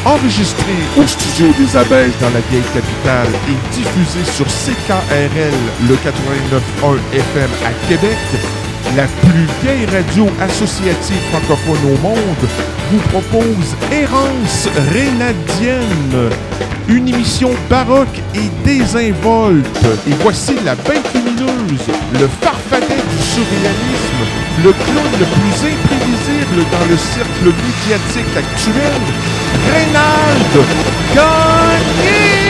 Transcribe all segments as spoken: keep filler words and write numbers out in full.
enregistré au studio des Abeilles dans la vieille capitale et diffusé sur C K R L, le quatre-vingt-neuf point un F M à Québec, la plus vieille radio associative francophone au monde, vous propose Errance Rénadienne, une émission baroque et désinvolte. Et voici la bête lumineuse, le farfadet du surréalisme, le clown le plus imprévisible dans le cercle médiatique actuel, Reynald Gagné!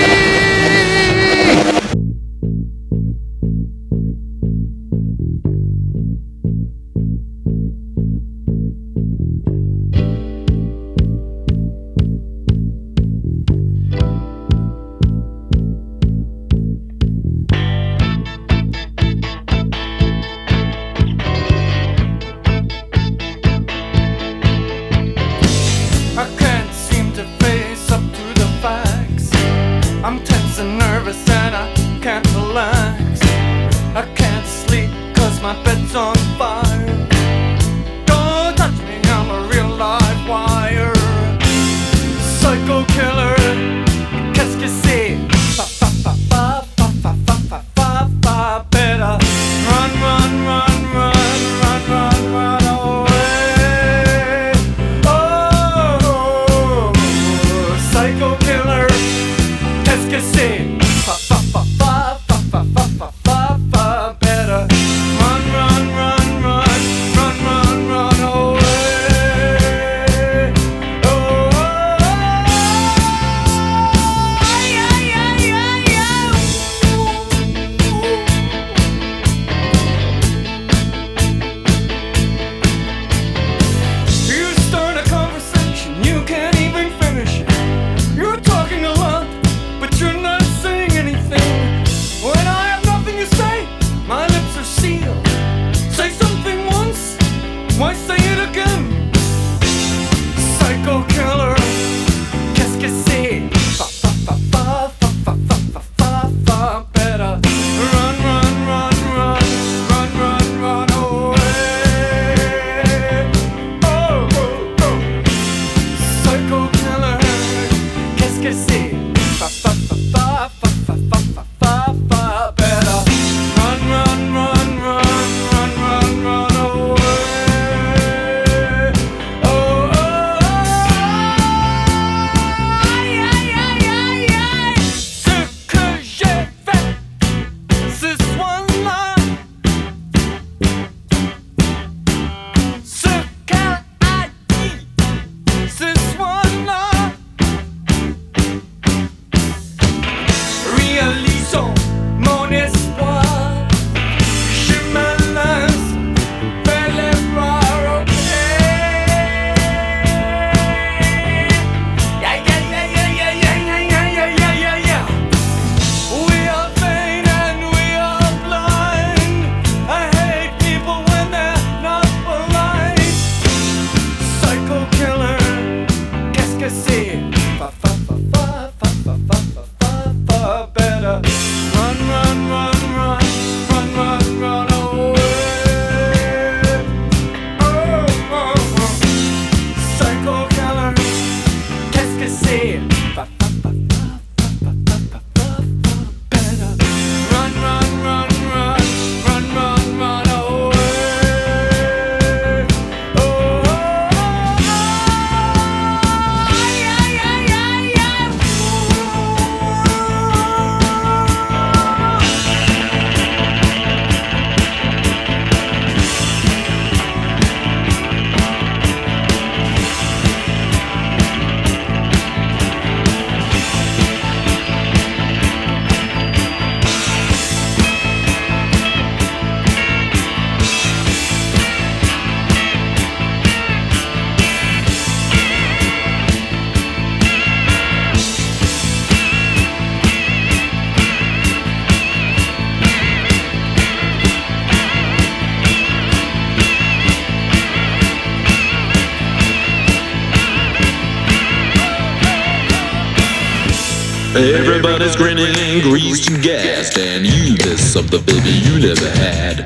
Everybody's grinning, greased and gassed, and you miss something, baby, you never had.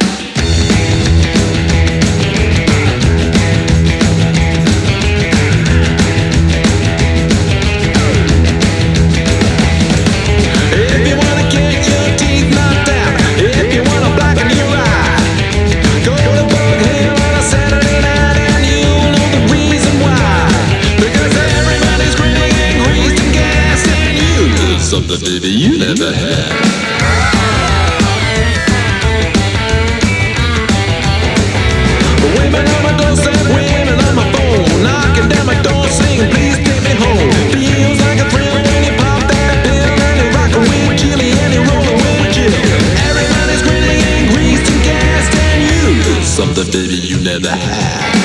something, baby, you never had. Women on my doorstep, women on my phone, knocking down my door, saying, please take me home. Feels like a thrill when you pop that pill and you rockin' with Jilly and you rollin' with Jill. Everybody's grinning and greased and gassed, and you something, baby, you never had.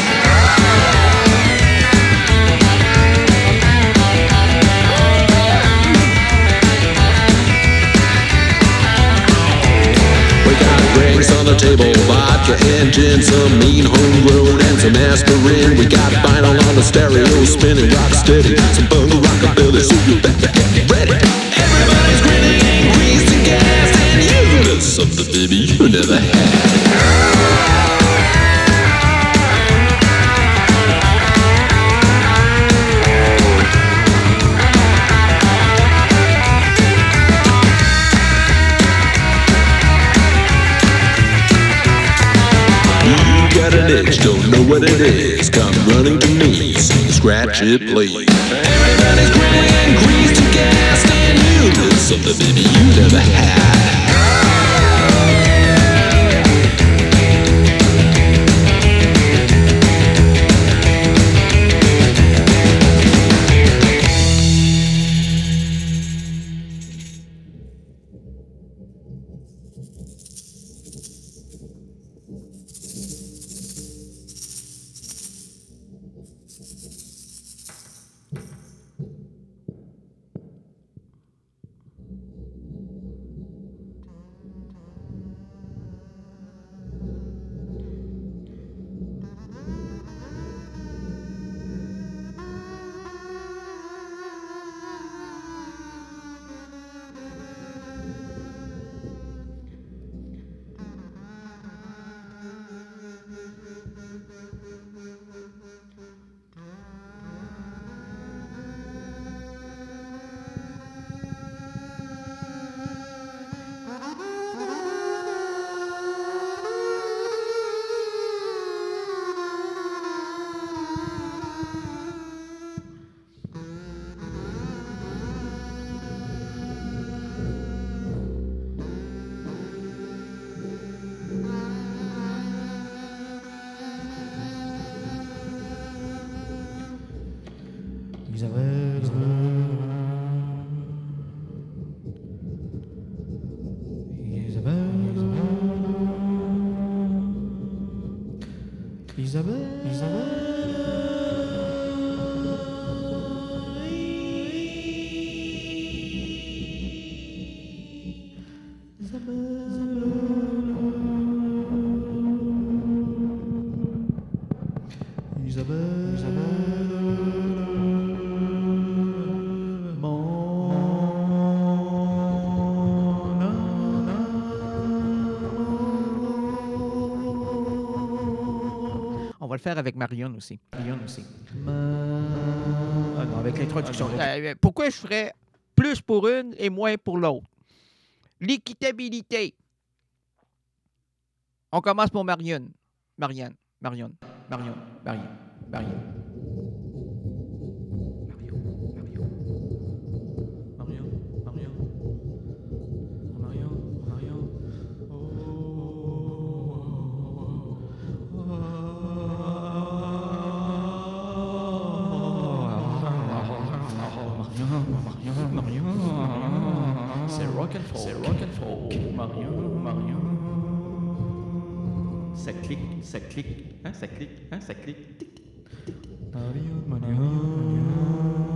Drinks on the table, vodka and gin, some mean homegrown and some aspirin. We got vinyl on the stereo, spinning rock steady, some bungle rockabilly, so you better get ready. Everybody's grinning and greased and gassed, and you got something, baby, you never had. Got an itch, don't know what it is. Come running to me, sing, scratch it, please. Everybody's grinning and greased and gassed, and you did something, baby, you never had. On va le faire avec Marion aussi. Marion aussi. Ah non, avec l'introduction. Euh, pourquoi je ferais plus pour une et moins pour l'autre? L'équitabilité. On commence pour Marion. Marianne. Marion. Marion. Marion. Marion. C'est rock and folk, c'est rock and folk. Marion, Marion. Ça clique, ça clique, hein, ça clique, hein, ça clique. Tic, tic, tic. Marion, Marion.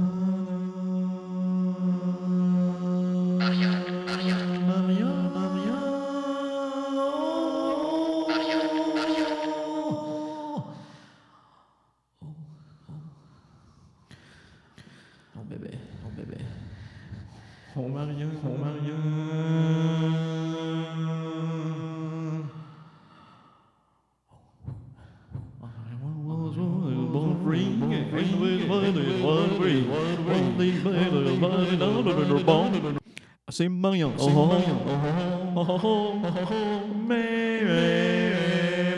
Marion, Marion, Marion, C'est Marion. Oh, oh, oh, oh, oh, mais, mais,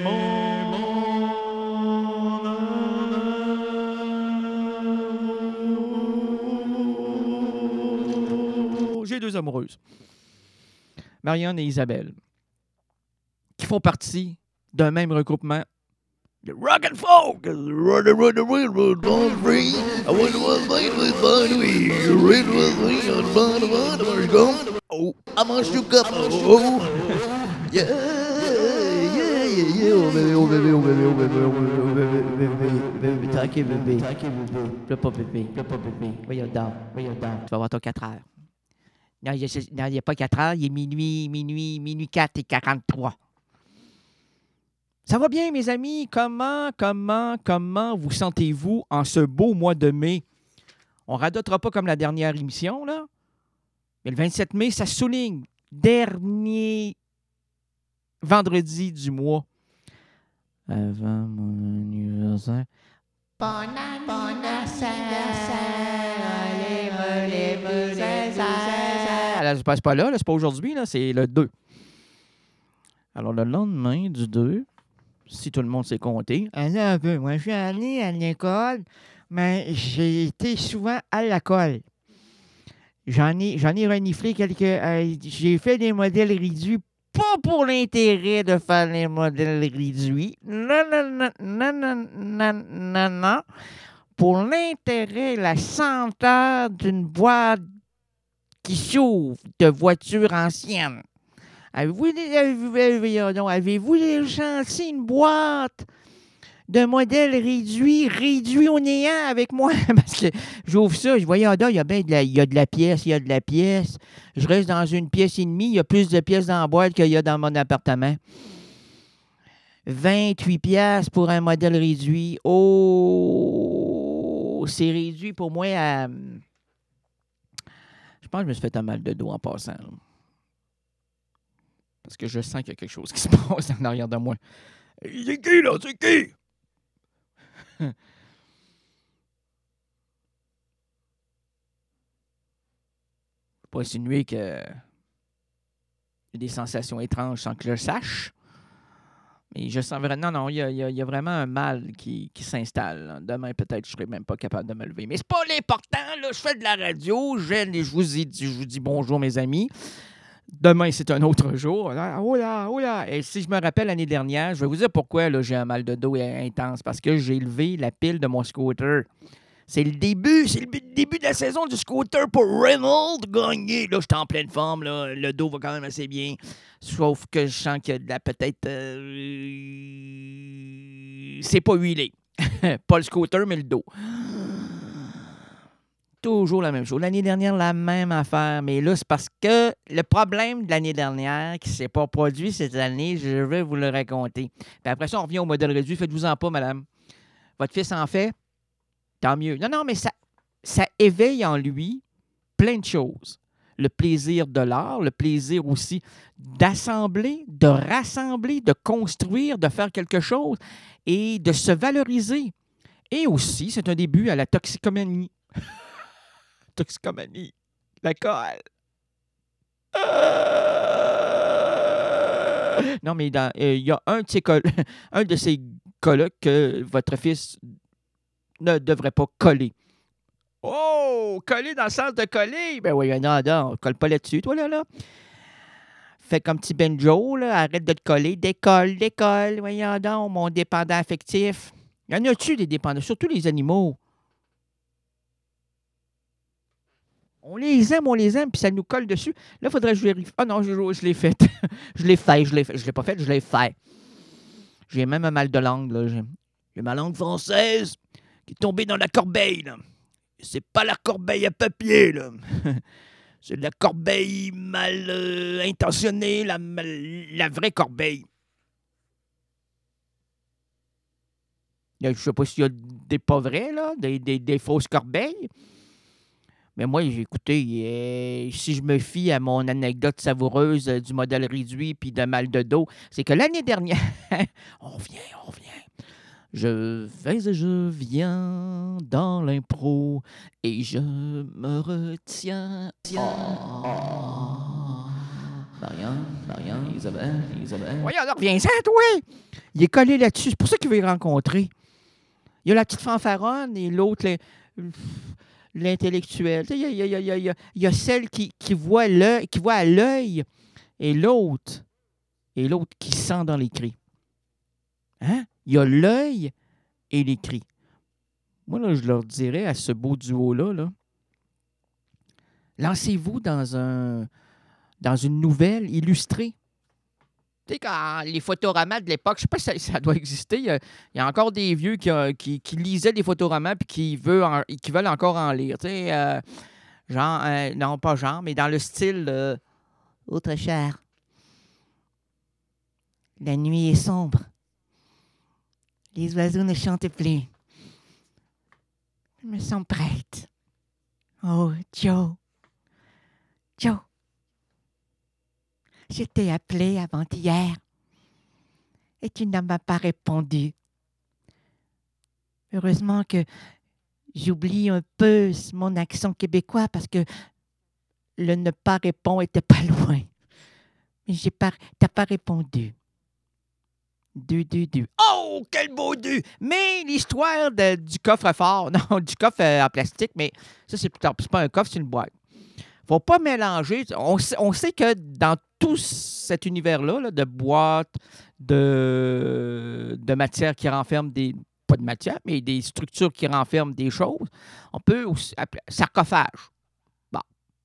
mon... J'ai deux amoureuses, Marianne et Isabelle, qui font partie d'un même regroupement. The rock and folk. Run, run, run, run, run, free. I wonder what might be fun. We read with me on fun, fun, fun, go. Oh, I'm on shook up. Oh, yeah, yeah, yeah, yeah. Oh, baby, oh, baby, oh, baby, oh, baby, oh, baby, oh, baby, baby, baby, t'inquiète, bébé. T'inquiète, bébé. Pleure pas, bébé. Pleure pas, bébé. Voyons donc, voyons donc. Tu vas avoir ton quatre heures. Non, il n'y a pas quatre heures. Il est minuit, minuit, minuit quatre et quarante-trois. Ça va bien, mes amis? Comment, comment, comment vous sentez-vous en ce beau mois de mai? On radotera pas comme la dernière émission, là. Mais le vingt-sept mai, ça souligne. Dernier vendredi du mois. Avant mon anniversaire. Bon anniversaire. Allez, c'est pas là, là, c'est pas aujourd'hui, là, c'est le deux. Alors, le lendemain du deux, si tout le monde s'est compté. Alors, un peu. Moi, je suis allé à l'école, mais j'ai été souvent à l'école. J'en ai, j'en ai reniflé quelques... Euh, j'ai fait des modèles réduits, pas pour l'intérêt de faire les modèles réduits. Non, non, non, non, non, non, non, non. Pour l'intérêt, la senteur d'une boîte qui s'ouvre de voiture ancienne. Avez-vous, avez-vous, avez-vous déjà senti une boîte de modèle réduit, réduit au néant avec moi? Parce que j'ouvre ça, je voyais, il y a bien de la, il y a de la pièce, il y a de la pièce. Je reste dans une pièce et demie, il y a plus de pièces dans la boîte qu'il y a dans mon appartement. vingt-huit piastres pour un modèle réduit. Oh, c'est réduit pour moi à... Je pense que je me suis fait un mal de dos en passant, là. Parce que je sens qu'il y a quelque chose qui se passe en arrière de moi. C'est qui, là? C'est qui? Je ne peux pas insinuer qu'il y a des sensations étranges sans que je le sache. Mais je sens vraiment... Non, non, il y a, il y a, il y a vraiment un mal qui, qui s'installe. Demain, peut-être, je ne serai même pas capable de me lever. Mais c'est pas l'important, là. Je fais de la radio. Je, je, vous, dis, je vous dis bonjour, mes amis. Demain, c'est un autre jour. Oh là, oh là. Et si je me rappelle l'année dernière, je vais vous dire pourquoi là, j'ai un mal de dos intense. Parce que j'ai levé la pile de mon scooter. C'est le début, c'est le début de la saison du scooter pour Reynolds gagner. Là, je suis en pleine forme. Là. Le dos va quand même assez bien. Sauf que je sens qu'il y a de la peut-être... Euh... C'est pas huilé. Pas le scooter, mais le dos. Toujours la même chose. L'année dernière, la même affaire. Mais là, c'est parce que le problème de l'année dernière qui ne s'est pas produit cette année, je vais vous le raconter. Puis après ça, on revient au modèle réduit. Faites-vous-en pas, madame. Votre fils en fait? Tant mieux. Non, non, mais ça, ça éveille en lui plein de choses. Le plaisir de l'art, le plaisir aussi d'assembler, de rassembler, de construire, de faire quelque chose et de se valoriser. Et aussi, c'est un début à la toxicomanie. Toxicomanie. L'alcool. Euh... Non, mais il euh, y a un de, ces col- un de ces colocs que votre fils ne devrait pas coller. Oh! Coller dans le sens de coller? Ben oui, non, non, on colle pas là-dessus, toi, là, là. Fais comme petit Benjo, là, arrête de te coller. Décolle, décolle, voyons donc, mon dépendant affectif. Y en a-tu des dépendants? Surtout les animaux. On les aime, on les aime, puis ça nous colle dessus. Là, il faudrait que je vérifie. Ah non, je, je l'ai fait. je l'ai fait, je l'ai fait. Je l'ai pas fait, je l'ai fait. J'ai même un mal de langue, là. J'ai, j'ai ma langue française qui est tombée dans la corbeille, là. C'est pas la corbeille à papier, là. C'est de la corbeille mal euh, intentionnée, la, mal, la vraie corbeille. Je sais pas s'il y a des pas vrais, là, des, des, des fausses corbeilles. Mais moi, j'ai écouté, euh, si je me fie à mon anecdote savoureuse euh, du modèle réduit puis de mal de dos, c'est que l'année dernière, on revient, on revient. Je vais et je viens dans l'impro et je me retiens. Oh. Marianne, Marianne, Isabelle, Isabelle. Voyons, alors, viens-en, toi! Il est collé là-dessus. C'est pour ça qu'il veut les rencontrer. Il y a la petite fanfaronne et l'autre, le- l'intellectuel. Il y a, il y a- il y a- il y a- il y a celle qui, qui, voit l'œil, qui voit à l'œil et l'autre, et l'autre qui sent dans les cris. Hein? Il y a l'œil et les cris. Moi, là, je leur dirais à ce beau duo-là, là, lancez-vous dans un dans une nouvelle illustrée. Tu sais, quand les photoramas de l'époque, je sais pas si ça, ça doit exister, il y, a, il y a encore des vieux qui, euh, qui, qui lisaient des photoramas et qui veulent, en- qui veulent encore en lire. Tu sais, euh, genre, euh, non, pas genre, mais dans le style euh, autre cher. La nuit est sombre. Les oiseaux ne chantent plus. Je me sens prête. Oh, Joe. Joe. Je t'ai appelé avant-hier et tu ne m'as pas répondu. Heureusement que j'oublie un peu mon accent québécois parce que le ne pas répondre était pas loin. Mais j'ai pas, t'as pas répondu. Du, du, du. Oh, quel beau du! Mais l'histoire de- du coffre-fort, non, du coffre euh, en plastique, mais ça, c'est plus tard. C'est pas un coffre, c'est une boîte. Faut pas mélanger. On sait, on sait que dans tout cet univers-là, là, de boîtes, de, de matière qui renferment des. Pas de matière, mais des structures qui renferment des choses, on peut aussi appeler sarcophage. Bon.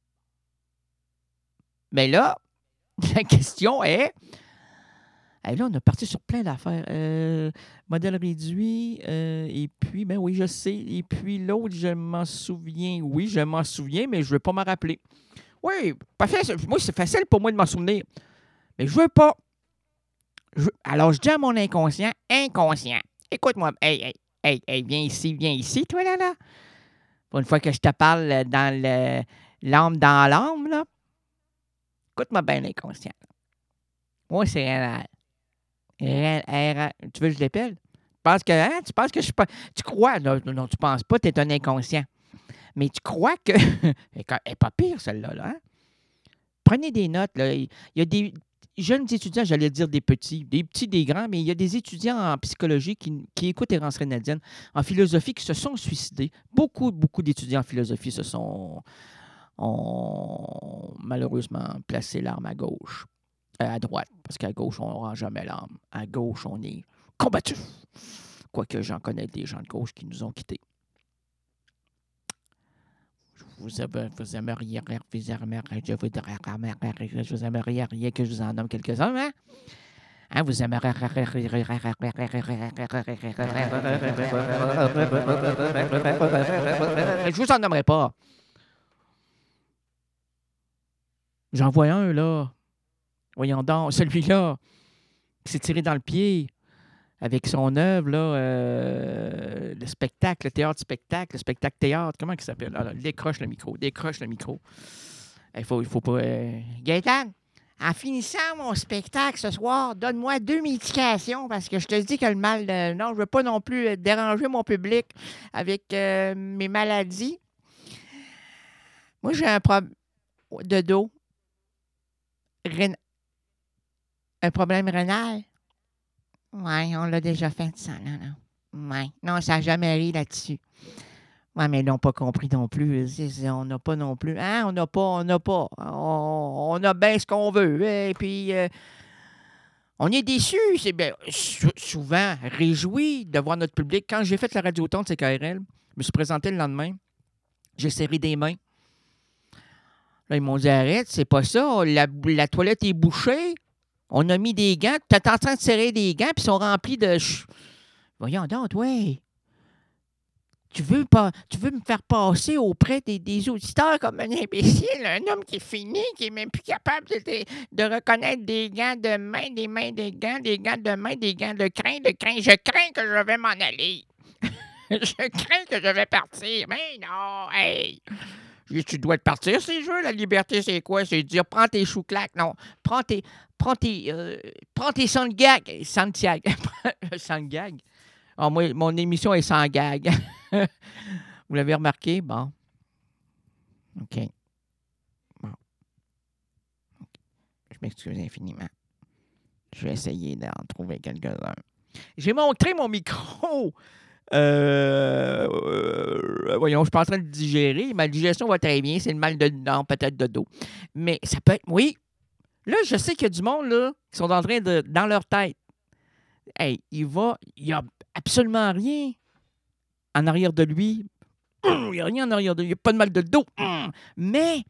Mais là, la question est. Hey, là, on a parti sur plein d'affaires. Euh, modèle réduit, euh, et puis, ben oui, je sais. Et puis l'autre, je m'en souviens. Oui, je m'en souviens, mais je ne veux pas m'en rappeler. Oui, pas facile. Moi, c'est facile pour moi de m'en souvenir. Mais je veux pas. Je veux- Alors, je dis à mon inconscient, inconscient, écoute-moi. Hey, hey, hey, hey, viens ici, viens ici, toi, là, là. Pour une fois que je te parle euh, dans le l'âme dans l'âme, là. Écoute-moi bien, l'inconscient. Moi, c'est réel. Réel, réel. Tu veux que je l'appelle? Tu penses que, hein? Tu penses que je suis pas. Tu crois? Non, non, non, tu penses pas, tu es un inconscient. Mais tu crois que. Elle n'est pas pire, celle-là, là. Hein? Prenez des notes, là. Il y a des jeunes étudiants, j'allais dire des petits, des petits, des grands, mais il y a des étudiants en psychologie qui, qui écoutent Errance Rénadienne, en philosophie, qui se sont suicidés. Beaucoup, beaucoup d'étudiants en philosophie se sont. ont malheureusement placé l'arme à gauche. Euh, à droite, parce qu'à gauche, on ne rend jamais l'arme. À gauche, on est combattu. Quoique j'en connais des gens de gauche qui nous ont quittés. Vous, avez, vous aimeriez, vous aimeriez, je vous, je vous aimeriez rien que je vous en nomme quelques-uns, hein? Hein, vous aimeriez... Je vous en nommerai pas. J'en vois un, là. Voyons donc, celui-là, qui s'est tiré dans le pied avec son œuvre, là, euh, le spectacle, le théâtre-spectacle, le spectacle-théâtre, comment il s'appelle? Alors, décroche le micro, décroche le micro. Il faut, il faut pas... Euh... Gaëtan, en finissant mon spectacle ce soir, donne-moi deux médications parce que je te dis que le mal... De... Non, je veux pas non plus déranger mon public avec euh, mes maladies. Moi, j'ai un problème de dos. Rén... Un problème rénal? Oui, on l'a déjà fait, ça. Non, non. Oui. Non, ça n'a jamais ri là-dessus. Oui, mais ils n'ont pas compris non plus. C'est, c'est, on n'a pas non plus. Hein? On n'a pas, on n'a pas. On, on a bien ce qu'on veut. Et puis, euh, on est déçus. C'est bien, sou- souvent réjouis de voir notre public. Quand j'ai fait la radio-ton de C K R L, je me suis présenté le lendemain. J'ai serré des mains. Là, ils m'ont dit, arrête, c'est pas ça. La, la toilette est bouchée. On a mis des gants. Tu es en train de serrer des gants, puis ils sont remplis de... Ch... Voyons donc, ouais. Tu veux, pas, tu veux me faire passer auprès des, des auditeurs comme un imbécile, un homme qui est fini, qui est même plus capable de, de, de reconnaître des gants de main, des mains, des gants, des gants de main, des gants de crin, de crin. Je crains que je vais m'en aller. Je crains que je vais partir. Mais non, hey! Tu dois te partir, ces jeux. La liberté, c'est quoi? C'est de dire, prends tes chou-claques. Non, prends tes... Prends tes, euh, prends tes Santiago. Santiago. Santiago. Ah, moi, mon émission est sans gag. Vous l'avez remarqué? Bon. OK. Bon. Je m'excuse infiniment. Je vais essayer d'en trouver quelques-uns. J'ai montré mon micro. Euh, euh, voyons, je suis pas en train de digérer. Ma digestion va très bien. C'est le mal de non, peut-être de dos. Mais ça peut être... Oui. Là, je sais qu'il y a du monde là, qui sont en train de... Dans leur tête. Hey, il va... Il n'y a absolument rien en arrière de lui. Il n'y a rien en arrière de lui. Il n'y a pas de mal de dos. Mais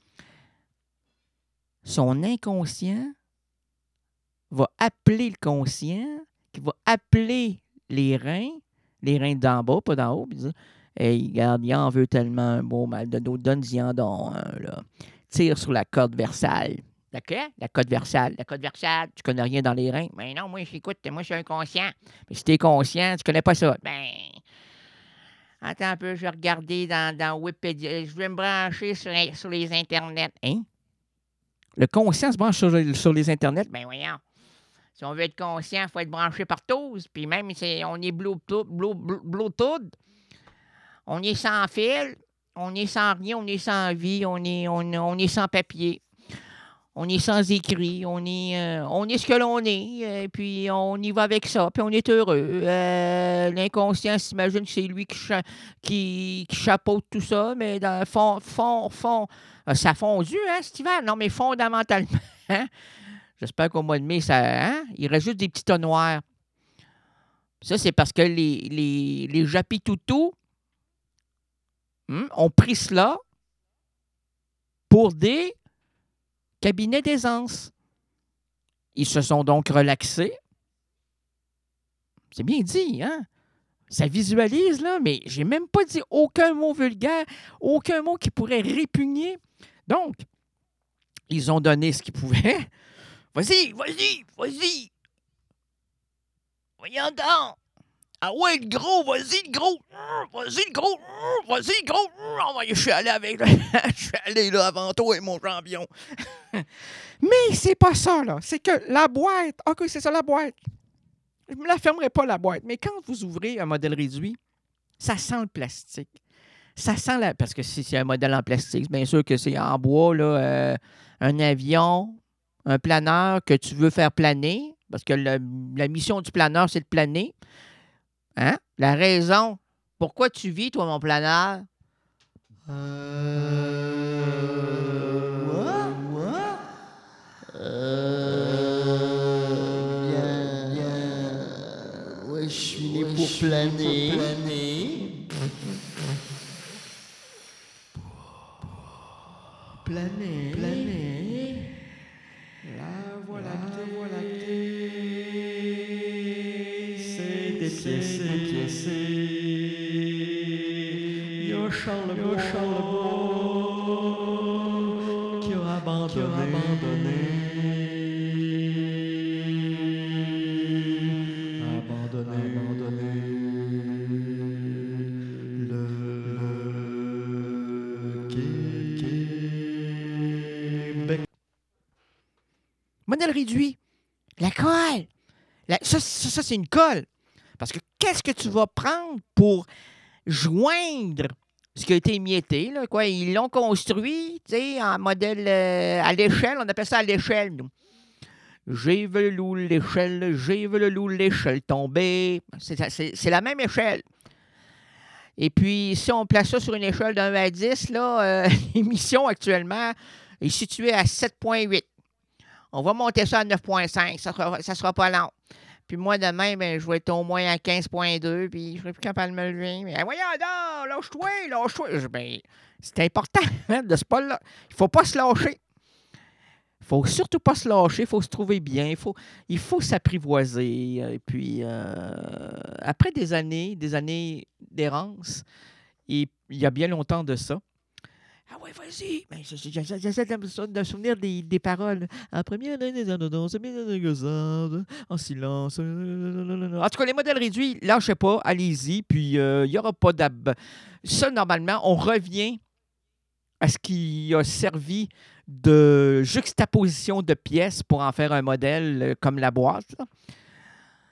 son inconscient va appeler le conscient, qui va appeler les reins, les reins d'en bas, pas d'en haut, puis dire hey, regarde, il en veut tellement un beau mal de dos, donne-y-en donc un, là. Tire sur la corde versale. La quoi? La corde versale. La corde versale, tu connais rien dans les reins? Ben non, moi, j'écoute, moi, je suis inconscient. Mais si t'es conscient, tu connais pas ça. Ben, attends un peu, je vais regarder dans, dans Wikipédia. Je vais me brancher sur, sur les internets. Hein? Le conscient se branche sur, sur les internets? Ben voyons. Si on veut être conscient, il faut être branché partout. Puis même si on est Bluetooth, Bluetooth, on est sans fil, on est sans rien, on est sans vie, on est, on, on est sans papier, on est sans écrit, on est, euh, on est ce que l'on est, et puis on y va avec ça, puis on est heureux. Euh, l'inconscient s'imagine que c'est lui qui, cha- qui, qui chapeaute tout ça, mais dans le fond, fond, fond, ça a fondu, hein, cet hiver? Non, mais fondamentalement, hein? J'espère qu'au mois de mai, ça, hein? Il reste juste des petits tas noirs. Ça, c'est parce que les, les, les Japitoutous hmm, ont pris cela pour des cabinets d'aisance. Ils se sont donc relaxés. C'est bien dit, hein? Ça visualise, là, mais j'ai même pas dit aucun mot vulgaire, aucun mot qui pourrait répugner. Donc, ils ont donné ce qu'ils pouvaient. Vas-y, vas-y, vas-y. Voyons donc. Ah ouais, le gros, vas-y, le gros. Vas-y, le gros. Vas-y, le gros. Oh, je suis allé avec. Je suis allé là avant toi, mon champion. Mais c'est pas ça, là. C'est que la boîte. OK, c'est ça, la boîte. Je ne me la fermerai pas, la boîte. Mais quand vous ouvrez un modèle réduit, ça sent le plastique. Ça sent la. Parce que si c'est un modèle en plastique, bien sûr que c'est en bois, là. Euh, un avion. Un planeur que tu veux faire planer, parce que le, la mission du planeur, c'est de planer. Hein? La raison, pourquoi tu vis, toi, mon planeur? Euh... Moi? Moi? Euh... Bien, bien... Ouais, je suis né ouais, pour planer. Pour planer. Planer. Planer. La Voie lactée, Voie lactée, c'est dépiécé, dépiécé. Il y a Charles Bois qui a abandonné, qui a abandonné, abandonné, abandonné le, le Québec. Modèle réduit. La colle. La, ça, ça, ça, c'est une colle. Parce que qu'est-ce que tu vas prendre pour joindre ce qui a été émietté? Là, quoi? Ils l'ont construit en modèle euh, à l'échelle. On appelle ça à l'échelle, nous. J'ai vu le loup, l'échelle. J'ai vu le loup, l'échelle tomber. C'est, c'est, c'est la même échelle. Et puis, si on place ça sur une échelle d'un à dix, là, euh, l'émission actuellement est située à sept virgule huit. On va monter ça à neuf virgule cinq. Ça sera, ça sera pas long. Puis moi, demain, ben, je vais être au moins à quinze virgule deux. Puis je serai plus capable de me lever. Mais voyons donc, lâche-toi, lâche-toi. Ben, c'est important hein, de se pas là. Il ne faut pas se lâcher. Il ne faut surtout pas se lâcher. Il faut se trouver bien. Il faut, il faut s'apprivoiser. Et puis, euh, après des années, des années d'errance, et il y a bien longtemps de ça, ah ouais, vas-y! Ben, j'essaie de me souvenir des, des paroles. En première année des annonces, en silence. En tout cas, les modèles réduits, lâchez pas, allez-y, puis il euh, n'y aura pas d'ab. Ça, normalement, on revient à ce qui a servi de juxtaposition de pièces pour en faire un modèle comme la boîte. Là.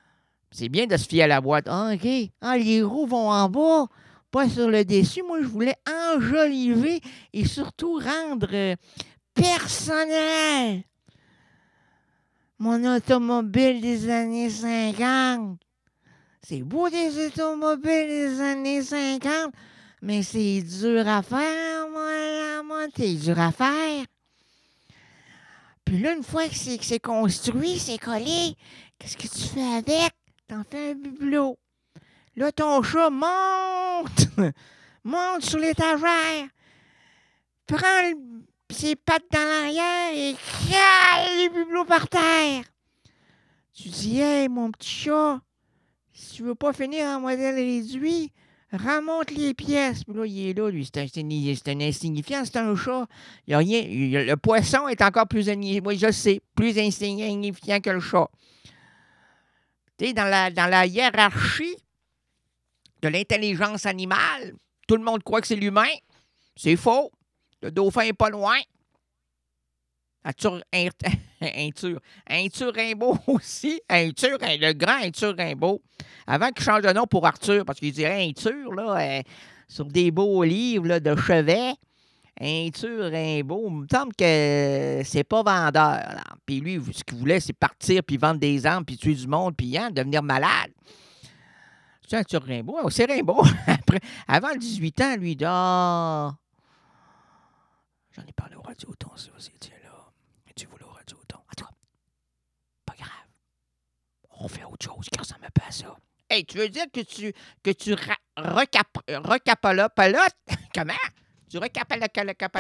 C'est bien de se fier à la boîte. Ah, OK. Ah, les roues vont en bas, pas sur le dessus. Moi, je voulais enjoliver et surtout rendre euh, personnel mon automobile des années cinquante. C'est beau des automobiles des années cinquante, mais c'est dur à faire, moi, là, moi. C'est dur à faire. Puis là, une fois que c'est, que c'est construit, c'est collé, qu'est-ce que tu fais avec? T'en fais un bibelot. Là, ton chat monte, monte sur l'étagère, prend le- ses pattes dans l'arrière et cale les bibelots par terre. Tu dis, hey, mon petit chat, si tu veux pas finir en modèle réduit, remonte les pièces. Puis là, il est là, lui. C'est un, c'est un- c'est un insignifiant, c'est un chat. Il y a rien. il y a- le poisson est encore plus insignifiant. Moi, je sais, plus insignifiant que le chat. Tu sais, dans la, dans la hiérarchie de l'intelligence animale, tout le monde croit que c'est l'humain. C'est faux. Le dauphin est pas loin. Arthur, un, un, tur, un Turimbo aussi. Un tur, le grand un Turimbo. Avant qu'il change de nom pour Arthur, parce qu'il dirait un tur, là, euh, sur des beaux livres là, de chevet. Un Turimbo, il me semble que c'est pas vendeur. Là. Puis lui, ce qu'il voulait, c'est partir, puis vendre des armes, puis tuer du monde, puis hein, devenir malade. C'est un Turimbo. Oh, c'est Rimbaud. Après, avant le dix-huit ans, lui, il dit ah, j'en ai parlé au radioton, ça aussi, tiens là. Tu voulais au radioton. En tout cas, pas grave. On fait autre chose, car ça me passe ça. Hey, tu veux dire que tu que tu ra- recap recapalotes comment? Tu recapalotes.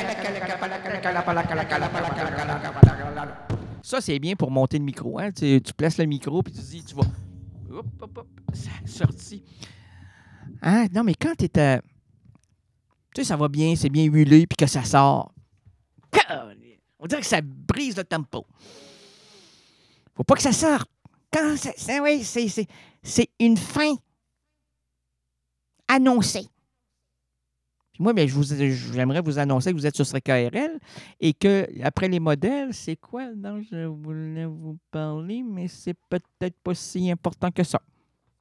Ça, c'est bien pour monter le micro. Hein? Tu, tu places le micro, puis tu dis, tu vas. Hop, hop, hop. Ça sorti. Hein? Non, mais quand tu es. Euh... Tu sais, ça va bien, c'est bien huilé, puis que ça sort. On dirait que ça brise le tempo. Faut pas que ça sorte. Quand ça, ça, oui, c'est, c'est, c'est une fin annoncée. Puis moi, bien, je vous, j'aimerais vous annoncer que vous êtes sur C K R L et que après les modèles, c'est quoi dont je voulais vous parler, mais c'est peut-être pas si important que ça.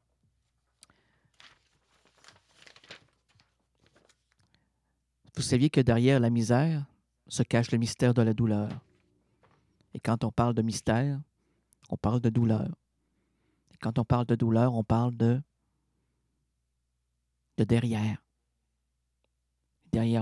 Vous saviez que derrière la misère se cache le mystère de la douleur. Et quand on parle de mystère, on parle de douleur. Et quand on parle de douleur, on parle de, de derrière. Derrière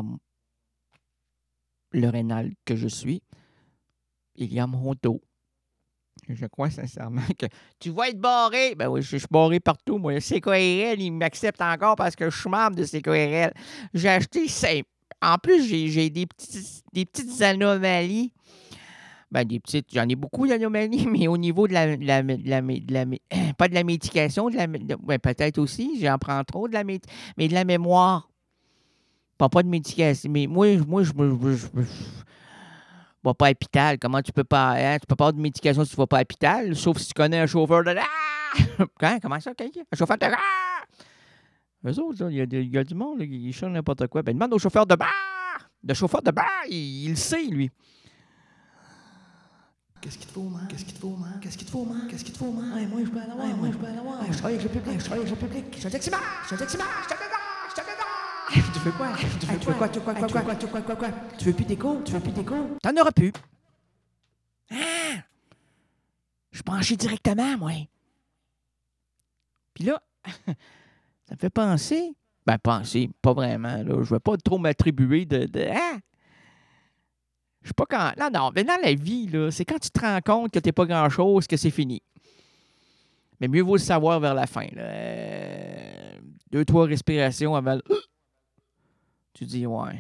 le rénal que je suis, il y a mon dos. Je crois sincèrement que tu vas être barré. Ben oui, je suis barré partout. Moi, C K R L, il m'accepte encore parce que je suis membre de C K R L. J'ai acheté cinq. En plus, j'ai, j'ai des, petits, des petites anomalies. Ben, des petites, j'en ai beaucoup d'anomalies, mais au niveau de la, de la, de la, de la, de la pas de la médication, de la, de, ben, peut-être aussi, j'en prends trop, de la, mais de la mémoire. Pas, pas de médication. Mais moi, moi je ne vais pas à l'hôpital. Comment tu peux pas. Hein? Tu peux pas avoir de médication si tu ne vas pas à l'hôpital, sauf si tu connais un chauffeur de. Hein? Comment ça, quelqu'un? Un chauffeur de. Eux autres, il y, y a du monde, là, ils chantent n'importe quoi. Ben, demande au chauffeur de bar. Le chauffeur de bar, il, il le sait, lui. Qu'est-ce qu'il te faut, man? Qu'est-ce qu'il te faut, man? Qu'est-ce qu'il te faut, man? Qu'est-ce qu'il te faut, man? Ouais, moi, je peux en avoir. Ouais, moi, je peux en avoir. Ouais, je travaille avec le public. Je travaille avec le public. Je suis un taximar. Je suis un taximar. Je suis un taximar. Je suis un taximar. Tu veux quoi? Tu veux quoi? Tu veux quoi? Tu veux quoi? Tu veux quoi? Tu veux quoi? Tu veux plus d'écho? Tu veux plus d'écho? T'en auras plus. Ah! Je suis branché directement, moi. Puis là, ça me fait penser. Ben, penser, pas vraiment. Là. Je ne veux pas trop m'attribuer de. de hein? Je sais pas quand. Non, non, mais dans la vie, là, c'est quand tu te rends compte que tu n'es pas grand-chose que c'est fini. Mais mieux vaut le savoir vers la fin. Là. Euh, deux, trois respirations avant. Le... Tu dis, ouais.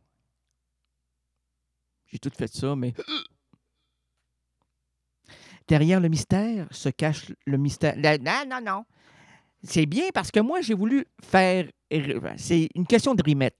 J'ai tout fait ça, mais. Derrière le mystère se cache le mystère. La... Non, non, non. C'est bien parce que moi, j'ai voulu faire. C'est une question de rimette.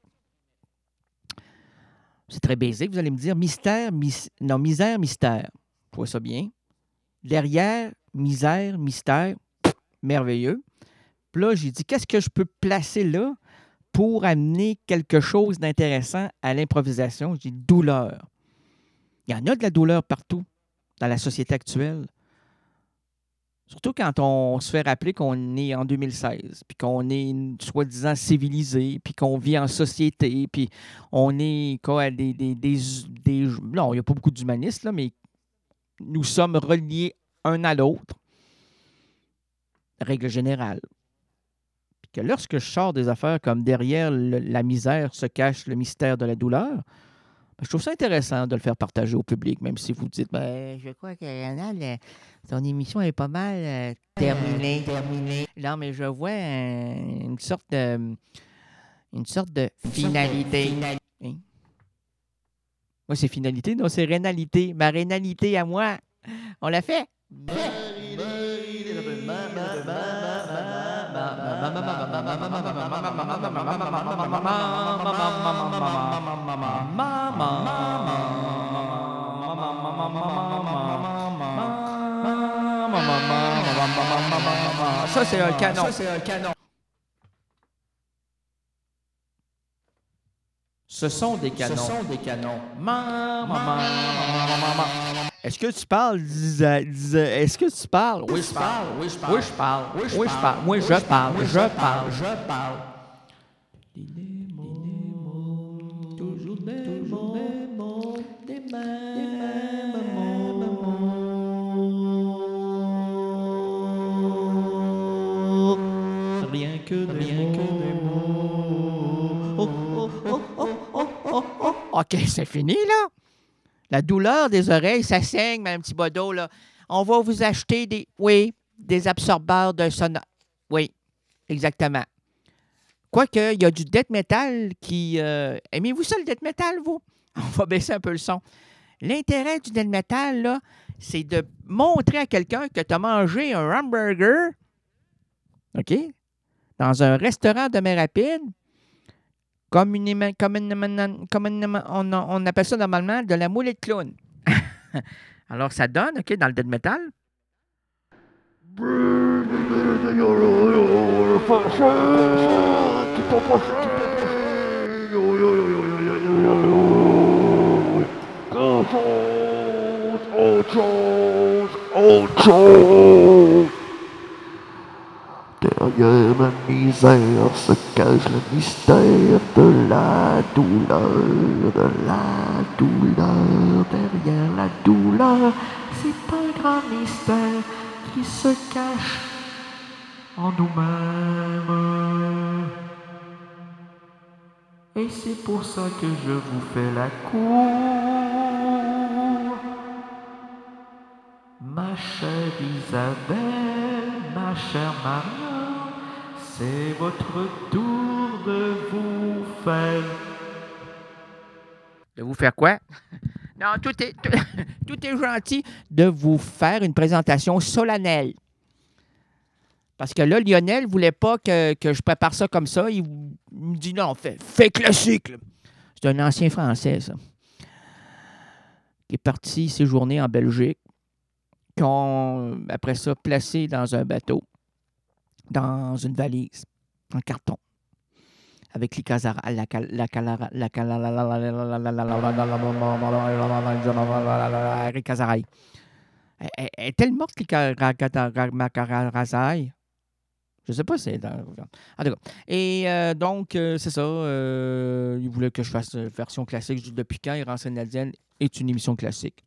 C'est très basique, vous allez me dire. Mystère, mis... non, misère, mystère. Je vois ça bien. Derrière, misère, mystère, pff, merveilleux. Puis là, j'ai dit, qu'est-ce que je peux placer là pour amener quelque chose d'intéressant à l'improvisation? J'ai dit, douleur. Il y en a de la douleur partout dans la société actuelle. Surtout quand on se fait rappeler qu'on est en deux mille seize, puis qu'on est soi-disant civilisé, puis qu'on vit en société, puis on est quoi, des, des, des, des- non, il n'y a pas beaucoup d'humanistes, là, mais nous sommes reliés un à l'autre, règle générale. Puis que lorsque je sors des affaires comme derrière le- la misère se cache le mystère de la douleur, ben, je trouve ça intéressant de le faire partager au public, même si vous dites, ben, je crois que Rénal, euh, son émission est pas mal euh, terminée. terminée. Non, mais je vois euh, une sorte de, une sorte de finalité. Hein? Moi, c'est finalité, non, c'est rénalité. Ma rénalité à moi, on l'a fait. Ça, c'est un canon. Ça, c'est un canon. Ce sont des canons. Ce sont des canons. Est-ce que tu parles? Est-ce que tu parles? Oui, je parle. Oui, je parle. Oui, je parle. Oui, je parle. Moi, je parle. Je parle. Je parle. Des mots, toujours des mots, des mêmes mots. Rien que des Rien que des mots. Oh, oh, oh, oh, oh, oh, oh. OK, c'est fini, là. La douleur des oreilles, ça saigne, Mme Thibodeau, là. On va vous acheter des... Oui, des absorbeurs de son... Oui, exactement. Quoique, il y a du death metal qui... Euh... Aimez-vous ça, le death metal, vous? On va baisser un peu le son. L'intérêt du death metal, là, c'est de montrer à quelqu'un que tu as mangé un hamburger, OK, dans un restaurant de mer rapide, communément, communément, communément on, on appelle ça normalement de la moulée de clown. Alors, ça donne, OK, dans le death metal. Derrière la misère se cache le mystère de la douleur, de la douleur. Derrière la douleur, c'est un grand mystère qui se cache en nous-mêmes. Et c'est pour ça que je vous fais la cour. Ma chère Isabelle, ma chère Marianne, c'est votre tour de vous faire. De vous faire quoi? Non, tout est, tout, tout est gentil de vous faire une présentation solennelle. Parce que là, Lionel ne voulait pas que, que je prépare ça comme ça. Il, il me dit non, fais, fais classique. Là. C'est un ancien Français, ça. Qui est parti séjourner en Belgique. Qu'on, après ça, placé dans un bateau, dans une valise, en carton, avec les casara, la la la la Casaraï. Est-elle morte, les Casaraï? Je ne sais pas si c'est dans... En tout cas. Et euh, donc, euh, c'est ça. Euh, il voulait que je fasse une version classique. Je dis, depuis quand Errance canadienne est une émission classique?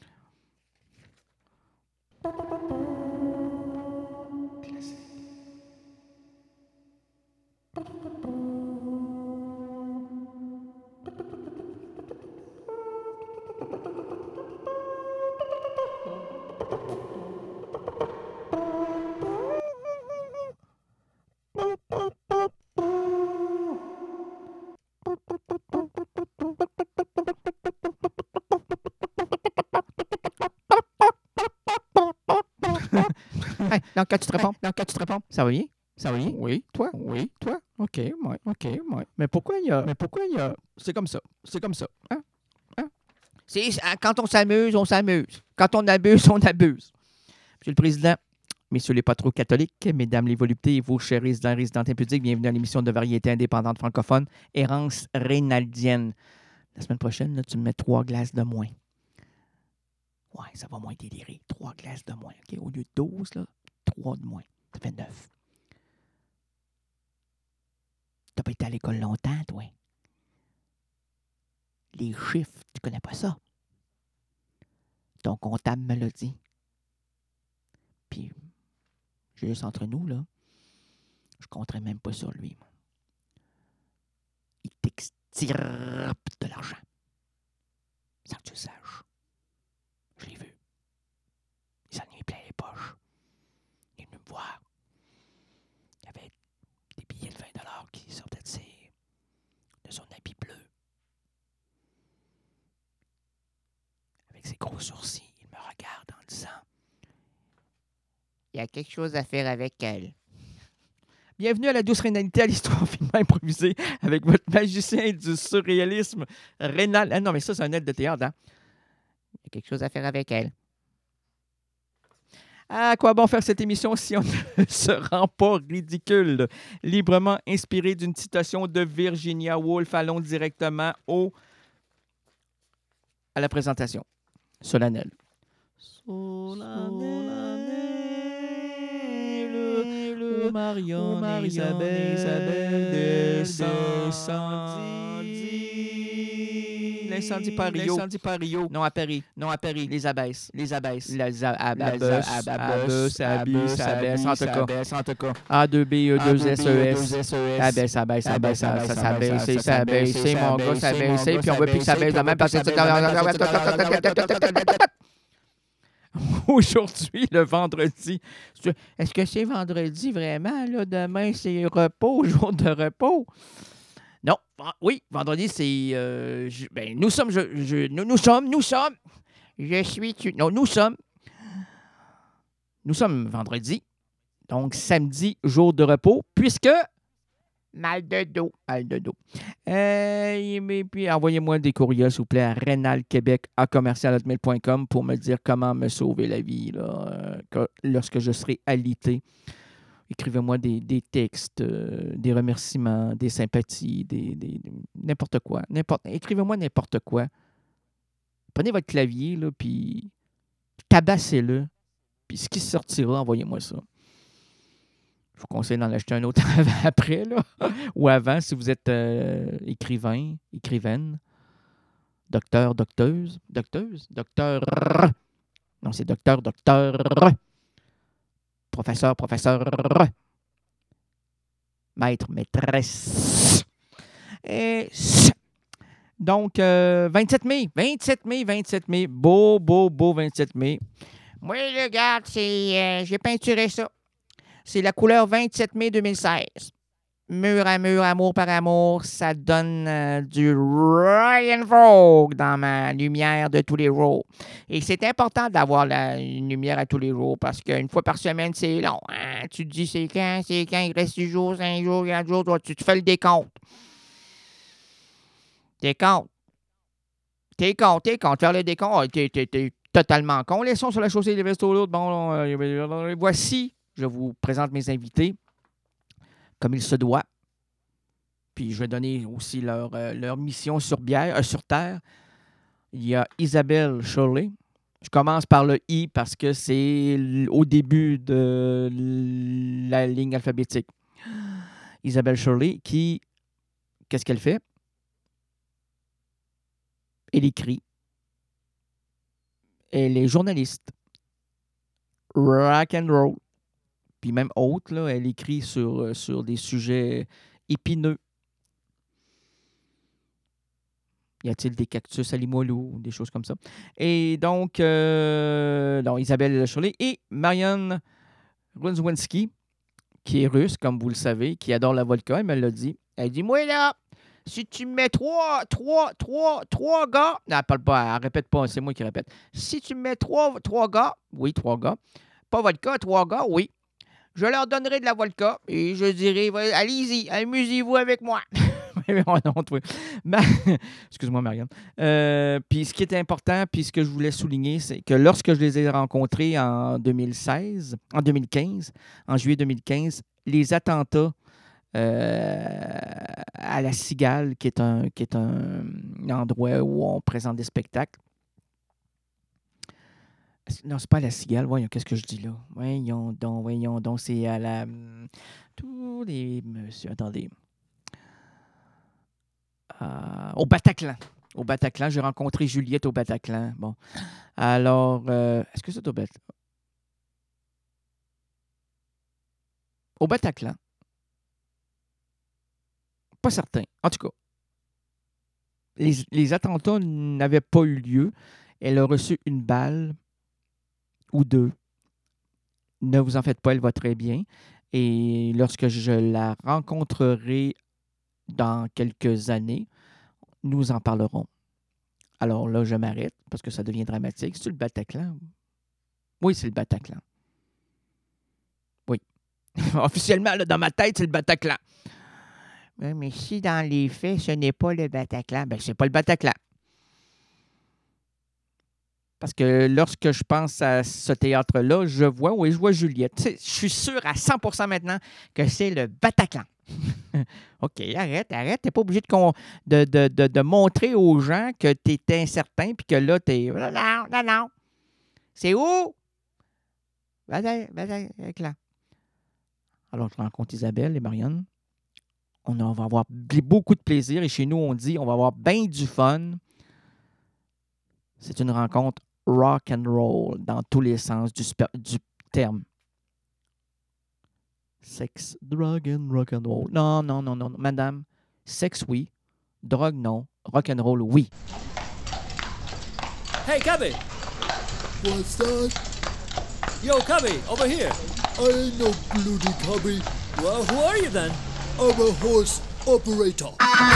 Hey, dans quand tu te réponds? Dans quand tu te réponds? Ça va bien? Ça va bien? Oui. Toi? Oui. Toi? OK, moi. OK, moi. Mais pourquoi il y a... Mais pourquoi il y a... C'est comme ça. C'est comme ça. Hein? Hein? C'est, quand on s'amuse, on s'amuse. Quand on abuse, on abuse. Monsieur le Président, messieurs les patrons catholiques, mesdames les voluptés et vos chers résidents et résidentes impudiques, bienvenue à l'émission de variété indépendante francophone, Errance rénaldienne. La semaine prochaine, là, tu me mets trois glaces de moins. Ouais, ça va moins délirer. Trois glaces de moins. Okay? Au lieu de douze, là, trois de moins. Ça fait neuf. T'as pas été à l'école longtemps, toi. Les chiffres, tu connais pas ça. Ton comptable me l'a dit. Puis, juste entre nous, là, je compterais même pas sur lui. Moi. Il t'extirpe de l'argent. Sans que tu le saches. Je l'ai vu. Il s'en est mis plein les poches. Il est venu me voir. Il y avait des billets de vingt dollars qui sortaient de, ses, de son habit bleu. Avec ses gros sourcils, il me regarde en disant « Il y a quelque chose à faire avec elle. » Bienvenue à la douce rénalité, à l'histoire finement improvisée avec votre magicien du surréalisme, Rénal. Ah non, mais ça, c'est un aide de théâtre, hein? Il y a quelque chose à faire avec elle. À quoi bon faire cette émission si on ne se rend pas ridicule? Librement inspiré d'une citation de Virginia Woolf, allons directement au... à la présentation. Solennelle. Solennelle. Où Marion et Isabelle, Isabelle descendit. L'incendie par Rio. L'incendie par Rio. Non à Paris. Non à Paris. Les abaisse. Les abaisse. Les abaisse. Abaisse. Abaisse. Abaisse. En tout cas. A deux B, E deux S E S. Abaisse. Abaisse. Abaisse. Ça s'abaisse. Ça abaisse. Mon gars, ça abaisse. Puis on veut plus que ça abaisse de même parce que... Aujourd'hui, le vendredi. Est-ce que c'est vendredi vraiment? Là? Demain, c'est repos, jour de repos? Non. Oui, vendredi, c'est... Euh, je, ben, nous sommes... Je, je, nous, nous sommes... Nous sommes... Je suis... Tu, non, nous sommes... Nous sommes vendredi. Donc, samedi, jour de repos, puisque... Mal de dos. Mal de dos. Euh, mais puis, envoyez-moi des courriels, s'il vous plaît, à rénalquebec à commercial hotmail point com pour me dire comment me sauver la vie là, euh, lorsque je serai alité. Écrivez-moi des, des textes, euh, des remerciements, des sympathies, des, des, des, n'importe quoi. N'importe, écrivez-moi n'importe quoi. Prenez votre clavier, là, puis tabassez-le. Puis ce qui sortira, envoyez-moi ça. Je vous conseille d'en acheter un autre après, là. Ou avant, si vous êtes euh, écrivain, écrivaine, docteur, docteuse, docteuse, docteur. Non, c'est docteur, docteur. Professeur, professeur. Maître, maîtresse. Et... Donc, euh, vingt-sept mai, vingt-sept mai, vingt-sept mai. Beau, beau, beau vingt-sept mai. Moi, regarde, c'est, euh, j'ai peinturé ça. C'est la couleur vingt-sept mai deux mille seize. Mur à mur, amour par amour, ça donne euh, du Ryan Vogue dans ma lumière de tous les jours. Et c'est important d'avoir la, une lumière à tous les jours parce qu'une fois par semaine, c'est long. Hein? Tu te dis, c'est quand, c'est quand, il reste six jours, cinq jours, quatre jours, toi, tu te fais le décompte. Décompte. T'es con, t'es con. Faire le décompte, t'es, t'es, t'es totalement con. Laissons sur la chaussée des vestos l'autre. Bon, euh, voici. Je vous présente mes invités comme il se doit. Puis je vais donner aussi leur, euh, leur mission sur, bière, euh, sur Terre. Il y a Isabelle Shirley. Je commence par le I parce que c'est au début de la ligne alphabétique. Isabelle Shirley qui, qu'est-ce qu'elle fait? Elle écrit. Elle est journaliste. Rock and roll. Puis même autre, là, elle écrit sur, sur des sujets épineux. Y a-t-il des cactus à Limoilou ou des choses comme ça? Et donc, euh, non, Isabelle Shirley et Marianne Runzwinski, qui est russe, comme vous le savez, qui adore la vodka, elle me l'a dit. Elle dit, moi là, si tu me mets trois, trois, trois, trois gars... Non, elle parle pas, elle répète pas, c'est moi qui répète. Si tu me mets trois, trois gars, oui, trois gars, pas vodka, trois gars, oui. Je leur donnerai de la vodka et je dirai, allez-y, amusez-vous avec moi. Excuse-moi, Marianne. Euh, puis ce qui est important, puis ce que je voulais souligner, c'est que lorsque je les ai rencontrés en deux mille seize, en deux mille quinze, en juillet deux mille quinze, les attentats euh, à la Cigale, qui est, un, qui est un endroit où on présente des spectacles, Non, c'est pas à la Cigale. Voyons, qu'est-ce que je dis là? Voyons donc, voyons donc, c'est à la... hum, Tous les... Monsieur, attendez. Euh, au Bataclan. Au Bataclan, j'ai rencontré Juliette au Bataclan. Bon. Alors, euh, est-ce que c'est au Bataclan? Au Bataclan. Pas certain. En tout cas, les, les attentats n'avaient pas eu lieu. Elle a reçu une balle ou deux. Ne vous en faites pas, elle va très bien. Et lorsque je la rencontrerai dans quelques années, nous en parlerons. Alors là, je m'arrête parce que ça devient dramatique. C'est le Bataclan? Oui, c'est le Bataclan. Oui. Officiellement, là, dans ma tête, c'est le Bataclan. Oui, mais si dans les faits, ce n'est pas le Bataclan, bien, c'est pas le Bataclan. Parce que lorsque je pense à ce théâtre-là, je vois, oui, je vois Juliette. Tu sais, je suis sûr à cent pour cent maintenant que c'est le Bataclan. OK, arrête, arrête. Tu n'es pas obligé de, con- de, de, de, de montrer aux gens que tu es incertain puis que là, tu es... Non, non, non. C'est où? Bataclan. Alors, je rencontre Isabelle et Marianne. On, a- on va avoir b- beaucoup de plaisir. Et chez nous, on dit on va avoir bien du fun. C'est une rencontre rock and roll dans tous les sens du, spe- du terme. Sex, drug and rock and roll. Non, non, non, non, non. Madame, sexe, oui. Drogue, non. Rock and roll, oui. Hey, Cubby! What's that? Yo, Cubby, over here. I ain't no bloody cubby. Well, who are you then? I'm a horse operator.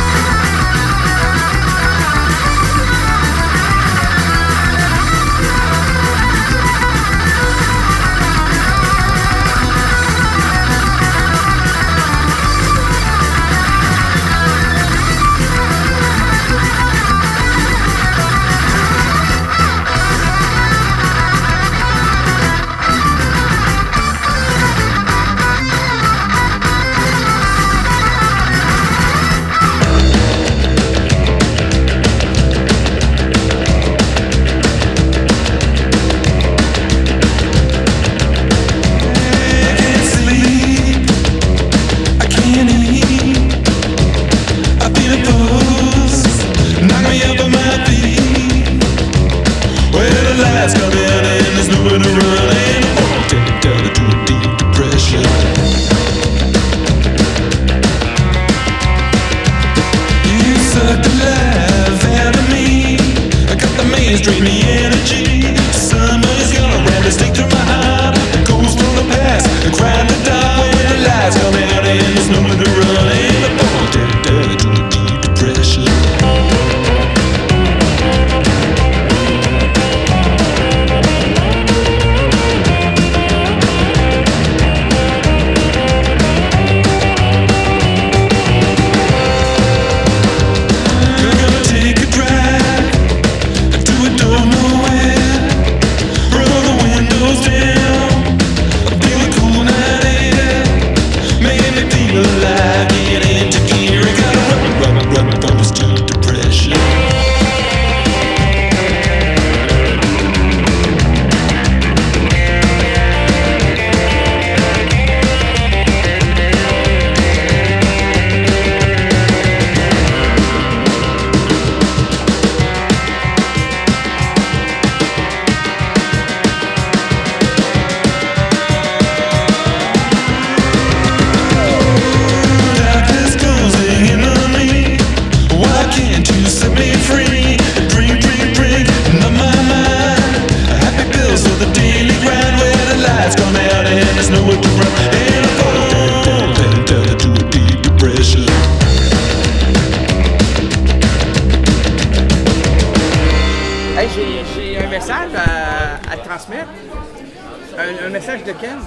Hey, j'ai, j'ai un message à, à te transmettre. Un, un message de Ken,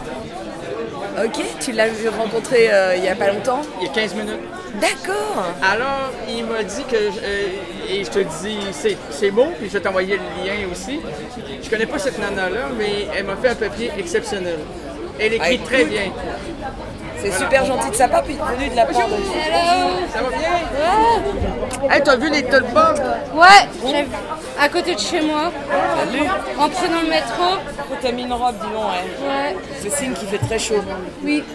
Ok, tu l'as vu rencontrer euh, il n'y a pas longtemps? il y a quinze minutes. D'accord. Alors, il m'a dit que, euh, et je te dis c'est, c'est beau, puis je vais t'envoyer le lien aussi. Je connais pas cette nana-là, mais elle m'a fait un papier exceptionnel. Elle écrit Ah, très écoute. bien. C'est super gentil de sa part, puis venu de la part de... Ça va bien? Hey, t'as vu les Tulpas? Ouais, j'ai vu. À côté de chez moi. Salut. En prenant le métro. Pourquoi t'as mis une robe, dis donc, ouais. Ouais. C'est signe qu'il fait très chaud. Oui.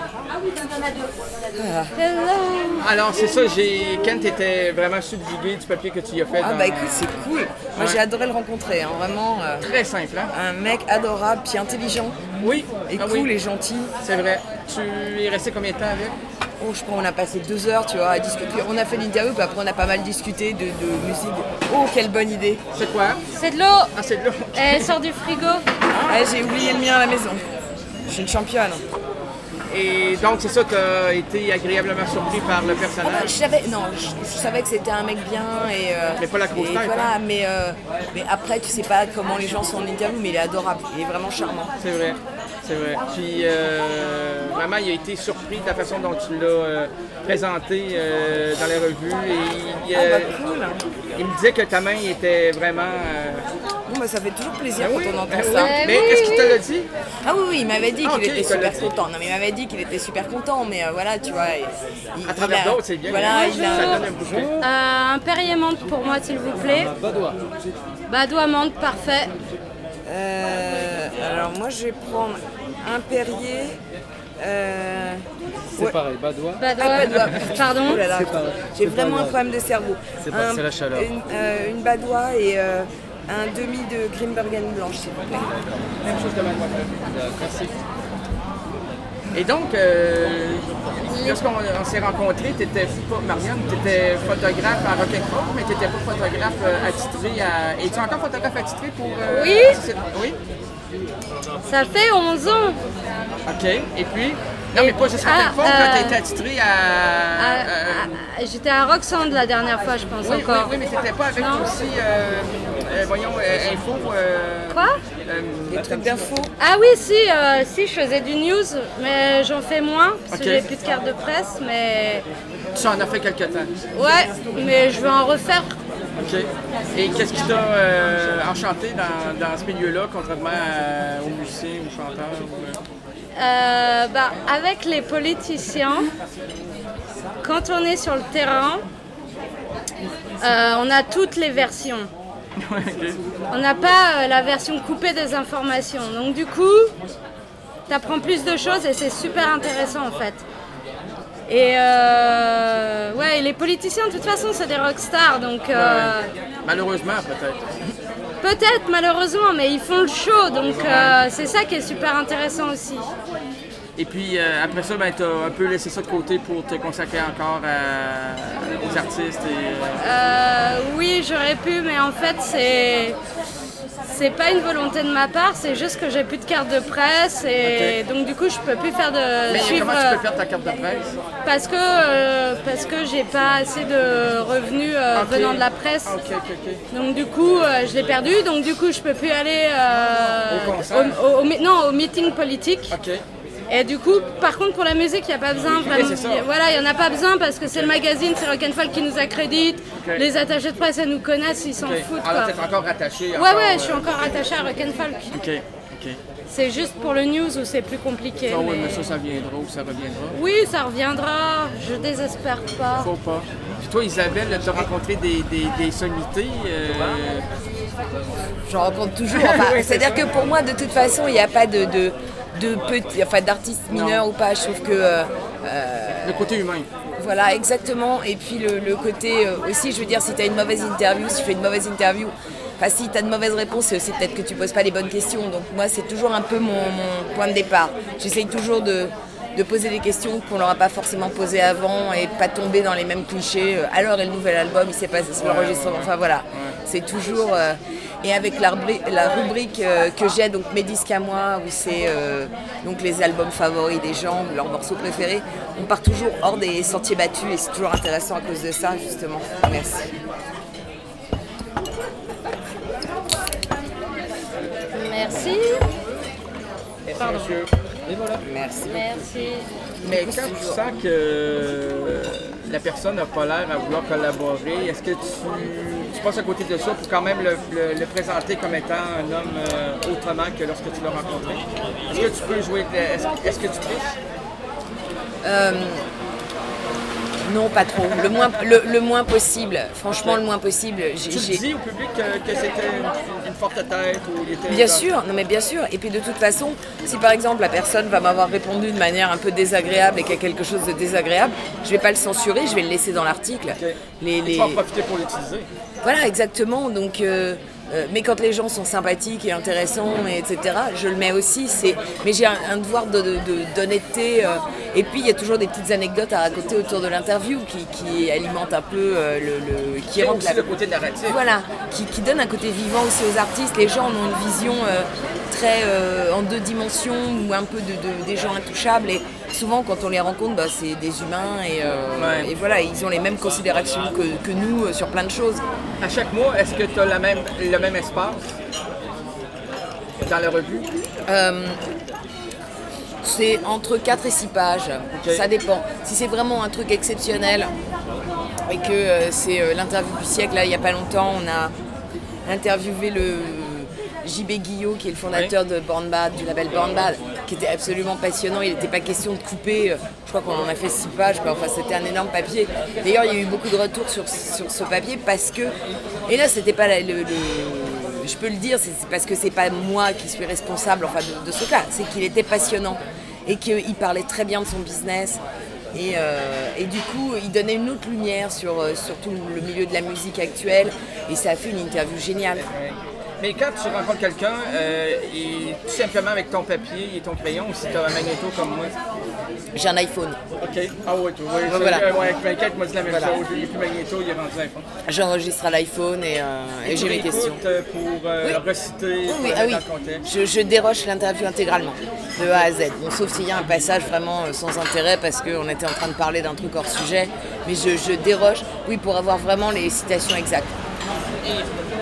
Voilà. Hello. Alors, c'est ça, j'ai... Kent était vraiment subjugué du papier que tu y as fait. Ah dans... bah écoute, c'est cool. Moi Ouais. j'ai adoré le rencontrer, hein. Vraiment. euh, Très simple, hein? Un mec adorable, puis intelligent. Oui. Et Ah cool oui. et gentil. C'est vrai. Tu es resté combien de temps avec? Oh, je crois qu'on a passé deux heures, tu vois, à discuter. On a fait l'interview, puis après on a pas mal discuté de, de musique. Oh, quelle bonne idée. C'est quoi? C'est de l'eau. Ah, c'est de l'eau. Elle sort du frigo. Ah, j'ai oublié le mien à la maison. Je suis une championne. Et donc, c'est ça, tu as été agréablement surpris par le Ah bah, personnage? je savais, non, je, je savais que c'était un mec bien et. euh, Mais pas la grosse et tête, Voilà, hein. mais, euh, mais après, tu sais pas comment les gens sont en interview, mais il est adorable, il est vraiment charmant. C'est vrai, c'est vrai. Puis, euh, vraiment, il a été surpris de la façon dont tu l'as euh, présenté euh, dans les revues. Et il, Ah euh, bah cool. il me disait que ta main était vraiment... euh, Bon, bah, ça fait toujours plaisir Ben quand oui, on entend ben ça. oui. Mais est-ce qu'il te l'a dit? Ah oui, oui, il m'avait dit Ah, qu'il ok, était il te l'a super dit. content. Non, mais il m'avait dit qu'il était super content, mais euh, voilà, tu vois. Il, À travers il a- d'autres, c'est bien. Voilà, il a. Ça donne un bouquet. Euh, un Perrier menthe pour moi, s'il vous plaît. Badois. Badois menthe, parfait. Euh, alors, moi, je vais prendre un Perrier. Euh... C'est ouais. pareil, Badois. Badois. Ah, Badois. Pardon. Oh là là, C'est pareil. j'ai C'est vraiment pas un grave. problème de cerveau. C'est pas- Un- c'est la chaleur. Une, euh, une Badois et euh, un demi de Grimbergen blanche, s'il vous plaît. Même chose que mademoiselle. Merci. Et donc, euh, lorsqu'on on s'est rencontrés, tu étais pas, Marianne, tu étais photographe à Rock'n'Roll, mais tu n'étais pas photographe euh, attitré à... Es-tu encore photographe attitré pour... euh, Oui. c'est- Oui? Ça fait onze ans. OK. Et puis... Non, mais pas juste Ah, Rock'n'Roll, quand tu euh, été attitré à... Ah, euh, ah, J'étais à Roxanne la dernière fois, je pense oui, oui, encore. oui, mais tu n'étais pas avec Non. aussi, euh, euh, voyons, euh, info... euh, Quoi? euh, Des trucs d'info. Ah oui, si, euh, si, je faisais du news, mais j'en fais moins, parce Ok. que j'ai plus de carte de presse, mais... Tu en as fait quelque temps. Ouais, mais je vais en refaire. OK. Et qu'est-ce qui t'a euh, enchanté dans, dans ce milieu-là, contrairement à- aux musiciens, aux chanteurs? Ou, euh... Euh, bah, avec les politiciens, quand on est sur le terrain, euh, on a toutes les versions. Ouais, OK. On n'a pas euh, la version coupée des informations. Donc du coup, tu apprends plus de choses et c'est super intéressant en fait. Et euh, ouais, et les politiciens de toute façon c'est des rockstars, donc euh, Malheureusement, peut-être. peut-être malheureusement, mais ils font le show, donc euh, c'est ça qui est super intéressant aussi. Et puis, euh, après ça, ben, tu as un peu laissé ça de côté pour te consacrer encore à- aux artistes. Et, euh, Euh, oui, j'aurais pu, mais en fait, c'est c'est pas une volonté de ma part, c'est juste que j'ai plus de carte de presse et donc du coup, je peux plus faire de Mais suivre comment tu peux faire ta carte de presse? parce que euh, parce que j'ai pas assez de revenus euh, Ok. venant de la presse. OK, OK, OK. Donc du coup, euh, je l'ai perdu, donc du coup, je peux plus aller euh, Au concert? au, au- au mi- non, au meeting politique. OK. Et du coup, par contre, pour la musique, il n'y a pas besoin. Vraiment, c'est ça. voilà, il n'y en a pas besoin parce que c'est le magazine, c'est Rock'n'Folk qui nous accrédite. Ok. Les attachés de presse, ils nous connaissent, ils s'en OK. foutent. Alors, Quoi. t'es encore rattaché? Ouais, encore, ouais, je suis euh, encore attachée à Rock'n'Folk. OK, OK. C'est juste pour le news où c'est plus compliqué. Ah oui, mais- mais ça, ça viendra ou ça reviendra. Oui, ça reviendra, je désespère pas. Faut pas. Puis toi, Isabelle, tu as rencontré des, des, des sommités. euh, J'en rencontre toujours. Enfin, Oui, c'est c'est-à-dire ça. que pour moi, de toute façon, il n'y a pas de, de, de petits, enfin, d'artistes mineurs ou pas. Je trouve que euh, euh, Le côté humain. voilà, exactement. Et puis le, le côté euh, aussi, je veux dire, si tu as une mauvaise interview, si tu fais une mauvaise interview, enfin, si tu as de mauvaises réponses, c'est aussi peut-être que tu poses pas les bonnes questions. Donc moi, c'est toujours un peu mon, mon point de départ. J'essaye toujours de, de poser des questions qu'on leur a pas forcément posées avant et pas tomber dans les mêmes clichés. Euh, Alors, et le nouvel album, il s'est passé sur l'enregistrement. Enfin voilà, c'est toujours... euh, et avec la rubrique, la rubrique euh, que j'ai, donc mes disques à moi, où c'est euh, donc les albums favoris des gens, ou leurs morceaux préférés, on part toujours hors des sentiers battus et c'est toujours intéressant à cause de ça, justement. Merci. Merci. Pardon. Monsieur. Et voilà. Merci. Merci. Mais quand tu sens que euh, la personne n'a pas l'air à vouloir collaborer, est-ce que tu, tu passes à côté de ça pour quand même le, le- le présenter comme étant un homme euh, autrement que lorsque tu l'as rencontré? Est-ce que tu peux jouer... de- Est-ce, est-ce que tu triches? Euh, Non, pas trop. Le moins, le, le moins possible. Franchement, le moins possible. J'ai, tu j'ai... le dis au public que, que c'était une, une forte tête ou il était... Bien sûr, non mais bien sûr. Et puis de toute façon, si par exemple la personne va m'avoir répondu de manière un peu désagréable et qu'il y a quelque chose de désagréable, je vais pas le censurer, je vais le laisser dans l'article. Okay. Les, les... Tu vas en profiter pour l'utiliser. Voilà, exactement. Donc, euh, euh, mais quand les gens sont sympathiques et intéressants, et etc., je le mets aussi. C'est... Mais j'ai un, un devoir de, de, de, d'honnêteté. Euh, et puis, il y a toujours des petites anecdotes à raconter autour de l'interview qui, qui alimentent un peu euh, le, le... qui rendent la... le côté narratif. Voilà, qui, qui donne un côté vivant aussi aux artistes. Les gens ont une vision euh, très euh, en deux dimensions ou un peu de, de, des gens intouchables. Et souvent, quand on les rencontre, bah, c'est des humains et, euh, ouais. et voilà, ils ont les mêmes considérations que, que nous euh, sur plein de choses. À chaque mois, est-ce que tu as la même, le même espace dans la revue? euh, C'est entre quatre et six pages. Okay. Ça dépend. Si c'est vraiment un truc exceptionnel et que euh, c'est euh, l'interview du siècle, là, il n'y a pas longtemps, on a interviewé le J B Guillot, qui est le fondateur oui. de Born Bad, du label Born Bad, qui était absolument passionnant. Il n'était pas question de couper, je crois qu'on en a fait six pages, quoi. Enfin, c'était un énorme papier. D'ailleurs, il y a eu beaucoup de retours sur, sur ce papier parce que, et là, c'était pas le, le, je peux le dire, c'est parce que c'est pas moi qui suis responsable enfin, de, de ce cas, c'est qu'il était passionnant et qu'il parlait très bien de son business. Et, euh, et du coup, il donnait une autre lumière sur, sur tout le milieu de la musique actuelle et ça a fait une interview géniale. Mais quand tu rencontres quelqu'un, euh, et tout simplement avec ton papier et ton crayon, ou si tu as un magnéto comme moi? J'ai un iPhone. OK. Ah oui, tu vois. Ouais, voilà. Ouais, avec vingt-quatre, moi, dit la même voilà. chose. Il n'est plus magnéto, il est rendu iPhone. J'enregistre à l'iPhone et, euh, et, et j'ai mes questions. Pour euh, oui. reciter, oui, oui, pour ah, oui. dans le contexte. Je, je déroche l'interview intégralement, de A à Z. Bon, sauf s'il y a un passage vraiment euh, sans intérêt parce qu'on était en train de parler d'un truc hors sujet. Mais je, je déroche, oui, pour avoir vraiment les citations exactes. Et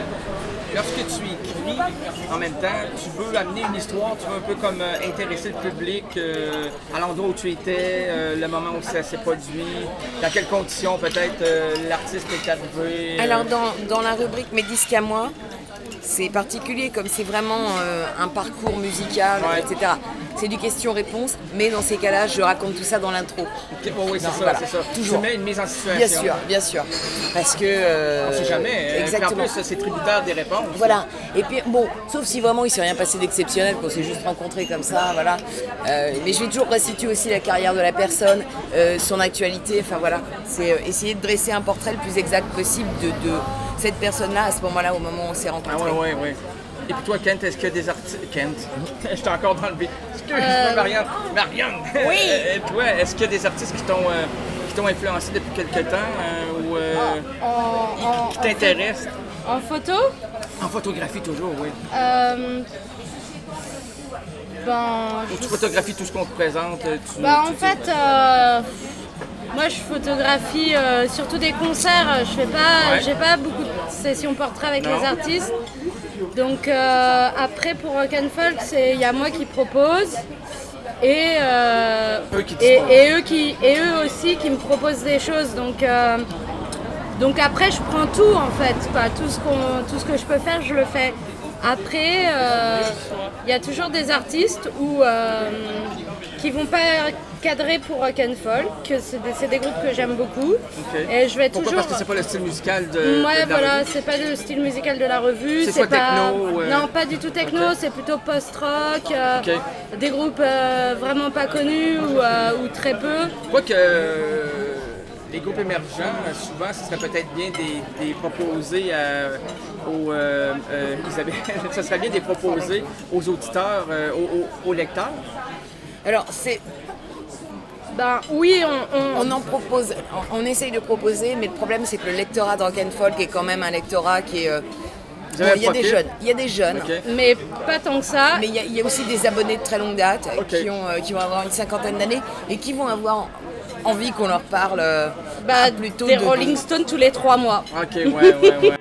lorsque tu écris, en même temps, tu veux amener une histoire, tu veux un peu comme euh, intéresser le public euh, à l'endroit où tu étais, euh, le moment où ça s'est produit, dans quelles conditions peut-être euh, l'artiste est arrivé. Euh... Alors dans, dans la rubrique Mes disques à moi, c'est particulier comme c'est vraiment euh, un parcours musical, ouais. et cetera. C'est du question-réponse, mais dans ces cas-là, je raconte tout ça dans l'intro. Okay. Oh oui, c'est, non, ça, voilà. c'est ça. Toujours. Tu mets une mise en situation. Bien sûr, bien sûr. Parce que... Euh, on ne sait jamais. Exactement. En plus, c'est tributaire des réponses. Voilà. Et puis, bon, sauf si vraiment il ne s'est rien passé d'exceptionnel, qu'on s'est juste rencontrés comme ça, voilà. Euh, mais je vais toujours restituer aussi la carrière de la personne, euh, son actualité, enfin voilà. C'est euh, essayer de dresser un portrait le plus exact possible de, de cette personne-là à ce moment-là, au moment où on s'est rencontrés. Ah oui, oui, oui. Et puis toi, Kent, est-ce qu'il y a des artistes... Kent, j'étais encore dans le beat. Excuse-moi, euh... Marianne. Marianne! Oui! Et toi, est-ce qu'il y a des artistes qui t'ont, euh, qui t'ont influencé depuis quelque temps euh, ou euh, en, en, qui t'intéressent? En photo? En photographie, toujours, oui. Euh... Ben... Ou tu photographies tout ce qu'on te présente? Tu, ben, tu, en tu, fait... Tu... Euh... Moi, je photographie euh, surtout des concerts. Je fais pas, ouais. j'ai pas beaucoup de sessions portraits avec non. les artistes. Donc euh, après, pour Rock and Folk, il y a moi qui propose et, euh, eux qui et, et, eux qui, et eux aussi qui me proposent des choses. Donc, euh, donc après, je prends tout en fait. Quoi. Tout, ce qu'on, tout ce que je peux faire, je le fais. Après, il euh, y a toujours des artistes où, euh, qui vont pas cadrer pour Rock and Folk, que c'est des, c'est des groupes que j'aime beaucoup. Okay. Et je vais Pourquoi? toujours... Parce que c'est pas le style musical de, ouais, de la voilà, revue. C'est pas le style musical de la revue. C'est, c'est soit pas... techno euh... Non, pas du tout techno, okay. C'est plutôt post-rock, euh, okay. des groupes euh, vraiment pas connus ou, euh, ou très peu. Quoique euh, les groupes émergents, souvent, ce serait peut-être bien des, des proposer à, aux euh, euh, Isabelle, ce serait bien des proposer aux auditeurs, euh, aux, aux, aux lecteurs. Alors, c'est... Ben oui, on, on... on en propose, on, on essaye de proposer, mais le problème c'est que le lectorat de Rock and Folk est quand même un lectorat qui est... Euh... Bon, il y a des jeunes, il y a des jeunes, okay. mais pas tant que ça. Mais il y, y a aussi des abonnés de très longue date okay. qui, ont, euh, qui vont avoir une cinquantaine d'années et qui vont avoir envie qu'on leur parle euh, bah, plutôt des de... Rolling Stones tous les trois mois. Ok, ouais, ouais, ouais.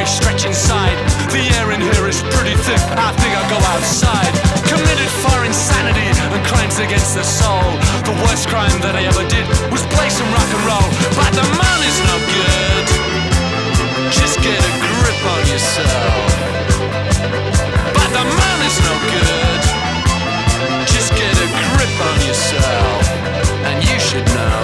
stretch inside. The air in here is pretty thick, I think I'll go outside. Committed for insanity and crimes against the soul. The worst crime that I ever did was play some rock and roll. But the man is no good, just get a grip on yourself. But the man is no good, just get a grip on yourself. And you should know.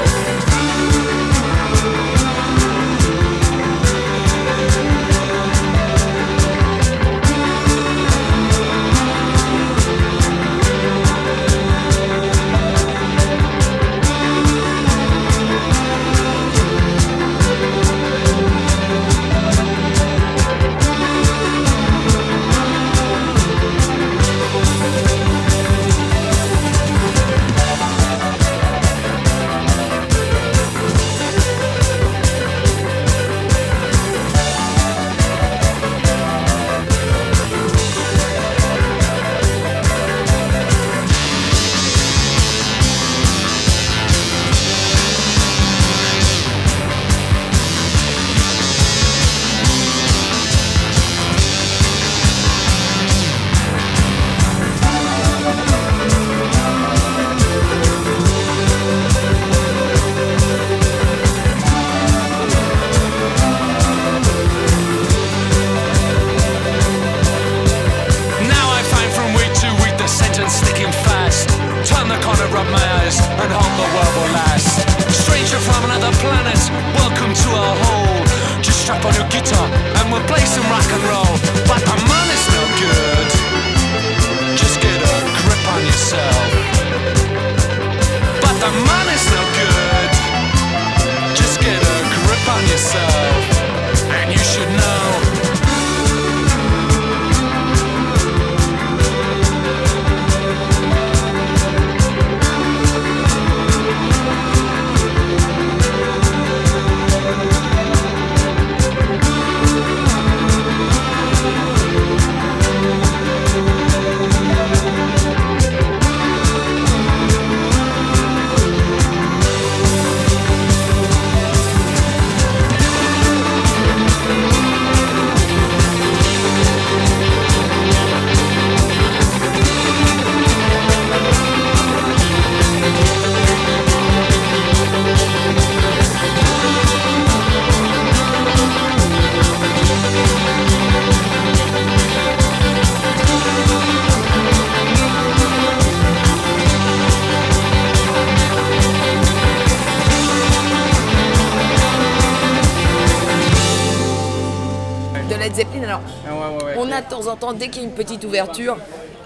De temps en temps, dès qu'il y a une petite ouverture,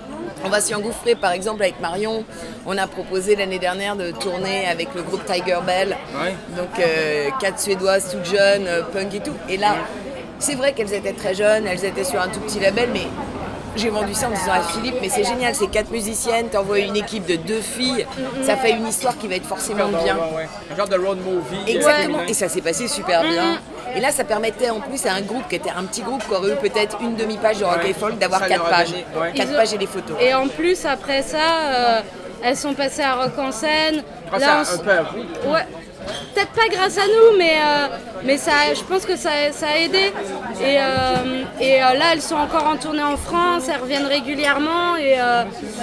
on va s'y engouffrer. Par exemple, avec Marion, on a proposé l'année dernière de tourner avec le groupe Tiger Bell. Ouais. Donc, euh, quatre Suédoises toutes jeunes, euh, punk et tout. Et là, c'est vrai qu'elles étaient très jeunes, elles étaient sur un tout petit label, mais j'ai vendu ça en disant à Philippe, mais c'est génial, c'est quatre musiciennes, t'envoies une équipe de deux filles, mm-hmm. ça fait une histoire qui va être forcément ouais, bien. Ouais, ouais. Un genre de road movie. Exactement, et ça s'est passé super bien. Mm-hmm. Et là, ça permettait en plus à un groupe qui était un petit groupe qui aurait eu peut-être une demi-page de rock ouais. et folk d'avoir quatre pages. Ouais. Quatre ont... pages et des photos. Et en plus, après ça, euh, elles sont passées à Rock en scène. Grâce là, à un peu à vous. Ouais. Peut-être pas grâce à nous, mais, euh, mais ça, je pense que ça, ça a aidé. Et, euh, et euh, là, elles sont encore en tournée en France, elles reviennent régulièrement. Et, euh,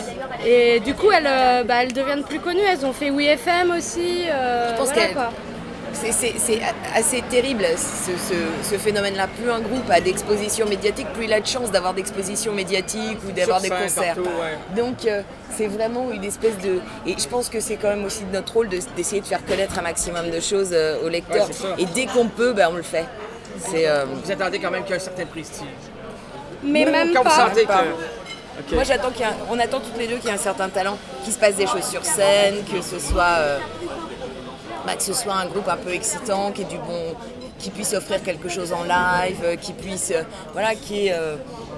et du coup, elles, euh, bah, elles deviennent plus connues. Elles ont fait Oui F M aussi. Euh, je pense voilà, qu'elles... C'est, c'est, c'est assez terrible ce, ce, ce phénomène-là. Plus un groupe a d'expositions médiatiques, plus il a de chance d'avoir d'expositions médiatiques ou d'avoir des concerts. Partout, ouais. Donc euh, c'est vraiment une espèce de... Et je pense que c'est quand même aussi de notre rôle de, d'essayer de faire connaître un maximum de choses euh, aux lecteurs. Ouais, et dès qu'on peut, ben, on le fait. C'est, euh... Vous attendez quand même qu'il y ait un certain prestige. Mais même, même quand pas. Vous sentez que... Okay. Moi j'attends qu'il y ait un... On attend toutes les deux qu'il y ait un certain talent, qu'il se passe des choses sur scène, que ce soit... Euh... Bah, que ce soit un groupe un peu excitant, qui, est du bon, qui puisse offrir quelque chose en live, qui puisse... Euh, voilà, qui est... Euh,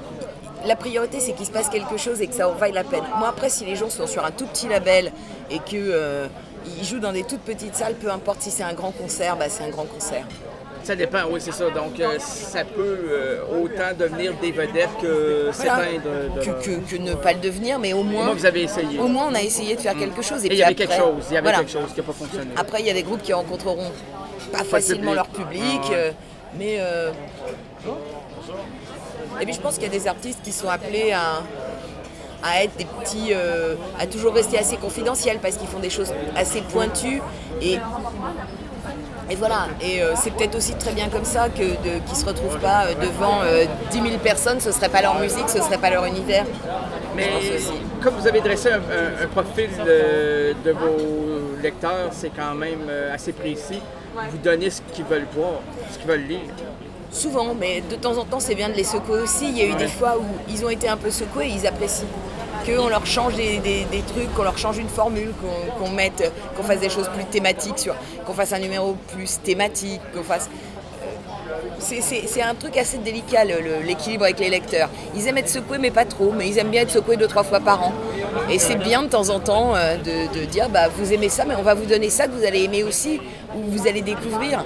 la priorité, c'est qu'il se passe quelque chose et que ça en vaille la peine. Moi, après, si les gens sont sur un tout petit label et qu'ils euh, jouent dans des toutes petites salles, peu importe si c'est un grand concert, bah, c'est un grand concert. Ça dépend, oui, c'est ça. Donc, euh, ça peut euh, autant devenir des vedettes que voilà. s'éteindre. De, de... Que, que, que ne pas le devenir, mais au moins... Au moins, vous avez essayé. Au moins, on a essayé de faire mmh. quelque chose. Et, et il y avait après, quelque chose, il y avait voilà. quelque chose qui n'a pas fonctionné. Après, il y a des groupes qui rencontreront pas facilement public. leur public, ah, ouais. euh, mais... Euh... Et puis je pense qu'il y a des artistes qui sont appelés à, à être des petits, euh, à toujours rester assez confidentiels parce qu'ils font des choses assez pointues et Et voilà, et euh, c'est peut-être aussi très bien comme ça que de, qu'ils ne se retrouvent pas euh, devant euh, dix mille personnes, ce ne serait pas leur musique, ce ne serait pas leur univers. Mais comme vous avez dressé un, un, un profil de, de vos lecteurs, c'est quand même euh, assez précis. Vous donnez ce qu'ils veulent voir, ce qu'ils veulent lire. Souvent, mais de temps en temps, c'est bien de les secouer aussi. Il y a eu ouais. des fois où ils ont été un peu secoués et ils apprécient. Qu'on leur change des, des, des trucs, qu'on leur change une formule, qu'on, qu'on mette, qu'on fasse des choses plus thématiques, sur, qu'on fasse un numéro plus thématique, qu'on fasse... C'est, c'est, c'est un truc assez délicat, le, le, l'équilibre avec les lecteurs. Ils aiment être secoués, mais pas trop, mais ils aiment bien être secoués deux, trois fois par an. Et c'est bien de temps en temps euh, de, de dire, bah, vous aimez ça, mais on va vous donner ça que vous allez aimer aussi, ou vous allez découvrir.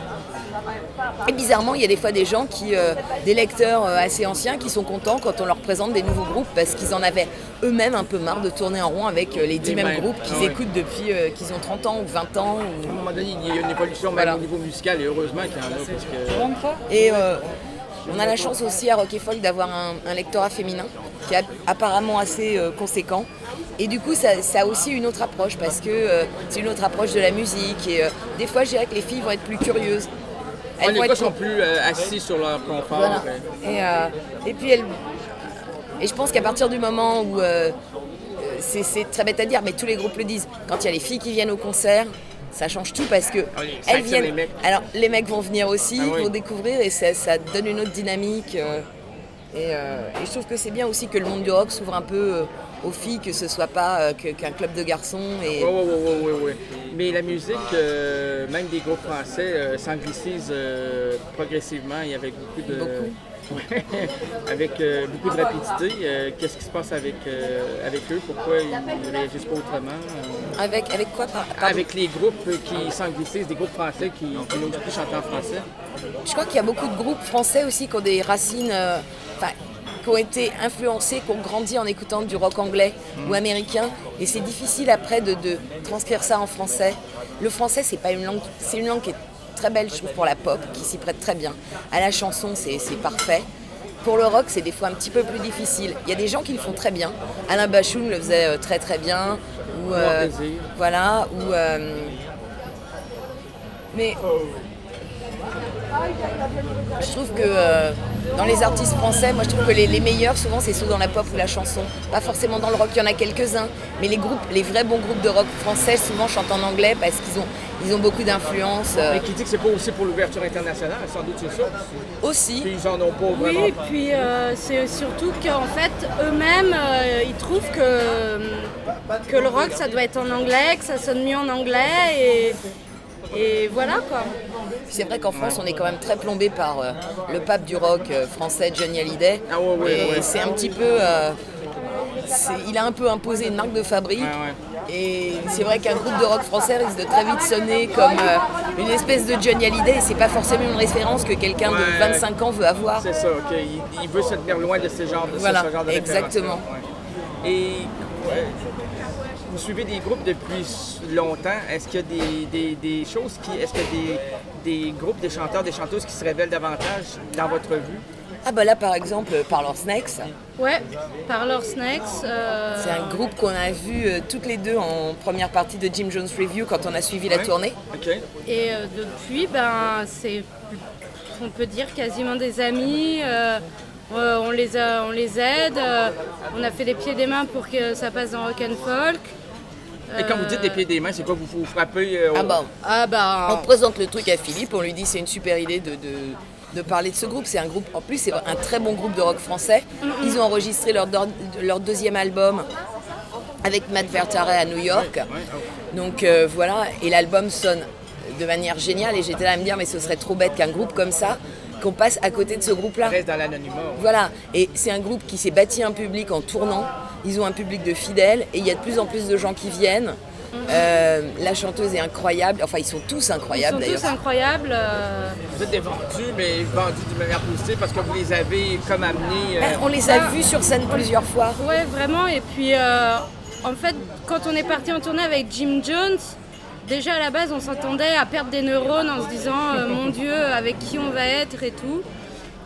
Et bizarrement, il y a des fois des gens, qui, euh, des lecteurs euh, assez anciens qui sont contents quand on leur présente des nouveaux groupes parce qu'ils en avaient eux-mêmes un peu marre de tourner en rond avec euh, les dix mêmes groupes qu'ils ah ouais. écoutent depuis euh, qu'ils ont trente ans ou vingt ans. Ou... À un moment donné, il y a une évolution même voilà. au niveau musical et heureusement qu'il y en a. Parce que... Et euh, on a la chance aussi à Rock et Folk d'avoir un, un lectorat féminin qui est apparemment assez euh, conséquent. Et du coup, ça, ça a aussi une autre approche parce que euh, c'est une autre approche de la musique. Et euh, des fois, je dirais que les filles vont être plus curieuses. Ouais, les gars sont plus euh, assis sur leur confort. Voilà. Et, euh, et puis, elles... et je pense qu'à partir du moment où, euh, c'est, c'est très bête à dire, mais tous les groupes le disent, quand il y a les filles qui viennent au concert, ça change tout parce que oui, elles viennent. Les mecs. Alors, les mecs vont venir aussi, ah, oui. vont découvrir et ça, ça donne une autre dynamique. Euh, et, euh, et je trouve que c'est bien aussi que le monde du rock s'ouvre un peu euh, aux filles, que ce soit pas euh, que, qu'un club de garçons. Et... Oui, oui, oui, oui, oui. Mais la musique, euh, même des groupes français, euh, s'anglicise euh, progressivement et avec beaucoup de... Beaucoup. avec euh, beaucoup de rapidité. Euh, qu'est-ce qui se passe avec, euh, avec eux? Pourquoi ils ne réagissent pas autrement? Euh... Avec, avec quoi? Pardon. Avec les groupes qui s'anglicisent, des groupes français qui, qui n'osent plus chanter en français. Je crois qu'il y a beaucoup de groupes français aussi qui ont des racines... Euh, qui ont été influencés, qui ont grandi en écoutant du rock anglais mmh. ou américain. Et c'est difficile après de, de transcrire ça en français. Le français, c'est pas une langue, c'est une langue qui est très belle, je trouve, pour la pop, qui s'y prête très bien. À la chanson, c'est, c'est parfait. Pour le rock, c'est des fois un petit peu plus difficile. Il y a des gens qui le font très bien. Alain Bashung le faisait très très bien. Ou, euh, voilà. Ou, euh, mais je trouve que euh, dans les artistes français, moi je trouve que les, les meilleurs souvent c'est ceux dans la pop ou la chanson. Pas forcément dans le rock, il y en a quelques-uns, mais les groupes, les vrais bons groupes de rock français souvent chantent en anglais parce qu'ils ont, ils ont beaucoup d'influence. Euh... Mais qui dit que c'est pas aussi pour l'ouverture internationale, sans doute c'est ça aussi. Puis ils en ont pas vraiment. Oui, puis euh, c'est surtout qu'en fait eux-mêmes euh, ils trouvent que, que le rock ça doit être en anglais, que ça sonne mieux en anglais et. Et voilà quoi. C'est vrai qu'en France, on est quand même très plombé par euh, le pape du rock euh, français, Johnny Hallyday. Ah ouais, ouais, et ouais. c'est un petit peu. Euh, c'est, il a un peu imposé une marque de fabrique. Ouais, ouais. Et c'est vrai qu'un groupe de rock français risque de très vite sonner comme euh, une espèce de Johnny Hallyday. Et c'est pas forcément une référence que quelqu'un ouais, de vingt-cinq ans veut avoir. C'est ça, ok. Il, il veut se tenir loin de ce genre de, voilà, ce genre de exactement. Ouais. Et. Ouais. Vous suivez des groupes depuis longtemps. Est-ce qu'il y a des, des, des choses qui. Est-ce qu'il y a des, des groupes, des chanteurs, des chanteuses qui se révèlent davantage dans votre vue? Ah bah là par exemple Parlor Snakes. Ouais, Parlor Snakes. Euh... C'est un groupe qu'on a vu euh, toutes les deux en première partie de Jim Jones Review quand on a suivi la ouais. tournée. Okay. Et euh, depuis, ben c'est, on peut dire quasiment des amis. Euh... Euh, on, les a, on les aide, euh, on a fait des pieds et des mains pour que ça passe dans Rock and Folk. Et quand vous dites des pieds et des mains, c'est quoi? Vous vous frappez euh, au... ah, bah, ah bah on présente le truc à Philippe, on lui dit c'est une super idée de, de, de parler de ce groupe. C'est un groupe, en plus c'est un très bon groupe de rock français. Mm-hmm. Ils ont enregistré leur, leur deuxième album avec Matt Vertare à New York. Ouais, ouais. Donc euh, voilà, et l'album sonne de manière géniale et j'étais là à me dire mais ce serait trop bête qu'un groupe comme ça qu'on passe à côté de ce groupe-là. Reste dans l'anonymat. Voilà, et c'est un groupe qui s'est bâti un public en tournant. Ils ont un public de fidèles et il y a de plus en plus de gens qui viennent. Mm-hmm. Euh, la chanteuse est incroyable, enfin ils sont tous incroyables d'ailleurs. Ils sont d'ailleurs. tous incroyables. Euh... Vous êtes des vendus, mais vendus d'une manière positive parce que vous les avez comme amenés. Euh... Ben, on les a ah, vus sur scène plusieurs fois. Ouais, vraiment. Et puis euh, en fait, quand on est parti en tournée avec Jim Jones, déjà à la base on s'attendait à perdre des neurones en se disant euh, mon Dieu avec qui on va être et tout.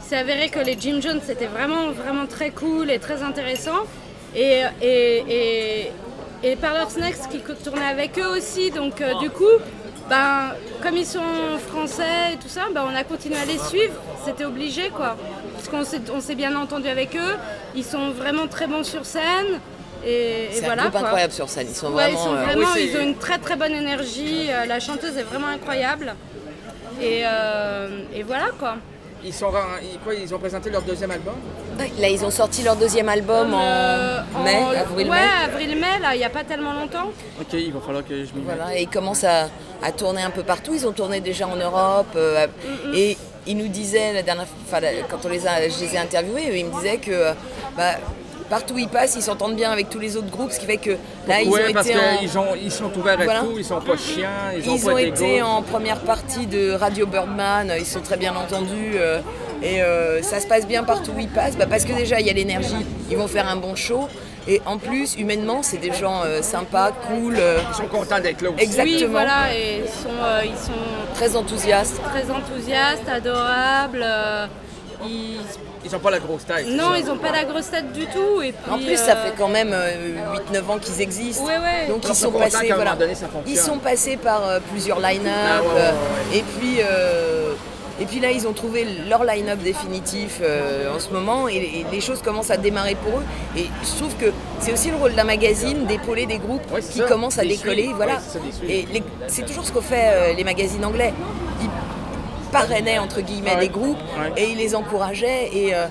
s'est avéré que les Jim Jones c'était vraiment, vraiment très cool et très intéressant. Et, et, et, et Parlor Snacks qui tournait avec eux aussi, donc euh, du coup, ben, comme ils sont français et tout ça, ben, on a continué à les suivre, c'était obligé quoi. Parce qu'on s'est, on s'est bien entendu avec eux, ils sont vraiment très bons sur scène. Et, c'est et voilà, un groupe quoi. incroyable sur scène, ils sont ouais, vraiment... Ils, sont euh, vraiment oui, ils ont une très très bonne énergie, euh, la chanteuse est vraiment incroyable. Et, euh, et voilà quoi. Ils, sont, ils, quoi, ils ont présenté leur deuxième album? Là, ils ont sorti leur deuxième album euh, en mai, en, avril-mai. Ouais, avril-mai, là, il n'y a pas tellement longtemps. Ok, il va falloir que je m'y mette. Voilà, et ils commencent à, à tourner un peu partout. Ils ont tourné déjà en Europe. Euh, mm-hmm. Et ils nous disaient, la dernière fois, quand on les a, je les ai interviewés, ils me disaient que bah, partout où ils passent, ils s'entendent bien avec tous les autres groupes, ce qui fait que là, ils ouais, ont parce été en... ils, ont, ils sont ouverts à voilà. tout, ils sont pas chiants, ils, ils ont, ont pas été d'égo. en première partie de Radio Birdman, ils sont très bien entendus. Euh, et euh, ça se passe bien partout où ils passent, bah, parce que déjà, il y a l'énergie, ils vont faire un bon show. Et en plus, humainement, c'est des gens euh, sympas, cool. Euh... Ils sont contents d'être là aussi. Exactement. Oui, voilà, et ils sont, euh, ils sont très enthousiastes. Très enthousiastes, adorables. Euh, ils... Ils n'ont pas la grosse tête. Non, ils n'ont pas la grosse tête du tout. Et puis, en plus, euh... ça fait quand même euh, huit neuf ans qu'ils existent. Ouais, ouais. Donc ils, ils sont, sont passés, voilà, donné, ils sont passés par euh, plusieurs line-up. Ah, ouais, ouais, ouais. Et puis. Euh... Et puis là, ils ont trouvé leur line-up définitif euh, en ce moment et, et les choses commencent à démarrer pour eux. Et je trouve que c'est aussi le rôle d'un magazine d'épauler des groupes ouais, qui ça. commencent à des décoller. suites. Voilà. Ouais, c'est, ça, et les, c'est toujours ce qu'ont fait euh, les magazines anglais. Ils parrainaient entre guillemets ouais. des groupes ouais. et ils les encourageaient. Et, euh,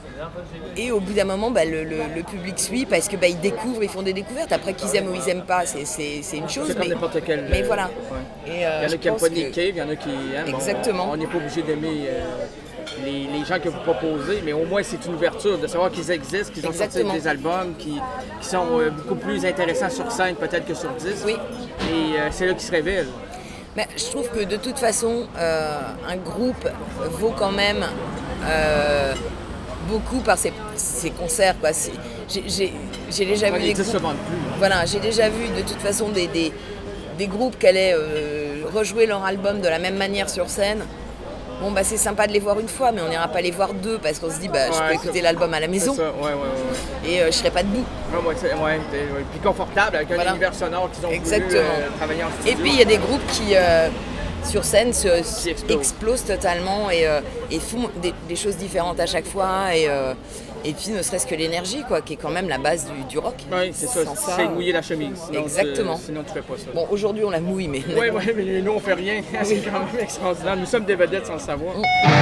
et au bout d'un moment, bah, le, le, le public suit parce que bah, ils découvrent, ils font des découvertes. Après qu'ils aiment ou ils n'aiment pas, c'est, c'est, c'est une chose. C'est comme mais, n'importe quel. Mais voilà. Ouais. Et, euh, il y en a qui n'aiment pas Nick Cave, il y en a qui aiment. Exactement. Bon, on n'est pas obligé d'aimer euh, les, les gens que vous proposez, mais au moins c'est une ouverture de savoir qu'ils existent, qu'ils ont Exactement. sorti des albums qui, qui sont euh, beaucoup plus intéressants sur scène peut-être que sur disque. Oui. Et euh, c'est là qu'ils se révèlent. Mais je trouve que de toute façon, euh, un groupe vaut quand même euh, beaucoup par ses, ses concerts. Quoi. C'est, j'ai, j'ai, j'ai déjà ouais, vu des groupes. Se vendent plus, hein. Voilà, j'ai déjà vu de toute façon des, des, des groupes qui allaient euh, rejouer leur album de la même manière sur scène. Bon bah c'est sympa de les voir une fois, mais on n'ira pas les voir deux parce qu'on se dit bah je ouais, peux écouter l'album à la maison. C'est ça. Ouais, ouais, ouais. Et euh, je serai pas debout. Ouais, ouais, c'est, ouais, ouais. Puis confortable avec voilà. un univers sonore qu'ils ont Exactement. voulu euh, travailler en studio. Et puis il y a des groupes qui euh, sur scène se, explosent. explosent totalement et, euh, et font des, des choses différentes à chaque fois et, euh, et puis ne serait-ce que l'énergie quoi, qui est quand même la base du, du rock. Oui, c'est ça, Sans c'est ça, mouiller la chemise. Sinon exactement. Sinon tu fais pas ça. Bon, aujourd'hui on la mouille, mais... Oui, ouais, mais nous on fait rien, c'est quand même extraordinaire. Nous sommes des vedettes sans le savoir. Mm.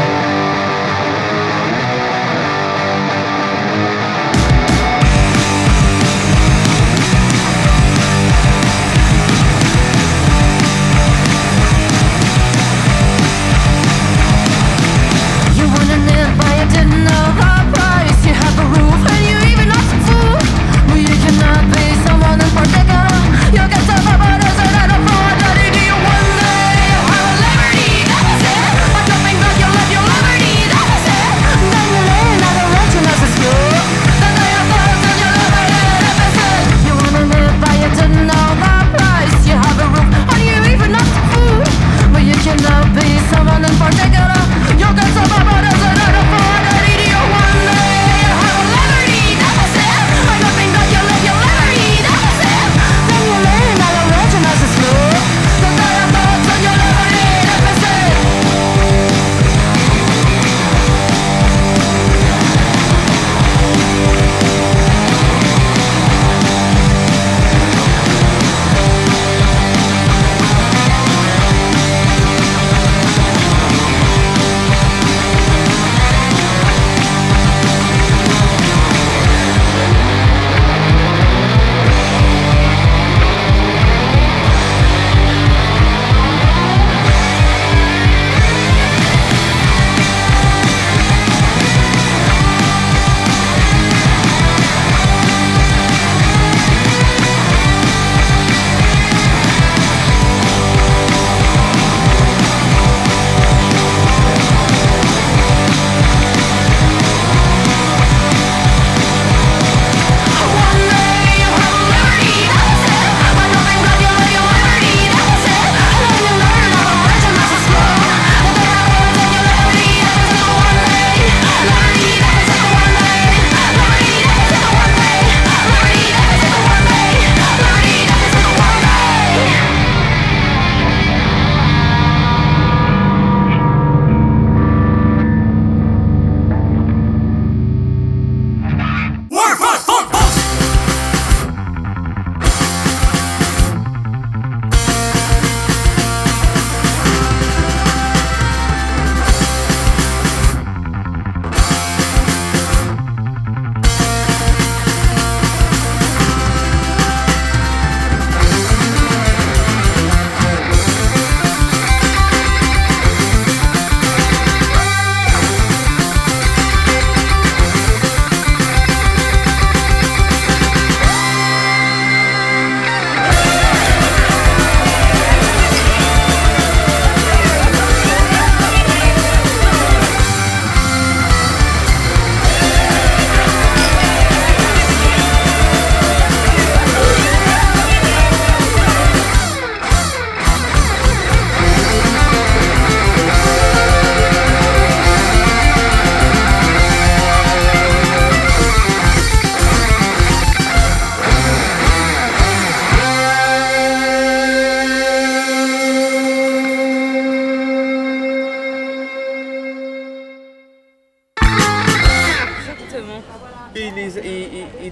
You got to have a better than I don't know. Do you one day have a liberty? That's it. But something that you love, you love it.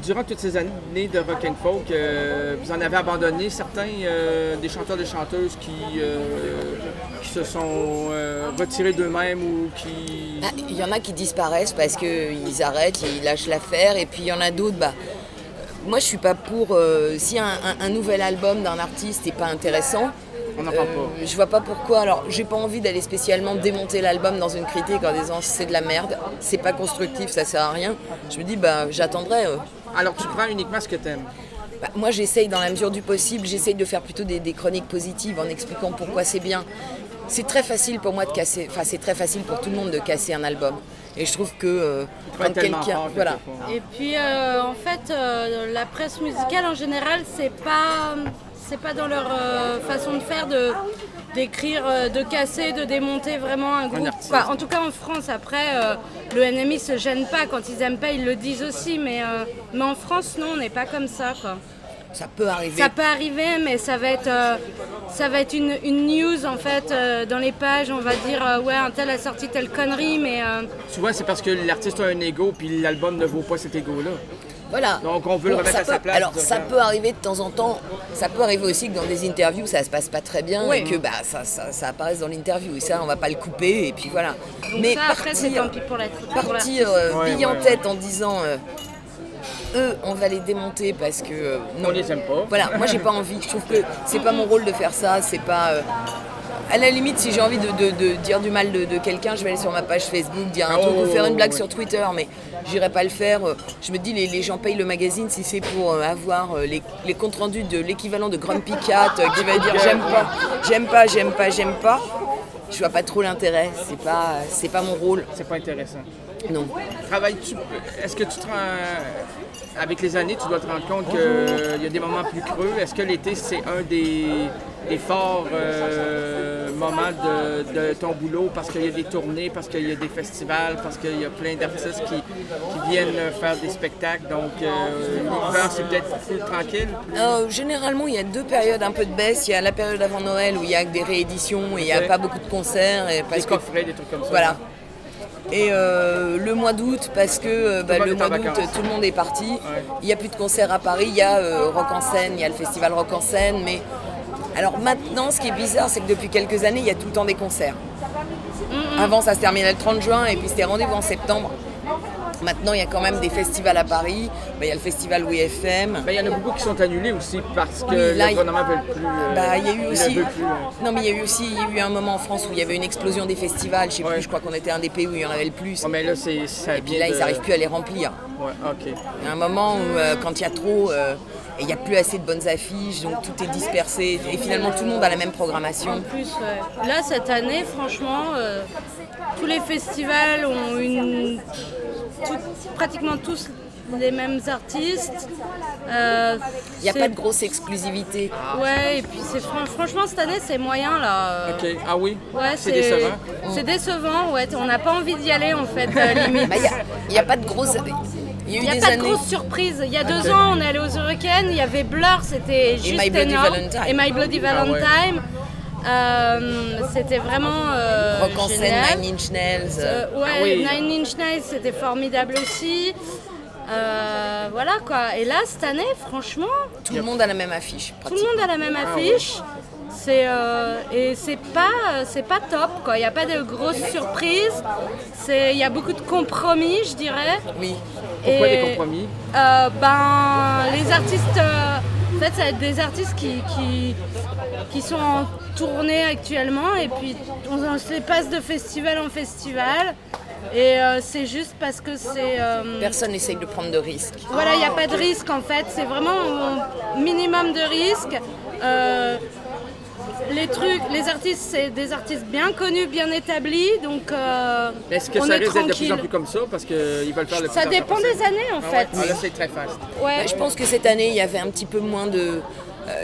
durant toutes ces années de rock and folk, euh, vous en avez abandonné certains euh, des chanteurs et des chanteuses qui, euh, qui se sont euh, retirés d'eux-mêmes ou qui... Ah, il y en a qui disparaissent parce qu'ils arrêtent, ils lâchent l'affaire, et puis il y en a d'autres, bah, moi je suis pas pour... Euh, si un, un, un nouvel album d'un artiste n'est pas intéressant, on n'en parle euh, pas. Je vois pas pourquoi. Alors j'ai pas envie d'aller spécialement démonter l'album dans une critique en disant c'est de la merde, c'est pas constructif, ça sert à rien. Je me dis bah j'attendrai. Euh. Alors tu prends uniquement ce que t'aimes? Bah, moi j'essaye dans la mesure du possible, j'essaye de faire plutôt des, des chroniques positives en expliquant pourquoi c'est bien. C'est très facile pour moi de casser, enfin c'est très facile pour tout le monde de casser un album. Et je trouve que euh, quand quelqu'un... Voilà. Et puis euh, en fait, euh, la presse musicale en général, c'est pas, c'est pas dans leur euh, façon de faire de, d'écrire, euh, de casser, de démonter vraiment un groupe. Enfin, en tout cas en France, après, euh, le N M I se gêne pas. Quand ils aiment pas, ils le disent aussi. Mais, euh, mais en France, non, on n'est pas comme ça, quoi. Ça peut arriver. Ça peut arriver, mais ça va être, euh, ça va être une, une news en fait euh, dans les pages. On va dire euh, ouais, un tel a sorti telle connerie, mais. Euh... Souvent, c'est parce que l'artiste a un ego, puis l'album ne vaut pas cet ego-là. Voilà. Donc on veut bon, le remettre à peut, sa place. Alors ça peut arriver de temps en temps. Ça peut arriver aussi que dans des interviews, ça se passe pas très bien oui. et que bah ça, ça, ça apparaisse dans l'interview. Et ça, on va pas le couper. Et puis voilà. Donc mais ça, partir, après, c'est tant pis pour la partir euh, ouais, bille en ouais, tête ouais. en disant. Euh, Eux, on va les démonter parce que euh, non. On les aime pas. Voilà, moi j'ai pas envie. Je trouve que c'est pas mon rôle de faire ça. C'est pas. Euh, à la limite, si j'ai envie de, de, de dire du mal de, de quelqu'un, je vais aller sur ma page Facebook, dire un oh, truc ou faire une blague oh, sur Twitter, mais j'irai pas le faire. Je me dis, les, les gens payent le magazine si c'est pour euh, avoir euh, les, les comptes rendus de l'équivalent de Grumpy Cat euh, qui va dire j'aime pas, j'aime pas, j'aime pas, j'aime pas. Je vois pas trop l'intérêt. C'est pas, c'est pas mon rôle. C'est pas intéressant. Non. Travailles-tu. Est-ce que tu te rends. Avec les années, tu dois te rendre compte qu'il y a des moments plus creux. Est-ce que l'été, c'est un des, des forts euh, moments de, de ton boulot parce qu'il y a des tournées, parce qu'il y a des festivals, parce qu'il y a plein d'artistes qui, qui viennent faire des spectacles. Donc, euh, l'hiver, c'est peut-être plus tranquille? Euh, généralement, il y a deux périodes un peu de baisse. Il y a la période avant Noël où il y a que des rééditions et il n'y a okay. pas beaucoup de concerts. Et parce des coffrets, que, des trucs comme ça. Voilà. Et euh, le mois d'août, parce que euh, bah, le mois d'août, tout le monde est parti. Ouais. Il n'y a plus de concerts à Paris. Il y a euh, Rock en scène, il y a le festival Rock en scène. Mais alors maintenant, ce qui est bizarre, c'est que depuis quelques années, il y a tout le temps des concerts. Mm-hmm. Avant, ça se terminait le trente juin et puis c'était rendez-vous en septembre. Maintenant, il y a quand même des festivals à Paris. Ben, il y a le festival W F M. Ben, il y en a beaucoup qui sont annulés aussi parce que oui, là, le gouvernement ne veut plus. Euh, ben, il y a eu aussi. Plus, non, mais il y a eu aussi il y a eu un moment en France où il y avait une explosion des festivals. Je sais ouais. plus, je crois qu'on était un des pays où il y en avait le plus. Ouais, mais là, c'est, ça et puis là, de... ils n'arrivent plus à les remplir. Ouais, ok. Il y a un moment où, euh, quand il y a trop, euh, et il n'y a plus assez de bonnes affiches, donc tout est dispersé. Et finalement, tout le monde a la même programmation. En plus, ouais. Là, cette année, franchement, euh, tous les festivals ont une. Tout, pratiquement tous les mêmes artistes. Euh, Il n'y a pas de grosse exclusivité. Ouais, et puis c'est franchement cette année c'est moyen là. Ok, ah oui. Ouais, c'est, c'est décevant. C'est décevant, ouais. On n'a pas envie d'y aller en fait, euh, limite. Il bah, n'y a, a pas de grosse. Il n'y a, a pas années... de grosse surprise. Il y a okay. deux ans, on est allé aux Hurricanes, il y avait Blur, c'était juste énorme. Et My Bloody Valentine. Ah ouais. Euh, c'était vraiment euh, Rock en scène, Nine Inch Nails. Euh, ouais, ah oui. Nine Inch Nails, c'était formidable aussi. Euh, voilà quoi. Et là, cette année, franchement, tout le monde a la même affiche. Tout le monde a la même affiche. Ah ouais. C'est euh, et c'est pas c'est pas top quoi. Il y a pas de grosses surprises. C'est il y a beaucoup de compromis, je dirais. Oui. Pourquoi et, des compromis euh, Ben les artistes. Euh, en fait, ça va être des artistes qui qui qui sont en tournée actuellement et puis on se les passe de festival en festival et euh, c'est juste parce que c'est... Euh... Personne n'essaye de prendre de risques. Voilà, il n'y a pas de risque en fait, c'est vraiment un minimum de risque. Euh, les trucs, les artistes, c'est des artistes bien connus, bien établis, donc euh, est-ce que on ça est risque d'être de tranquille. plus en plus comme ça parce qu'ils veulent faire le plus Ça dépend des années en ah fait. Ouais. Ah, là c'est très fast. Ouais. Bah, je pense que cette année, il y avait un petit peu moins de... Euh,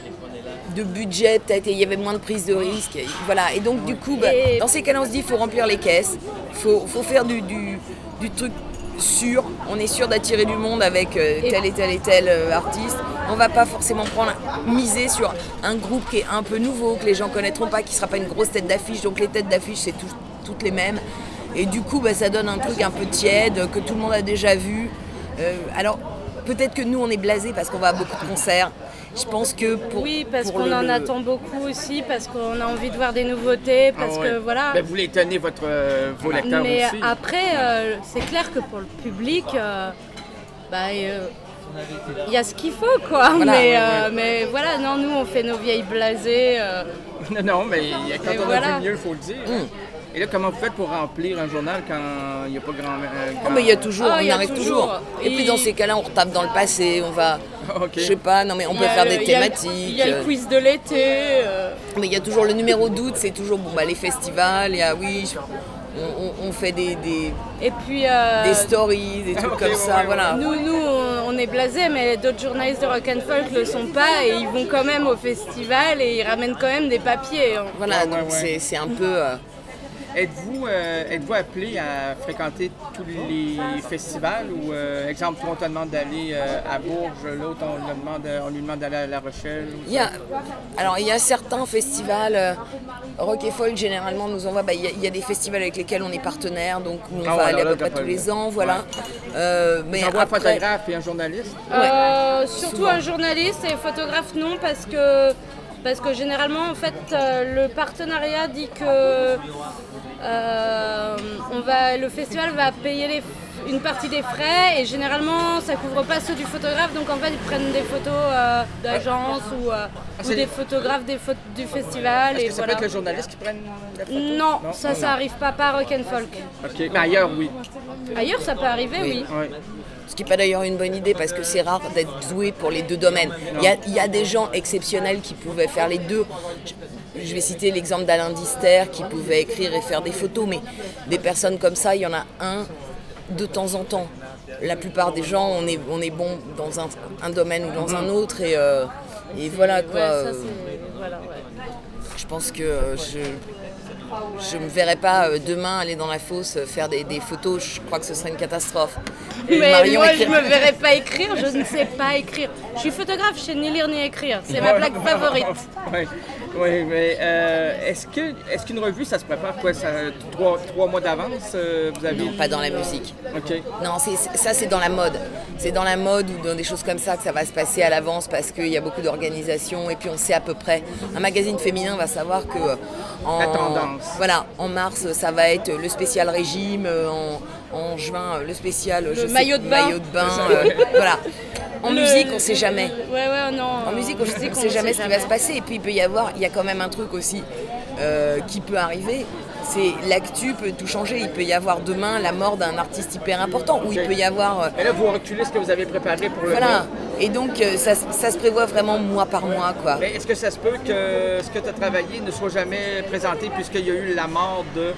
de budget peut-être et il y avait moins de prise de risque et, voilà et donc du coup bah, et... dans ces cas-là on se dit il faut remplir les caisses, il faut, faut faire du, du, du truc sûr, on est sûr d'attirer du monde avec euh, et... tel et tel et tel euh, artiste, on va pas forcément prendre miser sur un groupe qui est un peu nouveau, que les gens connaîtront pas, qui sera pas une grosse tête d'affiche, donc les têtes d'affiche c'est tout, toutes les mêmes et du coup bah, ça donne un truc un peu tiède que tout le monde a déjà vu. Euh, alors peut-être que nous, on est blasés parce qu'on va à beaucoup de concerts. Je pense que pour Oui, parce pour qu'on le- en le- attend beaucoup aussi, parce qu'on a envie de voir des nouveautés, parce Ah ouais. que voilà. Ben, vous voulez étonner votre, euh, vos lecteurs Mais aussi. après, euh, c'est clair que pour le public, euh, bah, euh, il y a ce qu'il faut, quoi. Voilà, mais, ouais, euh, ouais. mais voilà, non, nous, on fait nos vieilles blasées. euh, Non, non, mais quand Et on voilà. a vu mieux, il faut le dire. hein. Et là, comment vous faites pour remplir un journal quand il n'y a pas grand... euh, Oh, grand- mais il y a toujours, Ah, on il y a arrive toujours. toujours. Et puis Et- dans ces cas-là, on retape dans le passé, on va, Ok. je sais pas, non mais on il peut y a faire le- des il y a le- thématiques. Il y a le euh, quiz de l'été. euh, Mais il y a toujours le numéro d'août, c'est toujours bon, bah, les festivals, il y a, oui, je- on, on- on fait des, des, Et puis. euh, des stories, des trucs ok, comme ouais, ça, ouais, voilà. Nous, nous on, on est blasés, mais d'autres journalistes de rock and folk le sont pas et ils vont quand même au festival et ils ramènent quand même des papiers. hein. Voilà, Ouais, donc ouais, ouais. c'est c'est un peu... euh, Êtes-vous euh, êtes-vous appelé à fréquenter tous les festivals ou, euh, exemple, toi, on te demande d'aller euh, à Bourges, l'autre, on, le demande, on lui demande d'aller à La Rochelle? ou Il y a, alors il y a certains festivals, euh, rock et folk généralement nous envoient, bah, il y, a- il y a des festivals avec lesquels on est partenaire, donc où on Ah va ouais, aller à alors peu là, près t'as tous pas- les ans, voilà. Euh, mais J'envoie un après, photographe et un journaliste? Euh, surtout Souvent. un journaliste et photographe non parce que parce que généralement en fait euh, le partenariat dit que euh, on va le festival va payer les, une partie des frais et généralement ça couvre pas ceux du photographe donc en fait ils prennent des photos euh, d'agence ou, euh, ou c'est- des photographes des pho- du festival Est-ce et que ça voilà. peut être le journaliste qui prenne la photo? Non, ça ça arrive pas par rock and folk. OK, mais ailleurs, oui. Ailleurs ça peut arriver oui. Ouais. ce qui n'est pas d'ailleurs une bonne idée parce que c'est rare d'être doué pour les deux domaines. Il y a, il y a des gens exceptionnels qui pouvaient faire les deux. Je, je vais citer l'exemple d'Alain Dister qui pouvait écrire et faire des photos, mais des personnes comme ça, il y en a un de temps en temps. La plupart des gens, on est, on est bon dans un, un domaine ou dans un autre et, euh, et voilà quoi. Ouais, ça, euh, c'est- voilà, ouais. je pense que euh, je je ne me verrais pas euh, demain aller dans la fosse euh, faire des, des photos, je crois que ce serait une catastrophe. Et Mais Marion moi, écrit- je me verrais pas écrire, je ne sais pas écrire. Je suis photographe, je sais ni lire ni écrire. C'est ma blague favorite. Oui, oui, mais euh, est-ce que est-ce qu'une revue, ça se prépare quoi, ça, trois, trois mois d'avance euh, vous avez... Non, pas dans la musique. OK. Non, c'est, c'est- ça c'est dans la mode. C'est dans la mode ou dans des choses comme ça que ça va se passer à l'avance parce qu'il y a beaucoup d'organisations et puis on sait à peu près. Un magazine féminin va savoir que euh, en, La tendance. Voilà, en mars ça va être le spécial régime, euh, en, en juin euh, le spécial je sais, maillot de bain. maillot de bain, euh, voilà. En Le- musique, on sait jamais. Ouais, ouais, non. En musique, on ne sait jamais ce qui va se passer. Et puis, il peut y avoir, il y a quand même un truc aussi euh, qui peut arriver. C'est l'actu peut tout changer. Il peut y avoir demain la mort d'un artiste hyper important. Ou il peut y avoir. euh, Et là, vous reculez ce que vous avez préparé pour le voilà. Et donc, euh, ça, ça se prévoit vraiment mois par mois, quoi. Mais est-ce que ça se peut que ce que tu as travaillé ne soit jamais présenté puisqu'il y a eu la mort de...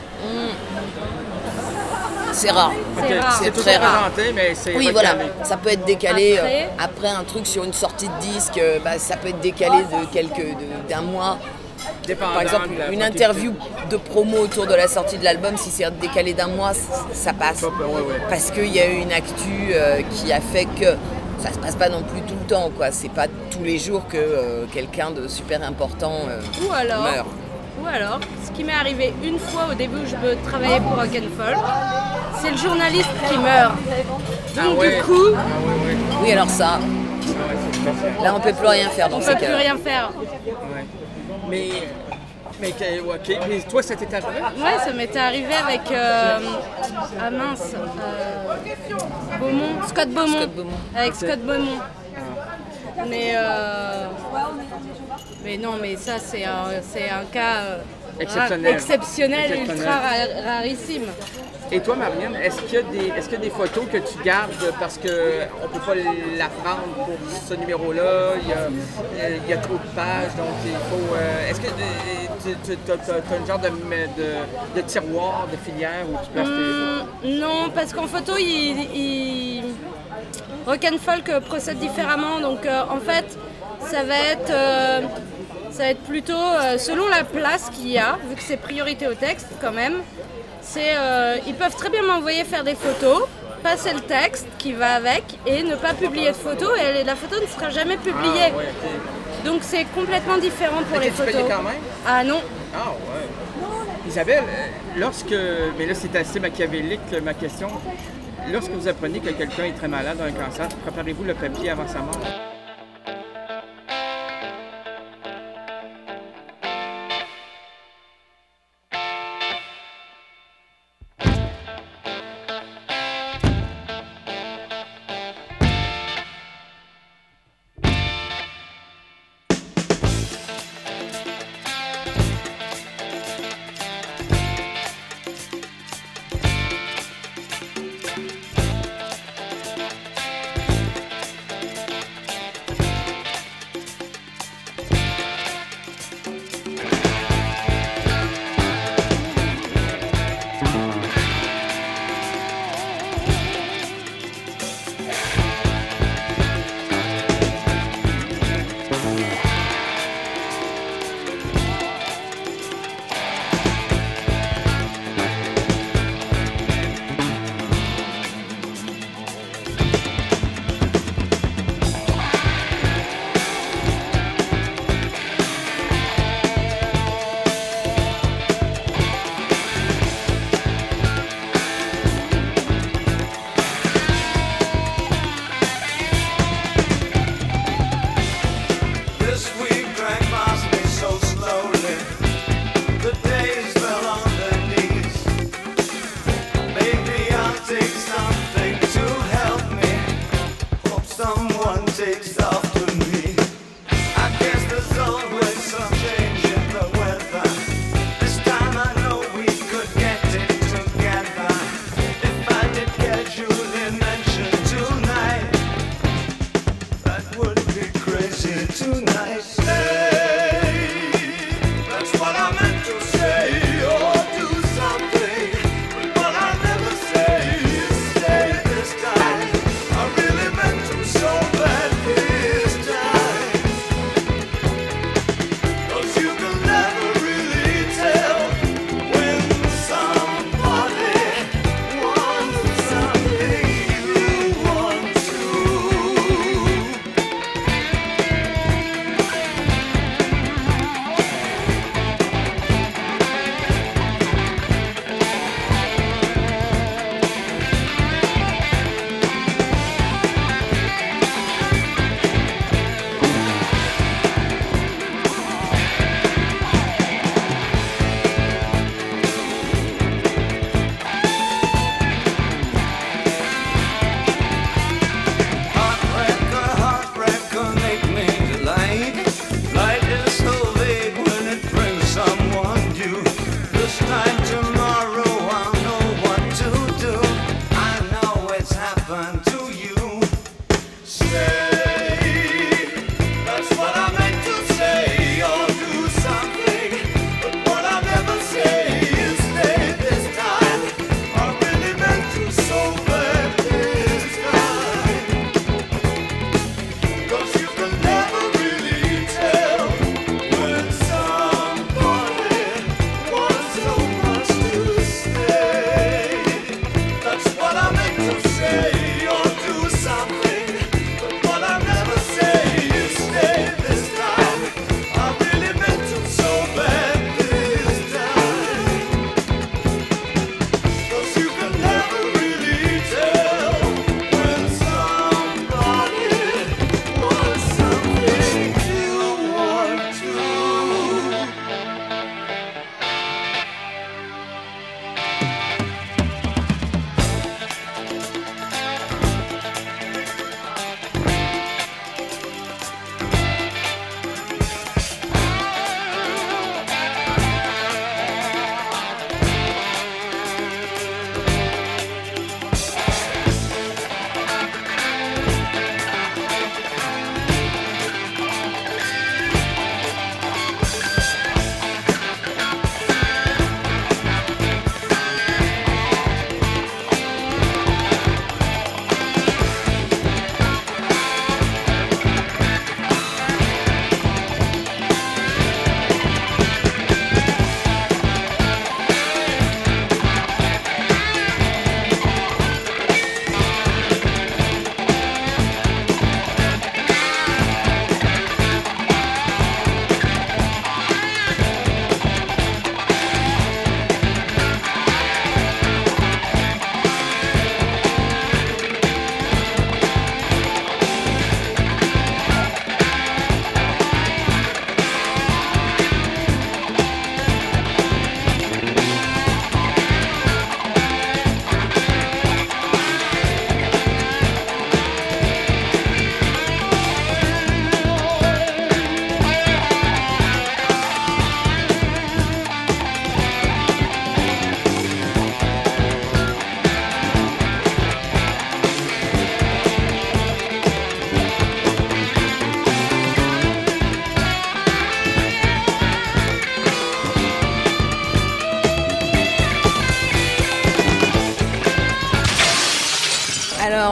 C'est rare. Ok, C'est c'est très toujours rare. présenté, mais c'est Oui, recalé. voilà. Ça peut être décalé Après. euh, après un truc sur une sortie de disque. euh, bah, ça peut être décalé de quelques de- d'un mois. Dépendant Par exemple, de la une quantité. interview de promo autour de la sortie de l'album, si c'est décalé d'un mois, c- ça passe. Ouais, ouais. Parce qu'il y a eu une actu euh, qui a fait que ça se passe pas non plus tout le temps, quoi. C'est pas tous les jours que euh, quelqu'un de super important euh, Ou alors, meurt. ou alors, ce qui m'est arrivé une fois au début où je me travaillais pour Rock and Folk, c'est le journaliste qui meurt. Donc Ah ouais. du coup, Ah ouais, ouais. Oui, alors ça, Ah ouais, c'est spécial. là, on peut plus rien faire dans on ces peut plus cas-là. rien faire. Ouais. Mais... Mais que- OK. Mais toi, ça t'est arrivé? Ouais, ça m'était arrivé avec euh, ah mince, euh, Beaumont, Scott Beaumont, Scott Beaumont. avec Ok. Scott Beaumont. Mais euh, mais non, mais ça c'est un c'est un cas euh, Exceptionnel. ra- exceptionnel, Exceptionnel. ultra ra- rarissime. Et toi, Marianne, est-ce qu'il y a des, est-ce qu'il y a des photos que tu gardes parce qu'on ne peut pas la prendre pour ce numéro-là? Il y a, il y a trop de pages, donc il faut... euh, est-ce que euh, tu as un genre de, de, de tiroir, de filière où tu places tes... Hum, non, parce qu'en photo, il, il... Rock and Folk procède différemment. Donc euh, en fait, ça va être, euh, ça va être plutôt euh, selon la place qu'il y a, vu que c'est priorité au texte quand même. C'est, euh, ils peuvent très bien m'envoyer faire des photos, passer le texte qui va avec et ne pas publier de photos et la photo ne sera jamais publiée. Ah, ouais, ok. Donc c'est complètement différent pour les T'es-tu photos. payé quand même? Ah non. Ah ouais. Isabelle, euh, lorsque... Mais là, c'est assez machiavélique, ma question. lorsque vous apprenez que quelqu'un est très malade d'un cancer, préparez-vous le papier avant sa mort.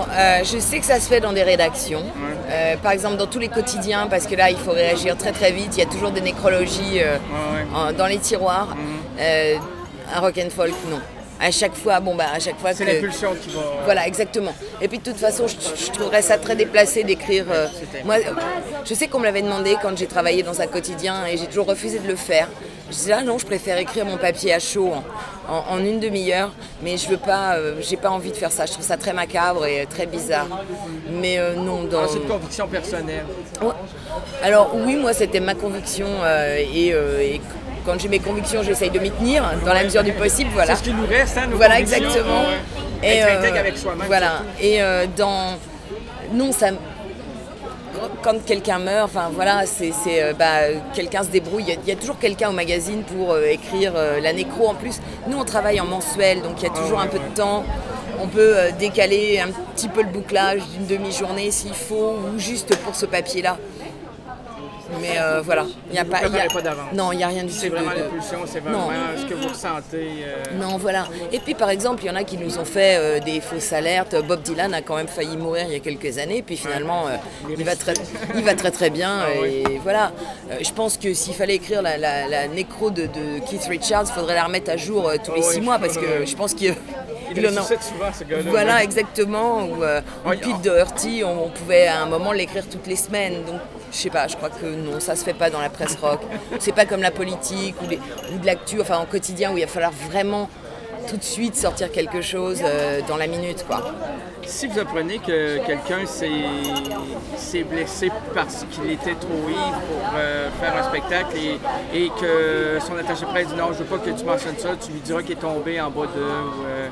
Alors, euh, je sais que ça se fait dans des rédactions. Ouais. Euh, par exemple, dans tous les quotidiens, parce que là, il faut réagir très très vite. Il y a toujours des nécrologies euh, ouais, ouais. En, dans les tiroirs. Mm-hmm. Euh, un rock and folk, non. À chaque fois, bon bah à chaque fois c'est que... l'impulsion qui va... Voilà, exactement. Et puis de toute façon, je, je trouverais ça très déplacé d'écrire... Euh, moi, je sais qu'on me l'avait demandé quand j'ai travaillé dans un quotidien et j'ai toujours refusé de le faire. Je disais, ah non, je préfère écrire mon papier à chaud en, en, en une demi-heure, mais je veux pas, euh, j'ai pas envie de faire ça. Je trouve ça très macabre et très bizarre. Mais euh, non, dans... Alors, c'est une conviction personnelle. Ouais. Alors oui, moi c'était ma conviction euh, et... Euh, et quand j'ai mes convictions, j'essaye de m'y tenir dans la mesure du possible, voilà. C'est ce qui nous reste, hein, nos voilà, convictions. Exactement. Ouais. Et être euh, intègre avec soi-même. Voilà. Surtout. Et euh, dans, non, ça, quand quelqu'un meurt, enfin voilà, c'est, c'est euh, bah, quelqu'un se débrouille. Il y, y a toujours quelqu'un au magazine pour euh, écrire euh, la nécro. En plus, nous on travaille en mensuel, donc il y a toujours oh, ouais, un peu ouais. de temps. On peut euh, décaler un petit peu le bouclage d'une demi-journée s'il faut, ou juste pour ce papier-là. Mais euh, voilà, il n'y a pas, y a... pas d'avance. Non, il n'y a rien du tout. C'est vraiment de... l'impulsion, c'est vraiment non. ce que vous ressentez. Euh... Non, voilà. Et puis par exemple, il y en a qui nous ont fait euh, des fausses alertes. Bob Dylan a quand même failli mourir il y a quelques années, puis finalement, euh, il, va très, il va très très bien. Ah, et oui. voilà. Euh, je pense que s'il fallait écrire la, la, la nécro de, de Keith Richards, il faudrait la remettre à jour euh, tous les oh, six oui, mois, parce que je pense qu'il... Il le suscite souvent, ce gars-là. Voilà, ouais. exactement. Ou, euh, oh, ou Pete Doherty, on, on pouvait à un moment l'écrire toutes les semaines. Donc, je sais pas, je crois que non, ça se fait pas dans la presse rock. C'est pas comme la politique ou, les, ou de l'actu, enfin en quotidien, où il va falloir vraiment tout de suite sortir quelque chose euh, dans la minute, quoi. Si vous apprenez que quelqu'un s'est, s'est blessé parce qu'il était trop ivre pour euh, faire un spectacle et, et que son attaché de presse dit non, je veux pas que tu mentionnes ça, tu lui diras qu'il est tombé en bas de... Euh,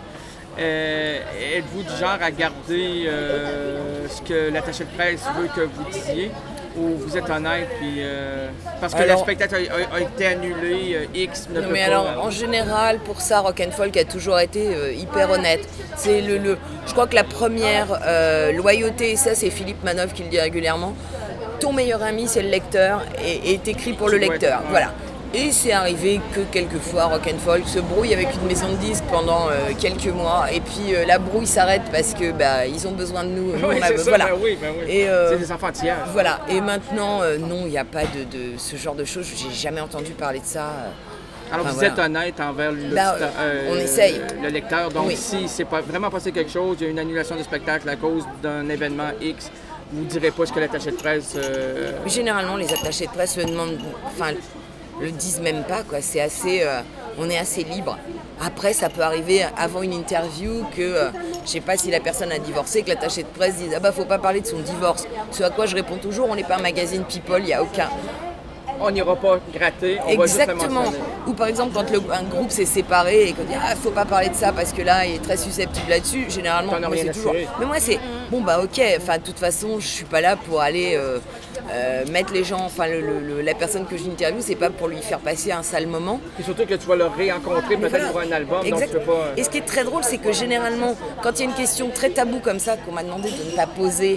euh, êtes-vous du genre à garder euh, ce que l'attaché de presse veut que vous disiez? Ou vous êtes honnête, puis euh, parce que alors, le spectacle a, a, a été annulé, euh, X ne non, peut mais pas... alors, en général, pour ça, Rock and Folk a toujours été euh, hyper honnête. C'est le, le, je crois que la première euh, loyauté, et ça c'est Philippe Manoff qui le dit régulièrement, ton meilleur ami c'est le lecteur et est écrit pour le lecteur. Ouais. Voilà. Et c'est arrivé que quelquefois Rock and Folk se brouille avec une maison de disques pendant euh, quelques mois et puis euh, la brouille s'arrête parce que bah ils ont besoin de nous. nous oui, on a, c'est ça, voilà. ben oui, ben oui. Et, euh, c'est des enfantillages. Voilà. Et maintenant, euh, non, il n'y a pas de, de ce genre de choses. J'ai jamais entendu parler de ça. Alors enfin, vous voilà. êtes honnête envers le, bah, euh, on essaye. le lecteur. Donc oui. si c'est pas vraiment passé quelque chose, il y a une annulation de spectacle à cause d'un événement X, vous ne direz pas ce que l'attaché de presse... Euh... Généralement, les attachés de presse le demandent... Enfin, le disent même pas, quoi. C'est assez, euh, on est assez libre. Après, ça peut arriver avant une interview que, euh, je sais pas si la personne a divorcé, que l'attaché de presse dise ah bah faut pas parler de son divorce. Ce à quoi je réponds toujours, on n'est pas un magazine People, il y a aucun. On n'ira pas gratter, on exactement. va juste le mentionner. Ou par exemple quand le, un groupe s'est séparé et qu'on dit ah faut pas parler de ça parce que là il est très susceptible là-dessus. Généralement, moi c'est toujours. Mais moi c'est bon bah ok. Enfin de toute façon je suis pas là pour aller. Euh, Euh, mettre les gens, enfin le, le, la personne que j'interviewe, c'est pas pour lui faire passer un sale moment. Et surtout que tu vas le réencontrer peut-être voilà. pour un album. Exact. Donc tu peux pas... Et ce qui est très drôle, c'est que généralement, quand il y a une question très taboue comme ça qu'on m'a demandé de ne pas poser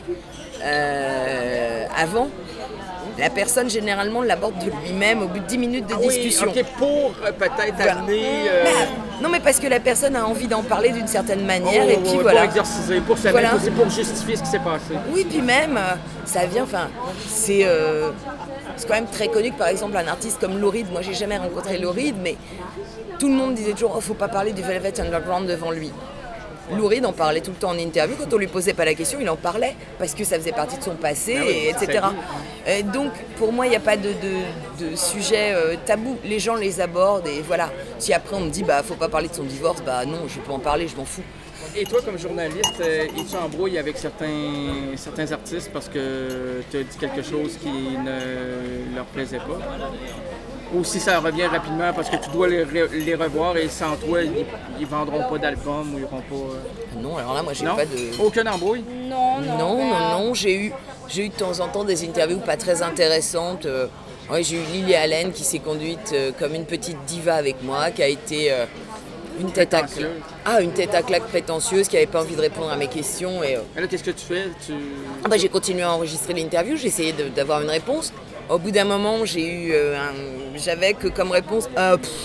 euh, avant, la personne généralement l'aborde de lui-même au bout de dix minutes de ah discussion. Oui, ok, pour euh, peut-être voilà. amener. Euh... Mais, non, mais parce que la personne a envie d'en parler d'une certaine manière oh, et puis oh, voilà. Pour exorciser, pour se voilà. mettre, pour justifier ce qui s'est passé. Oui, puis même, euh, ça vient, enfin, c'est, euh, c'est quand même très connu que par exemple un artiste comme Lou Reed, moi j'ai jamais rencontré Lou Reed, mais tout le monde disait toujours, oh, faut pas parler du Velvet Underground devant lui. Lou Reed en parlait tout le temps en interview, quand on lui posait pas la question, il en parlait parce que ça faisait partie de son passé, ah oui, et, et cetera. Et donc pour moi il n'y a pas de, de, de sujet euh, tabou, les gens les abordent et voilà. Si après on me dit bah faut pas parler de son divorce, bah non je peux en parler, je m'en fous. Et toi, comme journaliste, es-tu en brouille avec certains, certains artistes parce que tu as dit quelque chose qui ne leur plaisait pas? Ou si ça revient rapidement parce que tu dois les, les revoir et sans toi, ils ne vendront pas d'album ou ils n'auront pas... Euh... Non, alors là, moi, j'ai non? pas de... Aucune embrouille? Non, non. Non, non, non. J'ai eu, j'ai eu de temps en temps des interviews pas très intéressantes. Euh, ouais, j'ai eu Lily Allen qui s'est conduite euh, comme une petite diva avec moi, qui a été... Euh, Une tête, à cla... ah, une tête à claque prétentieuse qui n'avait pas envie de répondre à mes questions. Et, euh... et là, qu'est-ce que tu fais? Tu... Ah bah, j'ai continué à enregistrer l'interview, j'ai essayé de, d'avoir une réponse. Au bout d'un moment, j'ai eu euh, un... j'avais que comme réponse euh, pff,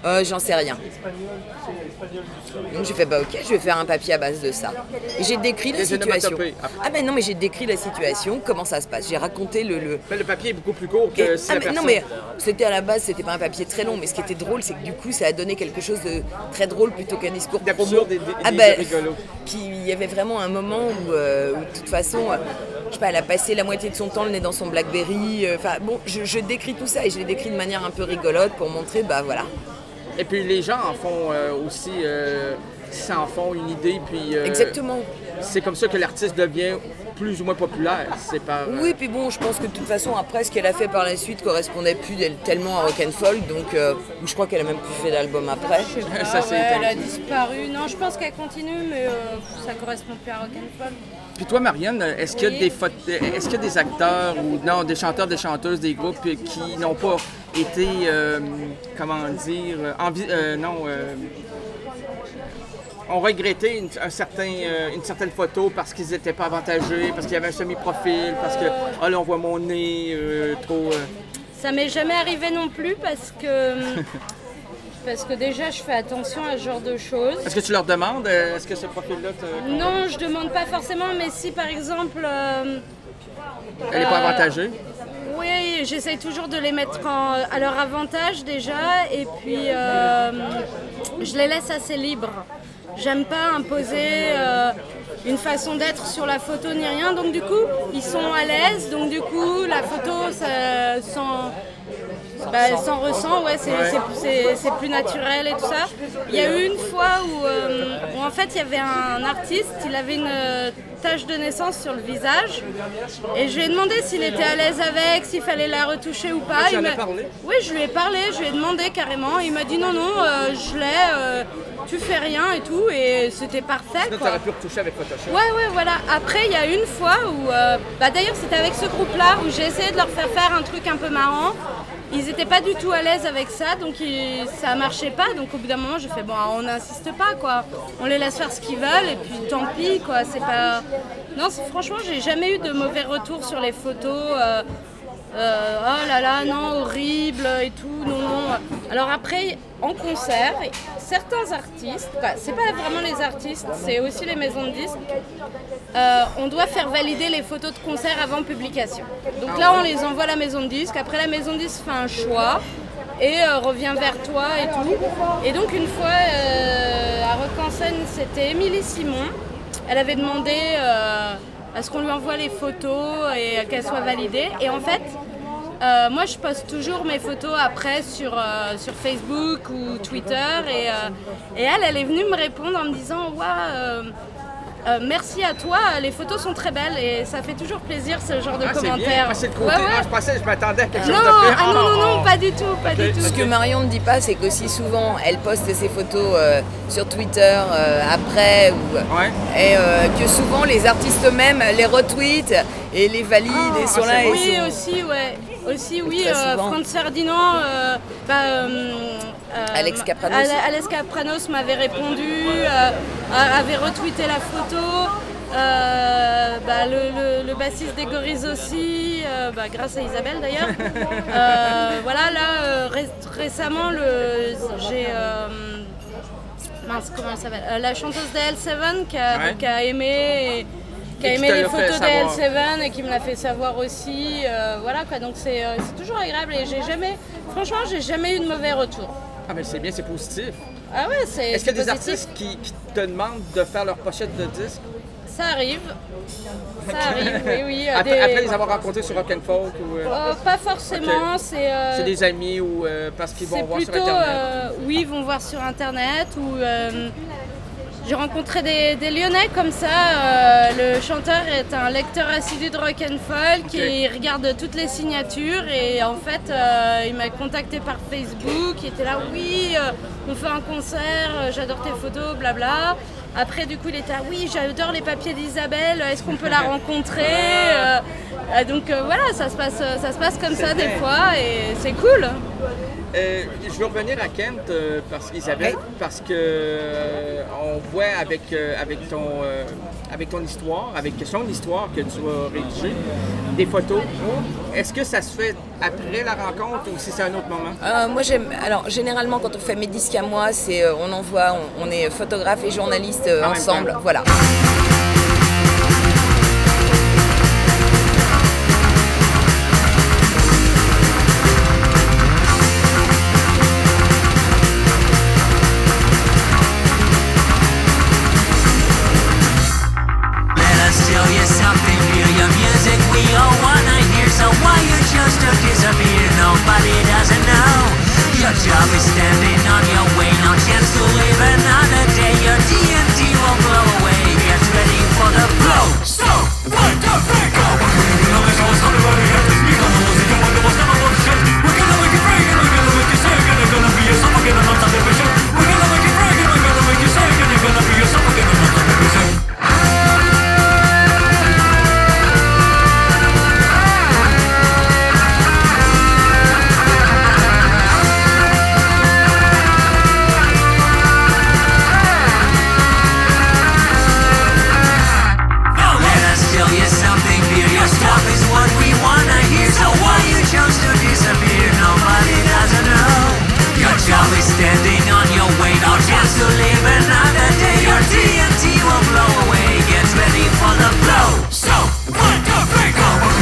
Euh, j'en sais rien. Donc j'ai fait bah ok, je vais faire un papier à base de ça. Et j'ai décrit la Des situation. onomatopées. Ah ben non mais j'ai décrit la situation, comment ça se passe. J'ai raconté le. Le, Mais le papier est beaucoup plus court que Et- si ah, la mais personne... non mais c'était à la base, c'était pas un papier très long, mais ce qui était drôle, c'est que du coup ça a donné quelque chose de très drôle plutôt qu'un discours promo. D'absurde et d- Ah et ben, rigolo. puis il y avait vraiment un moment où, euh, où de toute façon, euh, je sais pas, elle a passé la moitié de son temps le nez dans son Blackberry. Enfin bon, je, je décris tout ça et je l'ai décrit de manière un peu rigolote pour montrer, bah voilà. Et puis les gens en font euh, aussi, euh, s'en font une idée, puis... euh, Exactement. C'est comme ça que l'artiste devient plus ou moins populaire. C'est par... euh, Oui, puis bon, je pense que de toute façon, après, ce qu'elle a fait par la suite correspondait plus del- tellement à Rock'n'Folk, donc euh, je crois qu'elle a même plus fait d'album après. Ça, c'est Ouais, elle a étonnant. disparu. Non, je pense qu'elle continue, mais euh, ça correspond plus à Rock'n'Folk. Puis toi, Marianne, est-ce qu'il y a Oui. des photos, est-ce qu'il y a des acteurs ou non, des chanteurs, des chanteuses, des groupes euh, qui n'ont pas été, euh, comment dire, euh, envi- euh, non, euh, ont regretté une, un certain, euh, une certaine photo parce qu'ils n'étaient pas avantagés, parce qu'il y avait un semi-profil, parce que oh là on voit mon nez euh, trop. euh, Ça m'est jamais arrivé non plus parce que parce que déjà je fais attention à ce genre de choses. Est-ce que tu leur demandes, euh, est-ce que ce profil-là te... Non, je demande pas forcément, mais si par exemple. euh, Elle n'est pas euh, avantagée? Oui, j'essaye toujours de les mettre en- à leur avantage déjà, et puis euh, je les laisse assez libres. J'aime pas imposer euh, une façon d'être sur la photo ni rien, donc du coup ils sont à l'aise, donc du coup la photo ça, sans, bah, s'en ressent, ouais, c'est, Ouais. c'est- c'est- c'est plus naturel et tout ça. Il y a eu une fois où, euh, où en fait il y avait un artiste, il avait une euh, tache de naissance sur le visage et je lui ai demandé s'il était à l'aise avec, s'il fallait la retoucher ou pas. Ah, tu Il en as m'a- parlé? Oui, je lui ai parlé, je lui ai demandé carrément. Il m'a dit non, non, euh, je l'ai, euh, tu fais rien et tout, et c'était parfait. Sinon, tu quoi. aurais pu retoucher avec Photoshop. Ouais, ouais, voilà. Après, il y a une fois où, euh, bah d'ailleurs, c'était avec ce groupe-là où j'ai essayé de leur faire faire un truc un peu marrant. Ils n'étaient pas du tout à l'aise avec ça, donc ils- ça marchait pas. Donc au bout d'un moment, j'ai fait bon, on n'insiste pas, quoi. On les laisse faire ce qu'ils veulent et puis tant pis, quoi. C'est pas. Non, c'est- franchement, j'ai jamais eu de mauvais retours sur les photos. euh, euh, oh là là, non, horrible et tout, non, non. Alors après, en concert, certains artistes, bah, c'est pas vraiment les artistes, c'est aussi les maisons de disques, euh, on doit faire valider les photos de concert avant publication. Donc là, on les envoie à la maison de disques, après la maison de disques fait un choix et euh, revient vers toi et tout. Et donc une fois, euh, à Rock en Seine, c'était Émilie Simon, elle avait demandé... euh, à ce qu'on lui envoie les photos et qu'elles soient validées. Et en fait, euh, moi je poste toujours mes photos après sur, euh, sur Facebook ou Twitter. Et, euh, et elle, elle est venue me répondre en me disant « Waouh, euh, euh, merci à toi, les photos sont très belles. » Et ça fait toujours plaisir ce genre de Ah, c'est bien. commentaires. Ah, c'est le côté. Ouais, ouais. Ah, je pensais, je m'attendais à quelque Non, chose de pire. ah non, non, non, Oh. pas du tout, pas du tout. Ce que Marion ne dit pas, c'est qu'aussi souvent, elle poste ses photos euh, sur Twitter euh, après, ou, et euh, que souvent les artistes eux-mêmes les retweetent et les valident et sont là. Et Oui, sont- aussi, ouais. Aussi, oui, Très euh, souvent. Franz Ferdinand, euh, bah, euh, euh, Alex Kapranos. Ale- Alex Kapranos m'avait répondu, euh, a- avait retweeté la photo. Euh, bah, le, le- le bassiste des Gorilles aussi, euh, bah, grâce à Isabelle d'ailleurs. Euh, voilà, là, euh, ré- récemment, le, j'ai. euh, mince, comment elle s'appelle Euh, La chanteuse de L sept qui a, Ouais. qui a aimé. Et, qui a Et qui aimé te les l'a fait photos de L savoir. sept et qui me l'a fait savoir aussi. euh, voilà quoi, donc c'est euh, c'est toujours agréable et j'ai jamais. Franchement, j'ai jamais eu de mauvais retour. Ah, mais c'est bien, c'est positif. Ah ouais, c'est. Est-ce qu'il y a c'est des positif. artistes qui, qui te demandent de faire leur pochette de disque? Ça arrive. Ça arrive, oui, oui. euh, Après, des- après les avoir rencontrés sur Rock'n'Folk ou... euh, Euh, pas forcément, ok. c'est. euh, C'est des amis ou euh, parce qu'ils vont C'est voir sur plutôt, Internet? euh, oui, ils vont voir sur Internet ou euh, j'ai rencontré des, des Lyonnais comme ça. euh, le chanteur est un lecteur assidu de rock and folk Ok. et il regarde toutes les signatures et en fait, euh, il m'a contacté par Facebook. Il était là, oui, euh, on fait un concert, euh, j'adore tes photos, blabla. Après, du coup, il était ah, oui, j'adore les papiers d'Isabelle, est-ce qu'on peut la rencontrer euh, euh, Donc euh, voilà, ça se passe, ça se passe comme C'est ça vrai. des fois et c'est cool. Euh, je veux revenir à Kent, euh, parce, Isabelle, parce que euh, on voit avec, euh, avec, ton, euh, avec ton histoire, avec son histoire que tu as rédigée, des photos. Est-ce que ça se fait après la rencontre ou si c'est un autre moment? Euh, moi j'aime. Alors généralement quand on fait mes disques à moi, c'est euh, on envoie, on, on est photographe et journaliste euh, En même ensemble. temps. Voilà. Let us tell you something, feel your music we all wanna hear. So why you chose to disappear, nobody doesn't know. Your job is standing on your way, no chance to live another day. Your T N T will blow away, get ready for the blow. So, what the freak? Standing on your way, no chance to live another day. Your T N T will blow away, get ready for the blow. So, what the freak?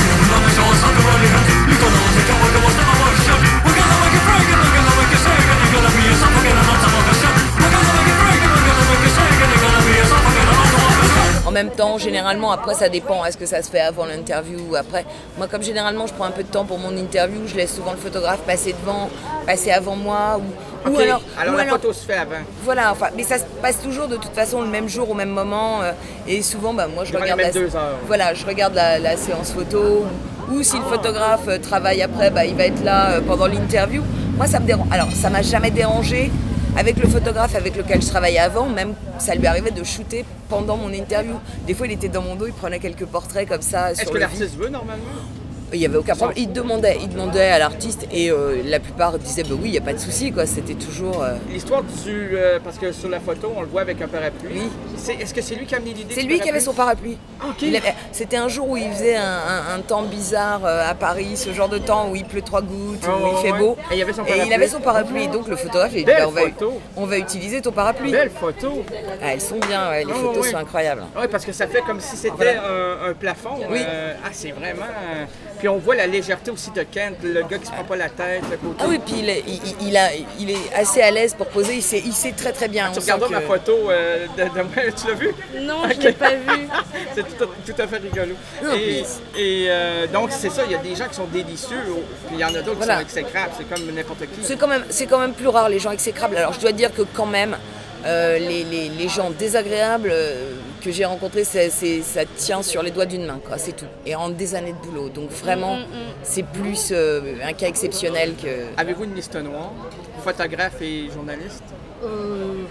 En même temps, généralement, après, ça dépend. Est-ce que ça se fait avant l'interview ou après? Moi, comme généralement, je prends un peu de temps pour mon interview, je laisse souvent le photographe passer devant, passer avant moi. Ou, Ok, ou alors, alors ou la alors- photo se fait avant. Voilà, enfin, mais ça se passe toujours de toute façon le même jour, au même moment. euh, et souvent, bah, moi, je Durant les regarde, mêmes la, deux heures. voilà, je regarde la, la séance photo. Ou, ou si le photographe euh, travaille après, bah, il va être là euh, pendant l'interview. Moi, ça me dérange. Alors, ça m'a jamais dérangé. Avec le photographe avec lequel je travaillais avant, même ça lui arrivait de shooter pendant mon interview. Des fois, il était dans mon dos, il prenait quelques portraits comme ça Est-ce sur que le l'artiste veut normalement? Il n'y avait aucun problème. Il demandait, il demandait à l'artiste et euh, la plupart disaient bah oui, il n'y a pas de souci, quoi. C'était toujours. euh, L'histoire du. euh, parce que sur la photo, on le voit avec un parapluie. Oui. C'est- Est-ce que c'est lui qui a amené l'idée? C'est du lui qui avait parapluie? son parapluie. Ok. Il avait- C'était un jour où il faisait un, un- un temps bizarre euh, à Paris, ce genre de temps où il pleut trois gouttes, Ah, où il ouais, fait ouais. beau. Et il avait son il parapluie. avait son parapluie. Et donc le photographe, il dit Belle bah, on, va, photo. on va utiliser ton parapluie. Belle photo. Ah, elles sont bien, ouais, les Ah, photos ouais. sont incroyables. Oui, parce que ça fait comme si c'était Voilà. un, un plafond. Oui. Euh, ah, c'est vraiment. euh, Puis on voit la légèreté aussi de Kent, le gars qui se prend pas la tête, le côté. Ah oui, puis il est, il, il- il a, il est assez à l'aise pour poser, il sait, il sait très très bien. Tu On sent regardes que- ma photo euh, de, de moi, tu l'as vu? Non, Ok. je l'ai pas vu. C'est tout, à- tout à fait rigolo. Non, et puis- et, euh, donc, c'est ça, il y a des gens qui sont délicieux, puis il y en a d'autres Voilà. qui sont exécrables, c'est comme n'importe qui. C'est quand même, c'est quand même plus rare les gens exécrables. Alors je dois dire que quand même, euh, les, les- les gens désagréables euh, que j'ai rencontrés, c'est, c'est- ça tient sur les doigts d'une main, quoi, c'est tout. Et en des années de boulot. Donc vraiment, Mm, mm, mm. c'est plus euh, un cas exceptionnel que... Avez-vous une liste noire, photographe et journaliste? Euh,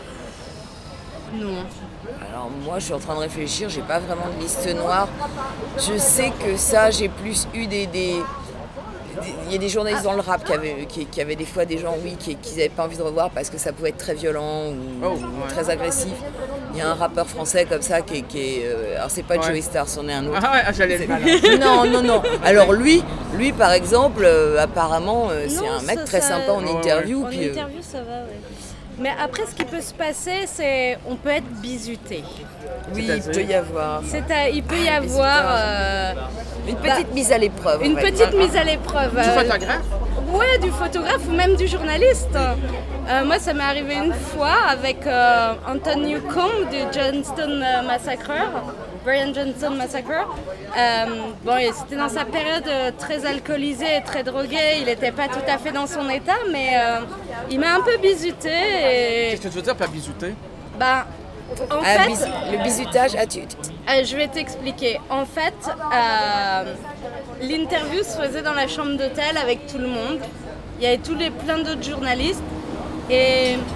Non. Alors moi, je suis en train de réfléchir, j'ai pas vraiment de liste noire. Je sais que ça, j'ai plus eu des... des- des- Il y a des journalistes dans le rap qui avaient, qui, qui avaient des fois des gens, oui, qui n'avaient pas envie de revoir parce que ça pouvait être très violent ou, Oh, ou ouais. très agressif. Il y a un rappeur français comme ça qui est... qui est, euh, alors c'est pas Ouais. Joey Star, c'en est un autre. Ah ouais, ah, j'allais le C'est- balancer. Non, non, non. Alors lui, lui par exemple, euh, apparemment, euh, c'est Non, un mec ça- très ça- sympa en Ouais, ouais. interview. En puis, euh, interview, ça va, ouais. Mais après, ce qui peut se passer, c'est on peut être bizuté. oui, il peut y avoir C'est à- il peut y avoir euh, une bah, petite mise à l'épreuve. une on va petite dire. mise à l'épreuve. Du euh, photographe? Ouais, du photographe ou même du journaliste. Euh, moi, ça m'est arrivé une fois avec euh, Anton Newcomb du Johnston euh, Massacre, Brian Johnston Massacre. Euh, bon, et c'était dans sa période euh, très alcoolisée et très drogué. Il n'était pas tout à fait dans son état, mais euh, il m'a un peu bizuté. Et, Qu'est-ce que tu veux dire par bisouter? bah, en Ah, fait, bis- le bizutage, ah, tu, tu- euh, je vais t'expliquer. En fait, euh, l'interview se faisait dans la chambre d'hôtel avec tout le monde. Il y avait tous les, plein d'autres journalistes. Et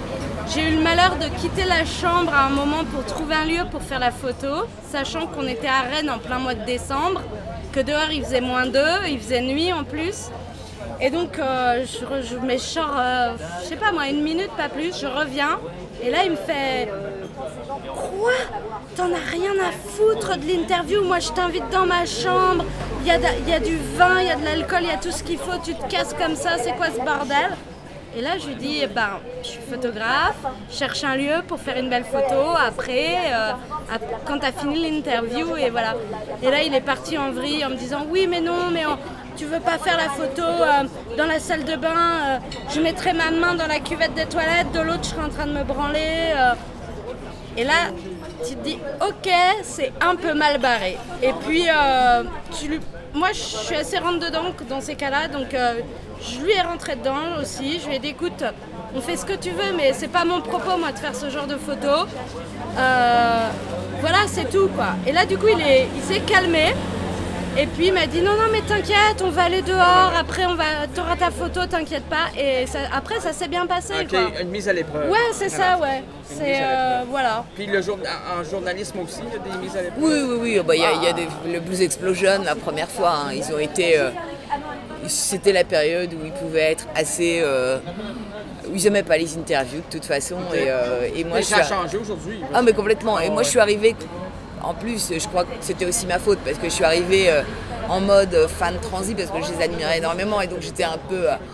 j'ai eu le malheur de quitter la chambre à un moment pour trouver un lieu pour faire la photo, sachant qu'on était à Rennes en plein mois de décembre, que dehors il faisait moins deux, il faisait nuit en plus. Et donc, euh, je, je, mais je sors, euh, je sais pas moi, une minute, pas plus, je reviens. Et là, il me fait « Quoi ? T'en as rien à foutre de l'interview ? Moi, je t'invite dans ma chambre. Il y a, y a du vin, il y a de l'alcool, il y a tout ce qu'il faut. Tu te casses comme ça, c'est quoi ce bordel ?» Et là, je lui dis eh ben, « Je suis photographe, je cherche un lieu pour faire une belle photo. Après, euh, quand t'as fini l'interview, et voilà. » Et là, il est parti en vrille en me disant « Oui, mais non, mais on... tu veux pas faire la photo euh, dans la salle de bain, euh, je mettrai ma main dans la cuvette des toilettes, de l'autre je serai en train de me branler. Euh. » Et là, tu te dis, ok, c'est un peu mal barré. Et puis, euh, tu lui... moi je suis assez rentre-dedans dans ces cas-là, donc euh, je lui ai rentré dedans aussi. Je lui ai dit, écoute, on fait ce que tu veux, mais c'est pas mon propos, moi, de faire ce genre de photos. Euh, voilà, c'est tout, quoi. Et là, du coup, il, est... il s'est calmé. Et puis il m'a dit non, non, mais t'inquiète, on va aller dehors, après on va, t'auras ta photo, t'inquiète pas. Et ça, après, ça s'est bien passé. Ok, quoi. Une mise à l'épreuve. Ouais, c'est ça, ouais. Une C'est, euh, voilà. Puis le jour, en journalisme aussi, il y a des mises à l'épreuve. Oui, oui, oui. Bah, il y a, il y a des, le Blues Explosion, la première fois, hein, ils ont été... Euh, c'était la période où ils pouvaient être assez... Euh, où ils n'aimaient pas les interviews de toute façon. Okay. Et, euh, et moi, mais je ça a suis... changé aujourd'hui. Ah, mais complètement. Et oh, moi, ouais. je suis arrivée... En plus, je crois que c'était aussi ma faute parce que je suis arrivée euh, en mode fan transi parce que je les admirais énormément et donc j'étais un peu euh,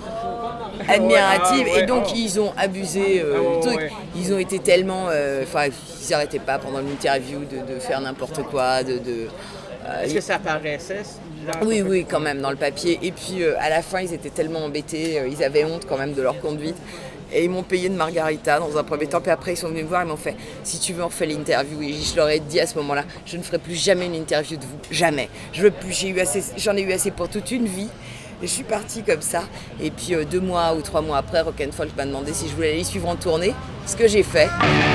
admirative. Ouais, ah, ouais, et donc oh. ils ont abusé euh, oh, le truc. Ouais. Ils ont été tellement... Enfin, euh, ils n'arrêtaient pas pendant l'interview de, de faire n'importe quoi. De, de, euh, Est-ce que ça apparaissait Oui, oui, quand même, dans le papier. Et puis euh, à la fin, ils étaient tellement embêtés. Euh, ils avaient honte quand même de leur conduite. Et ils m'ont payé une margarita dans un premier temps, puis après ils sont venus me voir, ils m'ont fait « Si tu veux, on refait l'interview. » Et je leur ai dit à ce moment-là « Je ne ferai plus jamais une interview de vous, jamais. Je veux plus, j'ai eu assez, j'en ai eu assez pour toute une vie. » Et je suis partie comme ça. Et puis euh, deux mois ou trois mois après, Rock'n'Folk m'a demandé si je voulais aller suivre en tournée, ce que j'ai fait.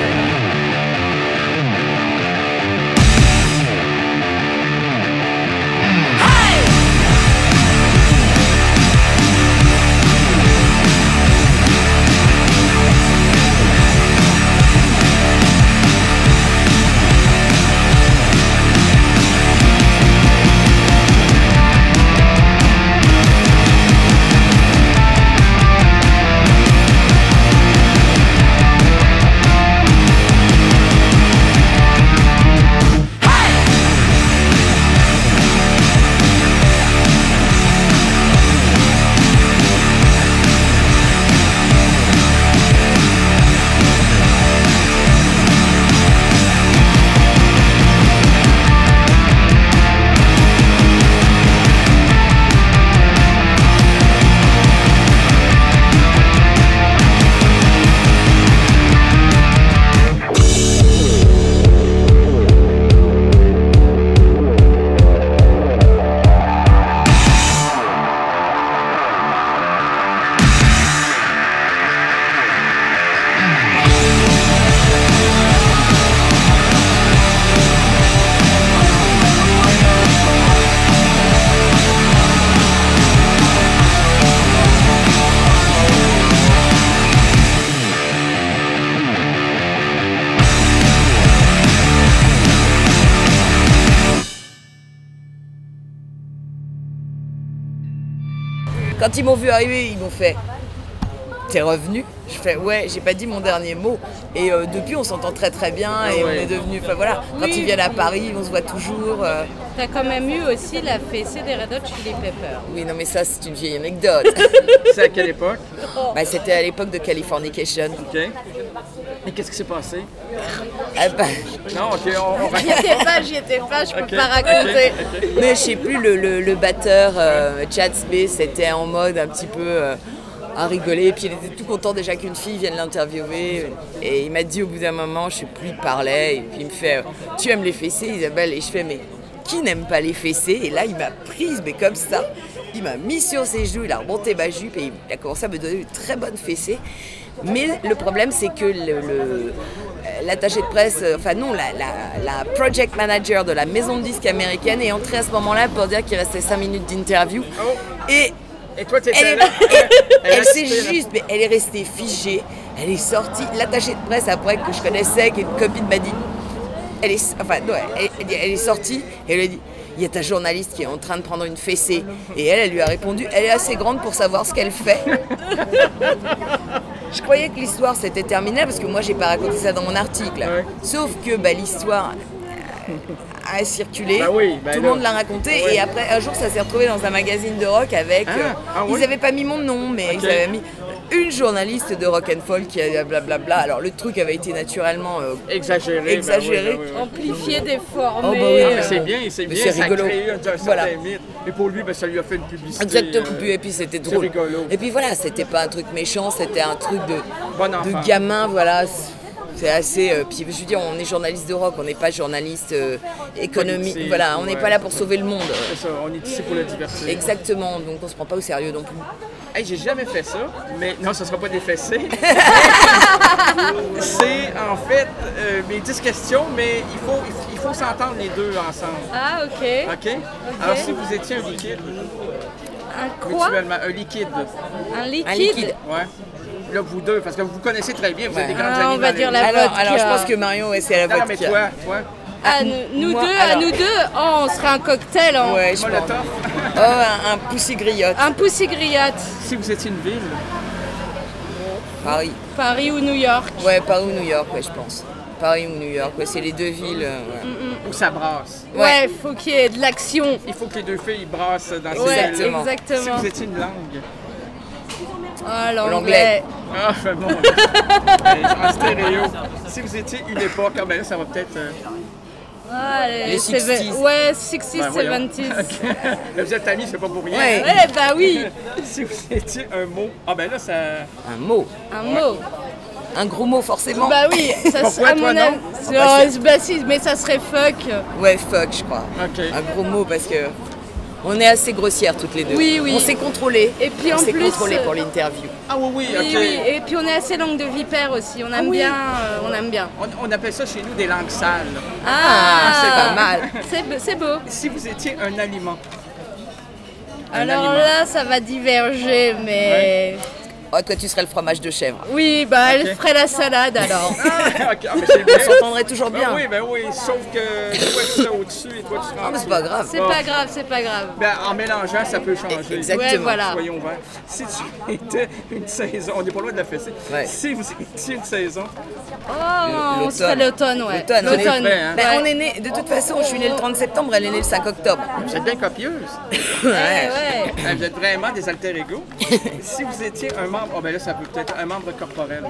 Quand ils m'ont vu arriver, ils m'ont fait « T'es revenu ?» Je fais « Ouais, j'ai pas dit mon dernier mot. » Et euh, depuis, on s'entend très très bien et ouais. on est devenus... Enfin voilà, quand Oui. ils viennent à Paris, on se voit toujours. Euh... T'as quand même eu aussi la fessée des Red Hot Chili Peppers. Oui, non mais ça, c'est une vieille anecdote. C'est à quelle époque? Bah, c'était à l'époque de Californication. OK. Et qu'est-ce qui s'est passé? Ah bah... Non, OK, on, on J'y étais pas, j'y étais pas, je peux okay. pas raconter. Okay. Okay. Mais je sais plus, le, le, le batteur, euh, Chad Smith, c'était en mode un petit peu euh, à rigoler. Et puis il était tout content déjà qu'une fille vienne l'interviewer. Et il m'a dit au bout d'un moment, je sais plus, il parlait. Et puis il me fait « Tu aimes les fessées, Isabelle ?» Et je fais « Mais qui n'aime pas les fessées ?» Et là, il m'a prise, mais comme ça. Il m'a mis sur ses joues, il a remonté ma jupe et il a commencé à me donner une très bonne fessée. Mais le problème, c'est que le, le, l'attaché de presse, enfin non, la, la, la project manager de la maison de disques américaine est entrée à ce moment-là pour dire qu'il restait cinq minutes d'interview. Oh. Et, et toi, t'étais elle, là? elle, elle, elle elle s'est juste, mais elle est restée figée. Elle est sortie, l'attachée de presse après que je connaissais, qui est une copine m'a dit, elle est, enfin, non, elle, elle, elle est sortie et elle a dit, il y a ta journaliste qui est en train de prendre une fessée. Et elle, elle lui a répondu, elle est assez grande pour savoir ce qu'elle fait. Je croyais que l'histoire s'était terminée parce que moi, j'ai pas raconté ça dans mon article. Ouais. Sauf que bah, l'histoire a circulé, bah oui, bah tout le monde l'a raconté. Ouais. Et après, un jour, ça s'est retrouvé dans un magazine de rock avec... Ah, euh, ah, ouais. Ils n'avaient pas mis mon nom, mais okay. Ils avaient mis... une journaliste de rock and folk qui a blablabla. Alors le truc avait été naturellement euh, exagéré, exagéré. Bah oui, bah oui. Amplifié, déformé. Oh, bah oui. Ah, mais c'est bien, c'est bien, c'est ça rigolo. a créé un certain voilà. mythe. Et pour lui, bah, ça lui a fait une publicité. Exactement. Euh, et puis c'était drôle. Rigolo. Et puis voilà, c'était pas un truc méchant, c'était un truc de, bon de gamin, voilà. C'est assez. Euh, puis je veux dire, on est journaliste de rock, on n'est pas journaliste euh, économique. Politique, voilà, on n'est ouais. pas là pour sauver le monde. C'est ça, on est ici pour la diversité. Exactement, donc on se prend pas au sérieux non plus. Hey, j'ai jamais fait ça, mais non, ça sera pas des fessées. C'est en fait euh, mes dix questions, mais il faut, il faut s'entendre les deux ensemble. Ah, ok. OK? okay. Alors, si vous étiez un liquide. Un quoi? Un liquide. Un liquide? Un liquide. Ouais. Là, vous deux, parce que vous connaissez très bien, vous ouais. êtes des grandes ah, amies. On va dire la alors, vodka. alors, je pense que Marion, ouais, c'est la non, vodka. Non, mais toi, toi. Ah, nous, nous moi, deux, alors... à nous deux, oh, on serait un cocktail. Hein. Ouais, je pense. Oh, un, un poussy griotte. Un poussy griotte. Si vous étiez une ville. Paris. Paris ou New York. Ouais, Paris ou New York, ouais, je pense. Paris ou New York, ouais, c'est les deux villes. Euh, ouais. Mm-mm. Où ça brasse. Ouais, ouais, faut qu'il y ait de l'action. Il faut que les deux filles brassent dans ces ouais, villes. Exactement. Si vous étiez une langue. Ah, l'anglais. Ah, fait bon. En stéréo. Si vous étiez une époque, ah ben là, ça va peut-être... Euh... Ah, les, les sixties. Ouais, sixties, ben, seventies. Okay. Vous êtes amis, c'est pas pour rien. Ouais, ouais bah oui. Si vous étiez un mot, ah ben là, ça... Un mot. Un ouais. mot. Un gros mot, forcément. Bah oui. Ça Pourquoi, toi, non? Oh, bah, bah si, mais ça serait fuck. Ouais, fuck, je crois. OK. Un gros mot, parce que... On est assez grossières toutes les deux. Oui, oui. On s'est contrôlées. Et puis on en s'est plus, contrôlées pour l'interview. Ah oui, oui, oui, ok. Oui, et puis on est assez langue de vipère aussi. On aime ah, oui. bien. Euh, on aime bien. On, on appelle ça chez nous des langues sales. Ah, ah c'est pas mal. C'est, c'est beau. Si vous étiez un aliment. Un Alors aliment. Là, ça va diverger, mais... Ouais. Oh, toi, tu serais le fromage de chèvre. Oui, bah okay. Elle ferait la salade alors. Ah, okay. ah, mais c'est bien. On s'entendrait toujours bien. Ben oui, ben oui, sauf que toi tu seras au-dessus et toi tu seras en dessous. Ah, c'est pas grave. C'est bon. pas grave, c'est pas grave. Ben, en mélangeant, ça peut changer. Exactement. Ouais, voilà. Soyons ouverts. Si tu étais une saison, on n'est pas loin de la fessée. Ouais. Si vous étiez une saison. Oh, le, on serait l'automne, ouais. L'automne, l'automne. On, est prêt, hein. ben, ouais. On est né, de toute façon, je suis née le trente septembre, elle est née le cinq octobre. Vous êtes bien copieuse. ouais, ouais. Ben, vous êtes vraiment des alter ego. Si vous étiez un membre, oh ben là, ça peut peut-être un membre corporel.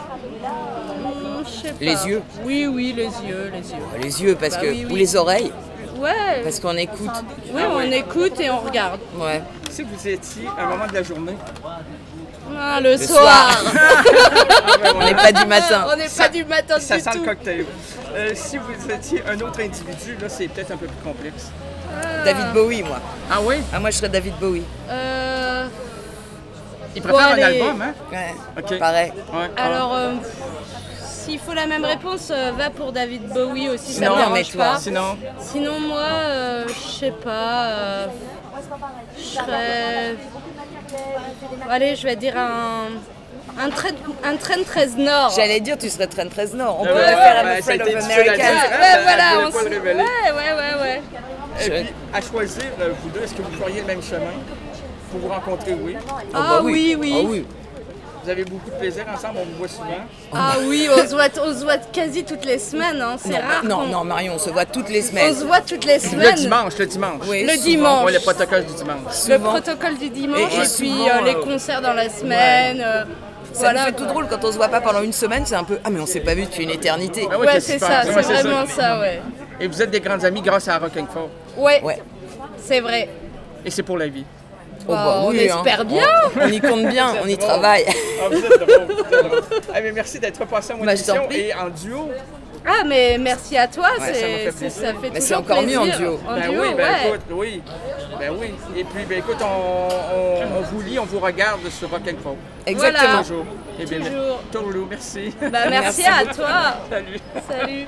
Mmh, je sais pas. Les yeux. Oui, oui, les yeux, les yeux. Les yeux, parce bah, que oui, oui. Ou les oreilles. Ouais. Parce qu'on écoute. Oui, ah, on oui. écoute et on regarde. Ouais. Si vous étiez à un moment de la journée. Ah, le, le soir. soir. ah, ben, on n'est pas du matin. On n'est pas du matin ça du sent tout. le cocktail. Euh, si vous étiez un autre individu, là, c'est peut-être un peu plus complexe. Ah. David Bowie, moi. Ah oui? Ah, moi, je serais David Bowie. Euh... Il préfère bon, un allez. album, hein? Ouais, okay. pareil. Ouais. Alors, euh, s'il faut la même réponse, euh, va pour David Bowie aussi, sinon, ça ne dérange pas. Sinon, sinon moi, euh, je sais pas, euh, je serais... Allez, je vais dire un... Un train, un train treize Nord. J'allais dire, tu serais train treize Nord. On ouais, pourrait ouais, faire ouais, un Afraid of Americans. Ouais, ouais, voilà. On s... ouais, ouais, ouais, ouais. Et puis, à choisir, vous deux, est-ce que vous feriez le même chemin pour vous rencontrer? Oui. Ah, oh, bah oui, oui. Ah, oui. Vous avez beaucoup de plaisir ensemble, on vous voit souvent. Ah oui, on se voit, on se voit quasi toutes les semaines, hein. C'est non, rare. Non, non, Marion, on se voit toutes les semaines. On se voit toutes les semaines. Le dimanche, le dimanche. Oui, le dimanche. Oui, le protocole du dimanche. Souvent. Le protocole du dimanche, et, et, et puis souvent, euh, les concerts dans la semaine. Ouais. Euh, Ça voilà. nous fait tout drôle quand on se voit pas pendant une semaine, c'est un peu ah mais on s'est pas vu depuis une éternité. Ah ouais, ouais c'est ça, c'est ouais, vraiment ça. ça, ouais. Et vous êtes des grandes amies grâce à Rock and Folk. Ouais. Ouais. C'est vrai. Et c'est pour la vie. Oh, bah, on oui, espère hein. bien. On, on y compte bien, on y travaille. Ah, vous êtes drôle, vous êtes drôle. Ah, mais merci d'être passé à mon émission et en duo. Ah, mais merci à toi, ouais, c'est, ça, c'est, ça fait mais toujours c'est encore plaisir. mieux en duo. En ben duo oui, ben ouais. écoute, oui. Ben oui. Et puis, ben écoute, on, on, on vous lit, on vous regarde sur Rock and Folk. Exactement. Voilà. Toujours. Eh bien, toujours. Tourlou, merci. Bah, merci, merci à toi. Salut. Salut.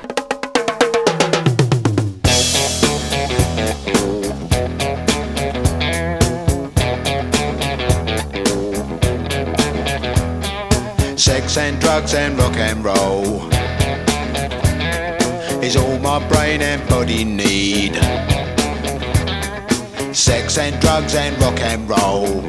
Sex and drugs and rock and roll is all my brain and body need. Sex and drugs and rock and roll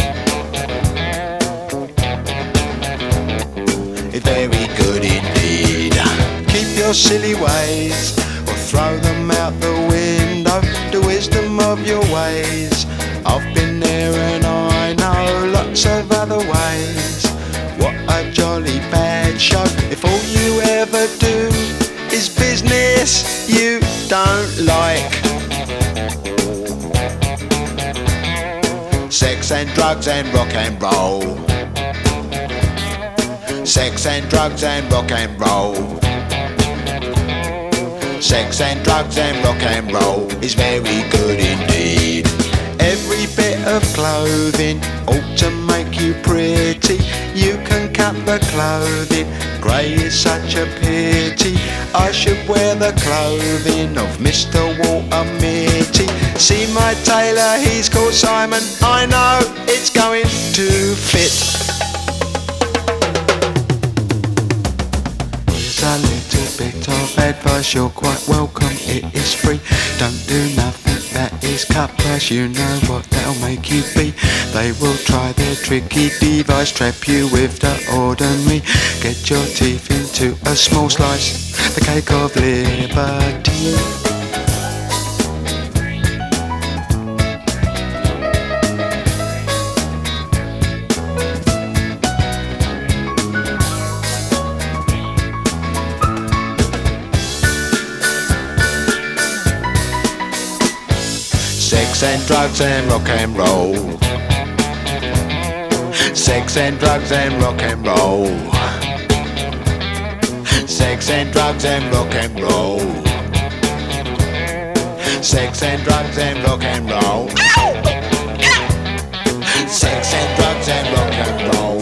is very good indeed. Keep your silly ways or throw them out the window. The wisdom of your ways, I've been there and I know lots of other ways. What a jolly bad show if all you ever do is business you don't like. Sex and drugs and rock and roll. Sex and drugs and rock and roll. Sex and drugs and rock and roll is very good indeed. Every bit of clothing ought to make you pretty. You can cut the clothing, grey is such a pity. I should wear the clothing of Mister Walter Mitty. See my tailor, he's called Simon, I know it's going to fit. A little bit of advice, you're quite welcome, it is free. Don't do nothing that is cut price, you know what that'll make you be. They will try their tricky device, trap you with the ordinary. Get your teeth into a small slice, the cake of liberty. Sex and drugs and rock and roll. Sex and drugs and rock and roll. Sex and drugs and rock and roll. Sex and drugs and rock and roll. Sex and drugs and rock and roll.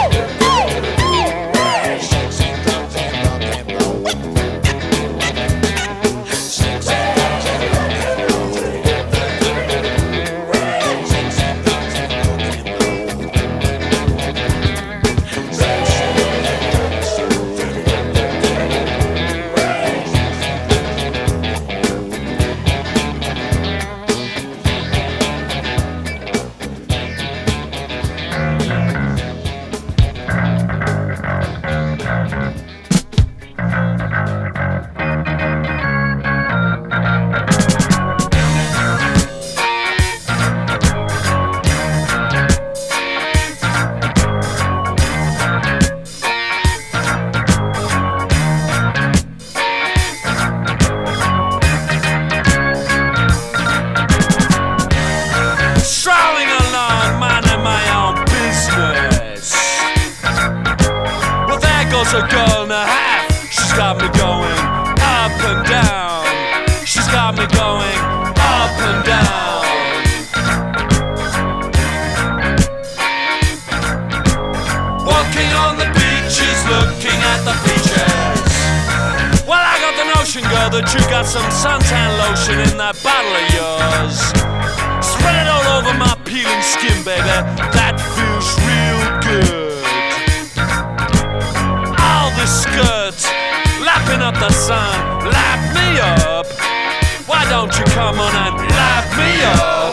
A girl and a half, she's got me going up and down. She's got me going up and down. Walking on the beaches, looking at the beaches. Well, I got the notion, girl, that you got some suntan lotion in that bottle of yours. Spread it all over my peeling skin, baby. That feels real good. This skirt, lapping up the sun, lap me up. Why don't you come on and lap me up?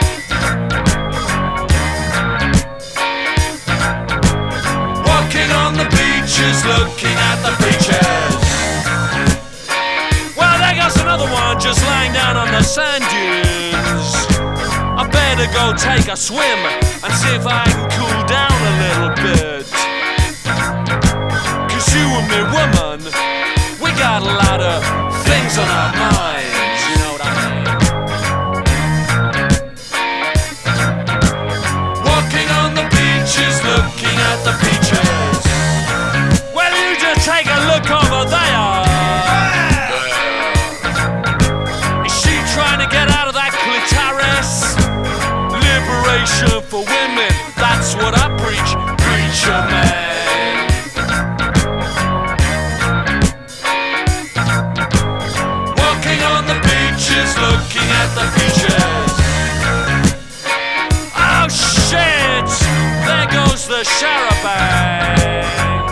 Walking on the beaches, looking at the beaches. Well, there goes another one just lying down on the sand dunes. I better go take a swim and see if I can cool down a little bit. You and me, woman, we got a lot of things on our minds, you know what I mean? Walking on the beaches, looking at the beaches. Well, you just take a look over there. Is she trying to get out of that clitoris? Liberation for women, that's what I preach, preacher man. Looking at the beaches. Oh shit! There goes the charabanc.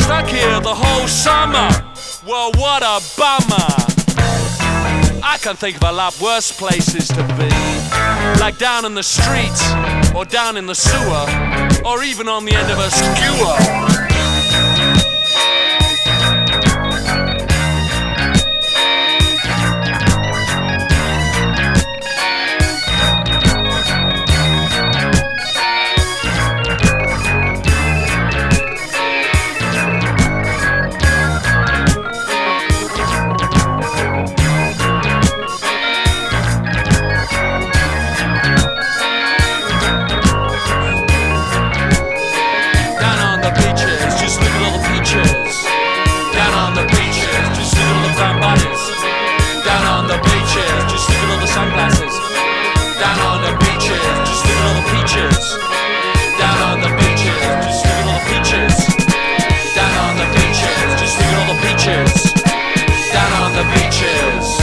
stuck here the whole summer. Well, what a bummer. I can think of a lot worse places to be, like down in the streets, or down in the sewer, or even on the end of a skewer. Sunglasses. Down on the beaches, just look at all the peaches. Down on the beaches, just look at all the peaches. Down on the beaches, just look at all the peaches. Down on the beaches.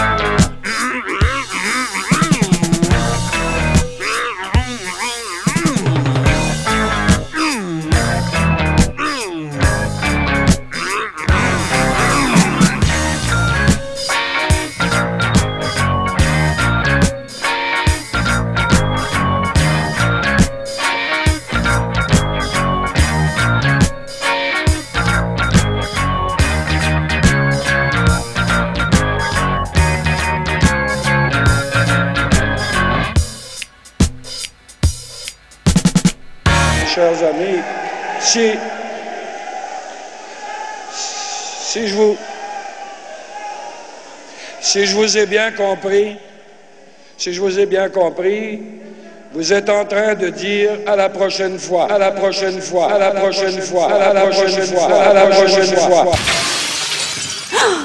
Chers amis, si, si je vous, si je vous ai bien compris, si je vous ai bien compris, vous êtes en train de dire à la prochaine fois, à la prochaine fois, à la prochaine fois, à la prochaine fois, à la prochaine fois.